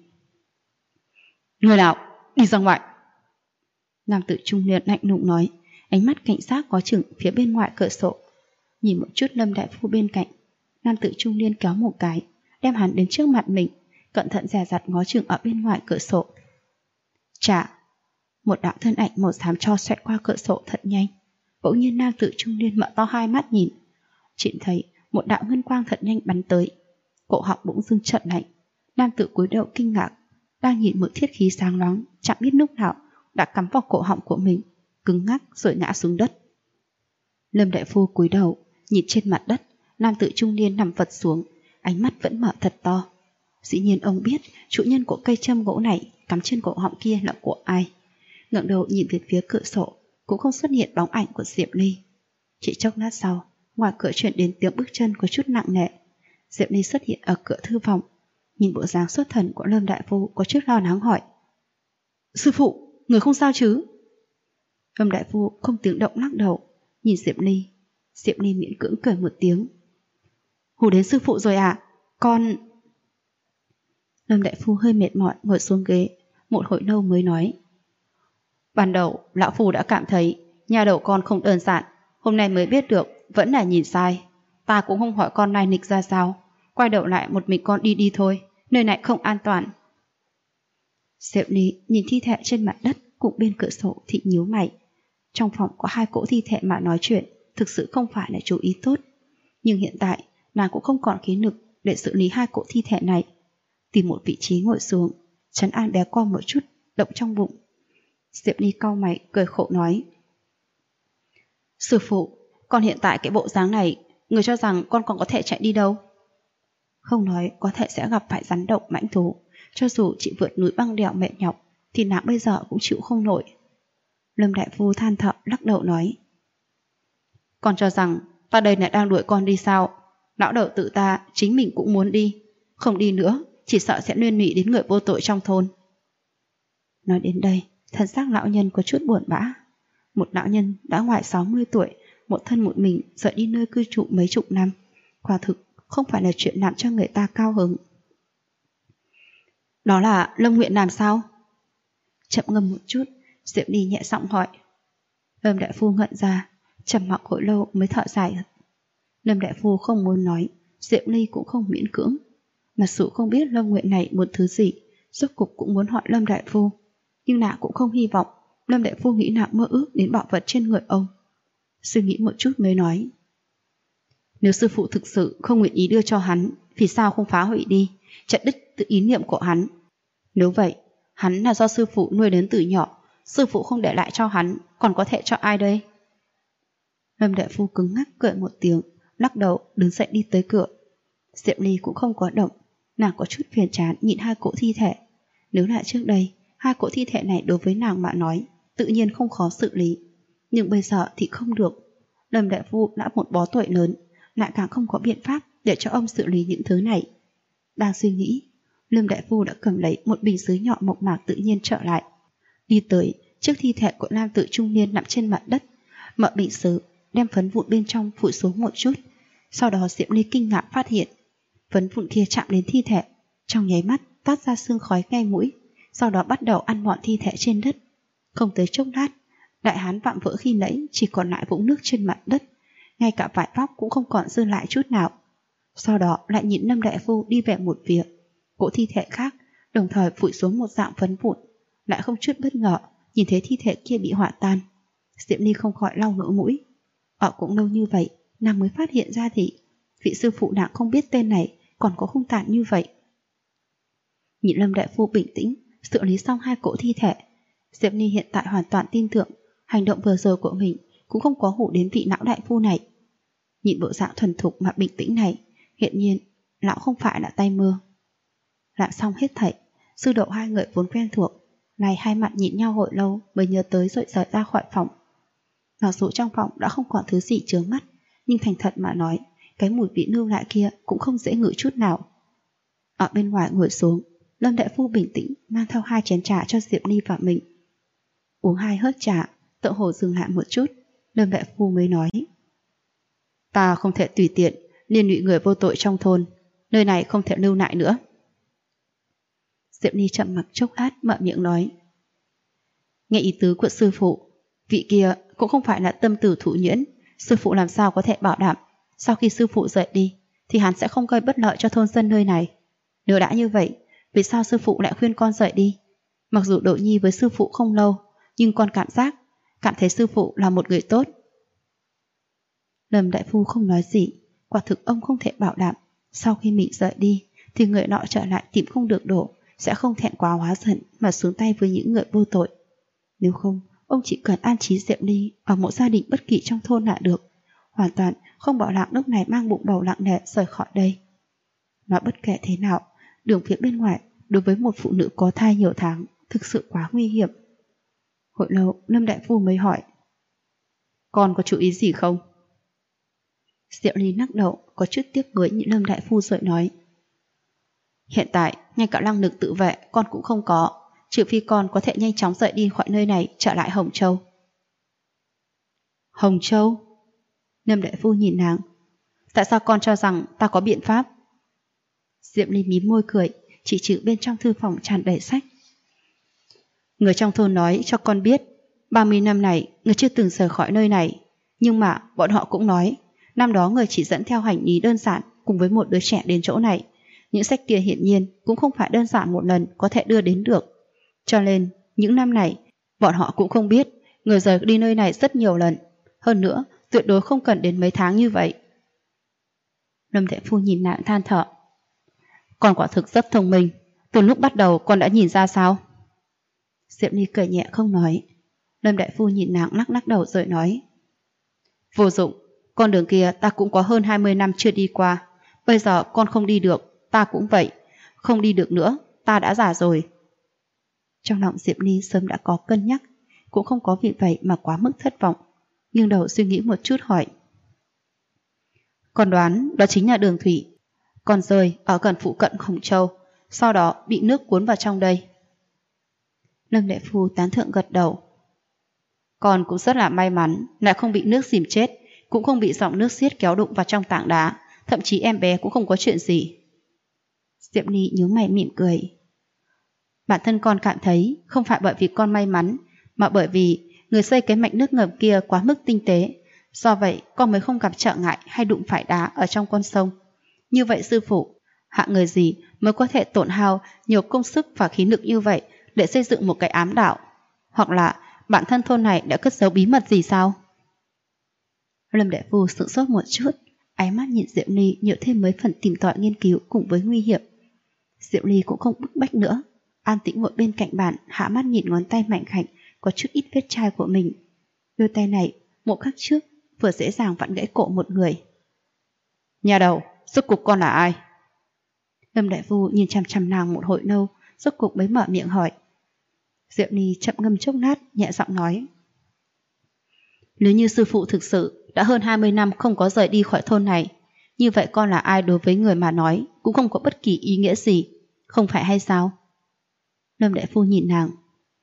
Người nào? Đi ra ngoài. Nam tử trung niên lạnh lùng nói, ánh mắt cảnh giác có chừng phía bên ngoài cửa sổ. Nhìn một chút Lâm đại phu bên cạnh, nam tử trung niên kéo một cái, đem hắn đến trước mặt mình, cẩn thận dè dặt ngó chừng ở bên ngoài cửa sổ. Chà, một đạo thân ảnh màu xám cho xoẹt qua cửa sổ thật nhanh. Bỗng nhiên nam tử trung niên mở to hai mắt nhìn, chỉ thấy một đạo ngân quang thật nhanh bắn tới, cổ họng bỗng dưng chợt lạnh. Nam tử cúi đầu kinh ngạc, đang nhìn một thiết khí sáng loáng, chẳng biết lúc nào đã cắm vào cổ họng của mình, cứng ngắc rồi ngã xuống đất. Lâm đại phu cúi đầu nhìn trên mặt đất, nam tử trung niên nằm vật xuống, ánh mắt vẫn mở thật to. Dĩ nhiên ông biết chủ nhân của cây châm gỗ này cắm trên cổ họng kia là của ai. Ngẩng đầu nhìn về phía cửa sổ, cũng không xuất hiện bóng ảnh của Diệp Ly. Chỉ chốc lát sau, ngoài cửa truyền đến tiếng bước chân có chút nặng nề. Diệp Ly xuất hiện ở cửa thư phòng, nhìn bộ dáng xuất thần của Lâm đại phu có chút lo lắng hỏi: Sư phụ, người không sao chứ? Lâm đại phu không tiếng động lắc đầu, nhìn Diệp Ly. Diệp Ly miễn cưỡng cười một tiếng: Hù đến sư phụ rồi à? Con... Lâm đại phu hơi mệt mỏi ngồi xuống ghế, một hồi lâu mới nói: Ban đầu lão phu đã cảm thấy nhà đầu con không đơn giản, hôm nay mới biết được vẫn là nhìn sai. Ta cũng không hỏi con này nịch ra sao, quay đầu lại một mình con đi thôi, nơi này không an toàn. Diệp Ly nhìn thi thể trên mặt đất cùng bên cửa sổ thì nhíu mày. Trong phòng có hai cỗ thi thể mà nói chuyện thực sự không phải là chú ý tốt, nhưng hiện tại nàng cũng không còn khí lực để xử lý hai cỗ thi thể này. Tìm một vị trí ngồi xuống, trấn an bé con một chút động trong bụng. Diệp Ly cau mày cười khổ nói: Sư phụ, con hiện tại cái bộ dáng này, người cho rằng con còn có thể chạy đi đâu? Không nói có thể sẽ gặp phải rắn độc mãnh thú, cho dù chị vượt núi băng đèo mệt nhọc thì nàng bây giờ cũng chịu không nổi. Lâm đại phu than thở lắc đầu nói: Con cho rằng ta đây lại đang đuổi con đi sao? Lão đầu tự ta chính mình cũng muốn đi, không đi nữa chỉ sợ sẽ liên lụy đến người vô tội trong thôn. Nói đến đây, thân xác lão nhân có chút buồn bã. Một lão nhân đã ngoài 60 tuổi, một thân một mình rời đi nơi cư trụ mấy chục năm, quả thực không phải là chuyện làm cho người ta cao hứng. Đó là Lâm Nguyện làm sao? Chậm ngâm một chút, Diệp Ly nhẹ giọng hỏi. Lâm đại phu ngẩn ra, trầm mặc hồi lâu mới thở dài. Lâm đại phu không muốn nói, Diệp Ly cũng không miễn cưỡng. Mặc dù không biết Lâm Nguyện này một thứ gì, rốt cục cũng muốn hỏi Lâm đại phu, nhưng nàng cũng không hy vọng Lâm đại phu nghĩ nàng mơ ước đến bảo vật trên người ông. Suy nghĩ một chút mới nói: Nếu sư phụ thực sự không nguyện ý đưa cho hắn, vì sao không phá hủy đi, chặt đứt tự ý niệm của hắn? Nếu vậy, hắn là do sư phụ nuôi đến từ nhỏ, sư phụ không để lại cho hắn, còn có thể cho ai đây? Lâm đại phu cứng ngắc cười một tiếng, lắc đầu đứng dậy đi tới cửa. Diệp Ly cũng không có động, nàng có chút phiền chán nhìn hai cỗ thi thể. Nếu là trước đây, hai cỗ thi thể này đối với nàng mà nói tự nhiên không khó xử lý. Nhưng bây giờ thì không được. Lâm đại phu đã một bó tuổi lớn, lại càng không có biện pháp để cho ông xử lý những thứ này. Đang suy nghĩ, Lâm đại phu đã cầm lấy một bình sứ nhỏ mộc mạc tự nhiên trở lại. Đi tới trước thi thể của nam tử trung niên nằm trên mặt đất, mở bình sứ, đem phấn vụn bên trong phủi xuống một chút. Sau đó Diệp Ly kinh ngạc phát hiện, phấn vụn kia chạm đến thi thể, trong nháy mắt toát ra sương khói ngay mũi, sau đó bắt đầu ăn mòn thi thể trên đất. Không tới chốc lát, đại hán vạm vỡ khi nãy chỉ còn lại vũng nước trên mặt đất, ngay cả vải vóc cũng không còn dư lại chút nào. Sau đó lại nhìn Lâm đại phu đi về một phía, cỗ thi thể khác, đồng thời phủi xuống một dạng phấn vụn, lại không chút bất ngờ nhìn thấy thi thể kia bị hỏa tan. Diệp Ly không khỏi lau lỗ mũi. Ở cũng lâu như vậy, nàng mới phát hiện ra thì vị sư phụ nàng không biết tên này còn có hung tàn như vậy. Nhìn Lâm đại phu bình tĩnh xử lý xong hai cỗ thi thể, Diệp Ly hiện tại hoàn toàn tin tưởng hành động vừa rồi của mình cũng không có hủ đến vị lão đại phu này. Nhìn bộ dạng thuần thục mà bình tĩnh này, hiện nhiên lão không phải là tay mơ. Làm xong hết thảy, sư độ hai người vốn quen thuộc, này hai mặt nhìn nhau hồi lâu mới nhớ tới rồi rời ra khỏi phòng. Mặc dù trong phòng đã không còn thứ gì chướng mắt, nhưng thành thật mà nói, cái mùi vị lưu lại kia cũng không dễ ngửi chút nào. Ở bên ngoài ngồi xuống, Lâm đại phu bình tĩnh mang theo 2 chén trà cho Diệp Ly và mình. Uống 2 hớp trà, tựa hồ dừng lại một chút, Lâm đại phu mới nói: ta không thể tùy tiện liên lụy người vô tội trong thôn, nơi này không thể lưu lại nữa. Diệp Ly chậm mặc chốc lát mở miệng nói: nghe ý tứ của sư phụ, vị kia cũng không phải là tâm tử thủ nhuyễn, sư phụ làm sao có thể bảo đảm sau khi sư phụ rời đi thì hắn sẽ không gây bất lợi cho thôn dân nơi này. Nếu đã như vậy, vì sao sư phụ lại khuyên con rời đi? Mặc dù Đỗ Nhi với sư phụ không lâu, nhưng con cảm thấy sư phụ là một người tốt. Lâm đại phu không nói gì, quả thực ông không thể bảo đảm sau khi mình rời đi thì người nọ trở lại tìm không được đổ, sẽ không thẹn quá hóa giận mà xuống tay với những người vô tội. Nếu không, ông chỉ cần an trí Diệp Ly ở một gia đình bất kỳ trong thôn là được, hoàn toàn không bỏ lặng lúc này mang bụng bầu nặng nề rời khỏi đây. Nói bất kể thế nào, đường phía bên ngoài đối với một phụ nữ có thai nhiều tháng thực sự quá nguy hiểm. Hồi lâu Lâm đại phu mới hỏi: con có chú ý gì không? Diệp Ly lắc đầu, có chút tiếc nuối nhìn Lâm đại phu rồi nói: hiện tại ngay cả năng lực tự vệ con cũng không có, trừ phi con có thể nhanh chóng rời đi khỏi nơi này trở lại Hồng Châu. Hồng Châu? Lâm đại phu nhìn nàng: tại sao con cho rằng ta có biện pháp? Diệp Ly mím môi cười, chỉ trừ bên trong thư phòng tràn đầy sách. Người trong thôn nói cho con biết 30 năm này người chưa từng rời khỏi nơi này, nhưng mà bọn họ cũng nói năm đó người chỉ dẫn theo hành lý đơn giản cùng với một đứa trẻ đến chỗ này. Những sách kia hiển nhiên cũng không phải đơn giản một lần có thể đưa đến được, cho nên những năm này bọn họ cũng không biết người rời đi nơi này rất nhiều lần, hơn nữa tuyệt đối không cần đến mấy tháng như vậy. Lâm đại phu nhìn nàng than thở: con quả thực rất thông minh, từ lúc bắt đầu con đã nhìn ra sao? Diệp Ly cười nhẹ không nói. Lâm đại phu nhìn nàng lắc đầu rồi nói: vô dụng, con đường kia ta cũng có hơn 20 năm chưa đi qua, bây giờ con không đi được, ta cũng vậy, không đi được nữa, ta đã già rồi. Trong lòng Diệp Ly sớm đã có cân nhắc, cũng không có vì vậy mà quá mức thất vọng, nghiêng đầu suy nghĩ một chút hỏi: con đoán đó chính là đường thủy, con rơi ở gần phụ cận Hồng Châu, sau đó bị nước cuốn vào trong đây. Lâm đại phu tán thưởng gật đầu: con cũng rất là may mắn, lại không bị nước dìm chết, cũng không bị dòng nước xiết kéo đụng vào trong tảng đá, thậm chí em bé cũng không có chuyện gì. Diệp Ly nhíu mày mỉm cười: bản thân con cảm thấy không phải bởi vì con may mắn, mà bởi vì người xây cái mạch nước ngầm kia quá mức tinh tế, do vậy con mới không gặp trở ngại hay đụng phải đá ở trong con sông. Như vậy sư phụ, hạng người gì mới có thể tổn hao nhiều công sức và khí lực như vậy để xây dựng một cái ám đạo? Hoặc là bản thân thôn này đã cất giấu bí mật gì sao? Lâm đại phu sửng sốt một chút, ánh mắt nhìn Diệp Ly nhiều thêm mấy phần tìm tòi nghiên cứu cùng với nguy hiểm. Diệp Ly cũng không bức bách nữa, an tĩnh ngồi bên cạnh bàn, hạ mắt nhìn ngón tay mạnh khảnh có chút ít vết chai của mình. Đôi tay này một khắc trước vừa dễ dàng vặn gãy cổ một người. Nhà đầu, rốt cục con là ai? Lâm đại phu nhìn chằm chằm nàng một hồi lâu, rốt cục mới mở miệng hỏi. Diệu Ni chậm ngâm chốc lát, nhẹ giọng nói. Nếu như sư phụ thực sự đã hơn 20 năm không có rời đi khỏi thôn này, như vậy con là ai đối với người mà nói cũng không có bất kỳ ý nghĩa gì, không phải hay sao? Lâm đại phu nhìn nàng.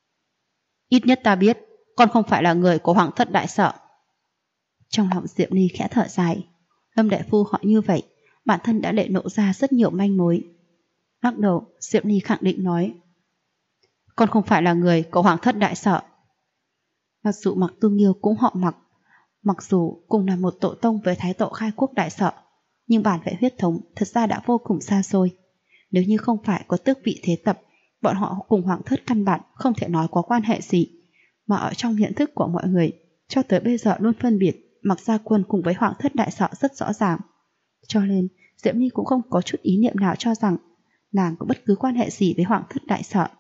Ít nhất ta biết con không phải là người của Hoàng thất đại sở. Trong lòng Diệu Ni khẽ thở dài. Lâm đại phu hỏi như vậy, bản thân đã để lộ ra rất nhiều manh mối. Lắc đầu, Diệu Ni khẳng định nói. Con không phải là người của Hoàng thất đại sở. Mặc dù Mặc Tu Nghiêu cũng họ Mặc, mặc dù cùng là một tổ tông với thái tổ khai quốc đại sở, nhưng bản vệ huyết thống thật ra đã vô cùng xa xôi. Nếu như không phải có tước vị thế tập, bọn họ cùng Hoàng thất căn bản không thể nói có quan hệ gì, mà ở trong nhận thức của mọi người cho tới bây giờ luôn phân biệt Mặc Gia Quân cùng với Hoàng thất đại sở rất rõ ràng. Cho nên Diễm Nhi cũng không có chút ý niệm nào cho rằng nàng có bất cứ quan hệ gì với Hoàng thất đại sở.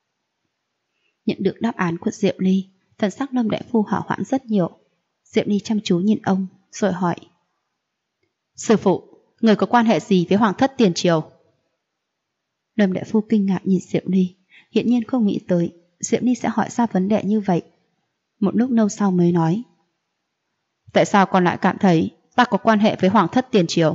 Nhận được đáp án của Diệu Ly, thần sắc Lâm đại phu hỏa hoãn rất nhiều. Diệu Ly chăm chú nhìn ông rồi hỏi. Sư phụ, người có quan hệ gì với Hoàng thất tiền triều? Lâm đại phu kinh ngạc nhìn Diệu Ly, hiển nhiên không nghĩ tới Diệu Ly sẽ hỏi ra vấn đề như vậy. Một lúc lâu sau mới nói. Tại sao con lại cảm thấy ta có quan hệ với Hoàng thất tiền triều?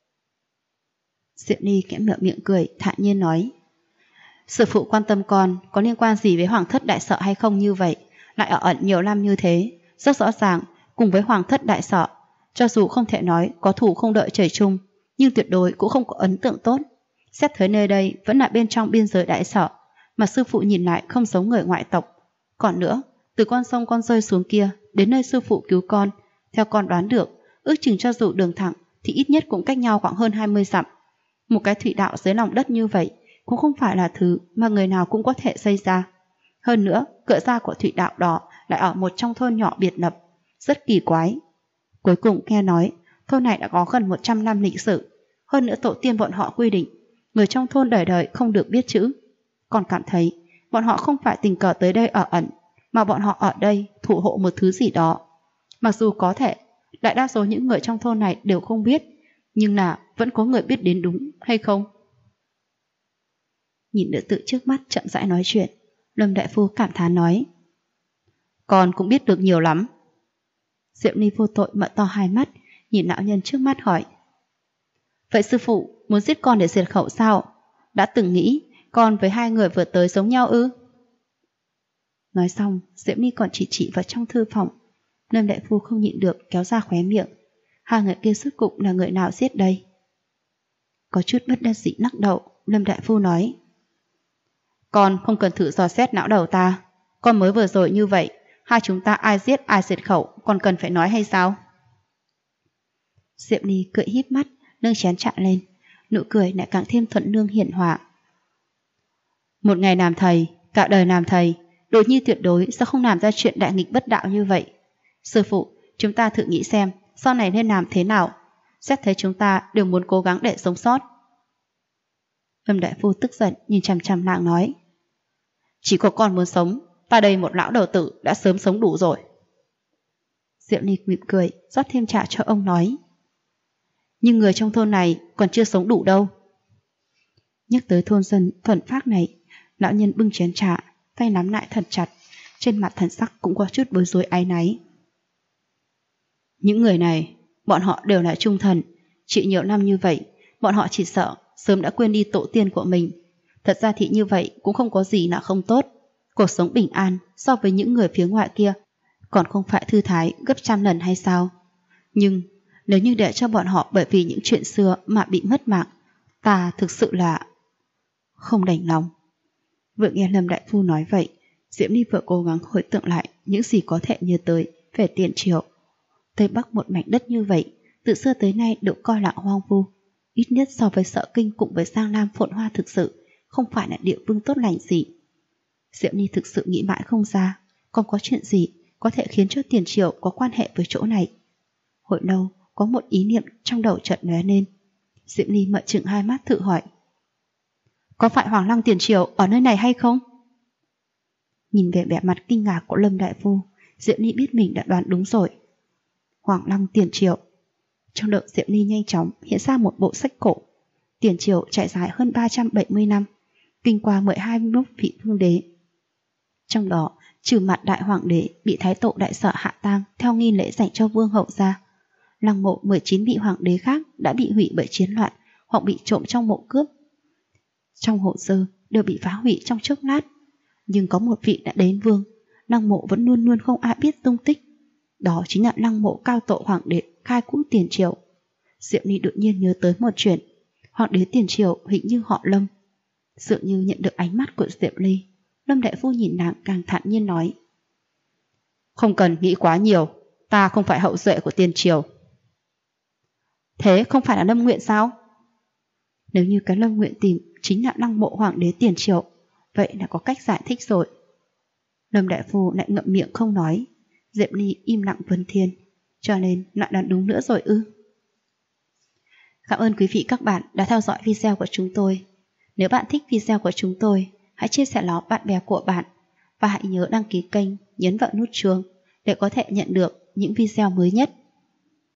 Diệu Ly khẽ nở miệng cười, thản nhiên nói. Sư phụ quan tâm con có liên quan gì với Hoàng thất đại sở hay không như vậy, lại ở ẩn nhiều năm như thế, rất rõ ràng cùng với Hoàng thất đại sở, cho dù không thể nói có thù không đợi trời chung, nhưng tuyệt đối cũng không có ấn tượng tốt. Xét thấy nơi đây vẫn là bên trong biên giới đại sở, mà sư phụ nhìn lại không giống người ngoại tộc. Còn nữa, từ con sông con rơi xuống kia đến nơi sư phụ cứu con, theo con đoán được, ước chừng cho dù đường thẳng thì ít nhất cũng cách nhau khoảng hơn 20 dặm. Một cái thủy đạo dưới lòng đất như vậy cũng không phải là thứ mà người nào cũng có thể xây ra. Hơn nữa, cửa ra của thủy đạo đó lại ở một trong thôn nhỏ biệt lập, rất kỳ quái. Cuối cùng nghe nói, thôn này đã có gần 100 năm lịch sử. Hơn nữa tổ tiên bọn họ quy định, người trong thôn đời đời không được biết chữ. Còn cảm thấy, bọn họ không phải tình cờ tới đây ở ẩn, mà bọn họ ở đây thủ hộ một thứ gì đó. Mặc dù có thể, đại đa số những người trong thôn này đều không biết, nhưng là vẫn có người biết đến đúng hay không? Nhìn nữ tử trước mắt chậm rãi nói chuyện, Lâm đại phu cảm thán nói. Con cũng biết được nhiều lắm. Diệu Ni vô tội mở to hai mắt, nhìn lão nhân trước mắt hỏi. Vậy sư phụ muốn giết con để diệt khẩu sao? Đã từng nghĩ con với hai người vừa tới giống nhau ư? Nói xong, Diệu Ni còn chỉ vào trong thư phòng. Lâm đại phu không nhịn được kéo ra khóe miệng. Hai người kia rốt cục là người nào giết đây? Có chút bất đắc dĩ lắc đầu, Lâm đại phu nói. Con không cần thử dò xét não đầu ta. Con mới vừa rồi như vậy, hai chúng ta ai giết ai diệt khẩu, còn cần phải nói hay sao? Diệu Ni cười híp mắt, nâng chén trà lên, nụ cười lại càng thêm thuận lương hiển hòa. Một ngày làm thầy, cả đời làm thầy, đột nhiên tuyệt đối sẽ không làm ra chuyện đại nghịch bất đạo như vậy. Sư phụ, chúng ta thử nghĩ xem sau này nên làm thế nào. Xét thấy chúng ta đều muốn cố gắng để sống sót. Lâm đại phu tức giận nhìn chằm chằm nàng nói. Chỉ có con muốn sống, ta đây một lão đầu tử đã sớm sống đủ rồi. Diệu Ni mỉm cười, rót thêm trà cho ông nói. Nhưng người trong thôn này còn chưa sống đủ đâu. Nhắc tới thôn dân thuần phác này, lão nhân bưng chén trà, tay nắm lại thật chặt, trên mặt thần sắc cũng có chút bối rối áy náy. Những người này, bọn họ đều là trung thần, chịu nhiều năm như vậy, bọn họ chỉ sợ sớm đã quên đi tổ tiên của mình. Thật ra thì như vậy cũng không có gì là không tốt. Cuộc sống bình an so với những người phía ngoại kia còn không phải thư thái gấp trăm lần hay sao? Nhưng nếu như để cho bọn họ bởi vì những chuyện xưa mà bị mất mạng, ta thực sự là không đành lòng. Vừa nghe Lâm đại phu nói vậy, Diễm Ni vừa cố gắng hồi tưởng lại những gì có thể nhớ tới về tiền triều. Tây Bắc một mảnh đất như vậy, từ xưa tới nay được coi là hoang vu, ít nhất so với Sở Kinh cùng với Giang Nam phồn hoa thực sự không phải là địa phương tốt lành gì. Diệu Ni thực sự nghĩ mãi không ra, còn có chuyện gì có thể khiến cho tiền triều có quan hệ với chỗ này. Hồi lâu, có một ý niệm trong đầu chợt lóe lên. Diệu Ni mở trừng hai mắt thử hỏi. Có phải Hoàng Lăng tiền triều ở nơi này hay không? Nhìn về vẻ mặt kinh ngạc của Lâm đại phu, Diệu Ni biết mình đã đoán đúng rồi. Hoàng Lăng tiền triều. Trong đầu Diệu Ni nhanh chóng hiện ra một bộ sách cổ. Tiền triều trải dài hơn 370 năm, kinh qua 12 vị vương đế. Trong đó, trừ mặt đại hoàng đế bị thái tổ đại sở hạ tang theo nghi lễ dành cho vương hậu ra, lăng mộ 19 vị hoàng đế khác đã bị hủy bởi chiến loạn hoặc bị trộm trong mộ cướp. Trong hồ sơ đều bị phá hủy trong chốc lát, nhưng có một vị đã đến vương, lăng mộ vẫn luôn luôn không ai biết tung tích. Đó chính là lăng mộ cao tổ hoàng đế khai cũ tiền Triều. Diệu Ni đột nhiên nhớ tới một chuyện, hoàng đế tiền Triều hình như họ Lâm. Dường như nhận được ánh mắt của Diệu Ly, Lâm đại phu nhìn nàng càng thản nhiên nói: Không cần nghĩ quá nhiều, ta không phải hậu duệ của tiền Triều. Thế không phải là Lâm Nguyện sao? Nếu như cái Lâm Nguyện tìm chính là lăng mộ hoàng đế tiền Triều, vậy là có cách giải thích rồi. Lâm đại phu lại ngậm miệng không nói. Diệp Ly im lặng vân thiên, cho nên lại đoán đúng nữa rồi ư? Cảm ơn quý vị các bạn đã theo dõi video của chúng tôi. Nếu bạn thích video của chúng tôi, hãy chia sẻ nó bạn bè của bạn và hãy nhớ đăng ký kênh, nhấn vào nút chuông để có thể nhận được những video mới nhất.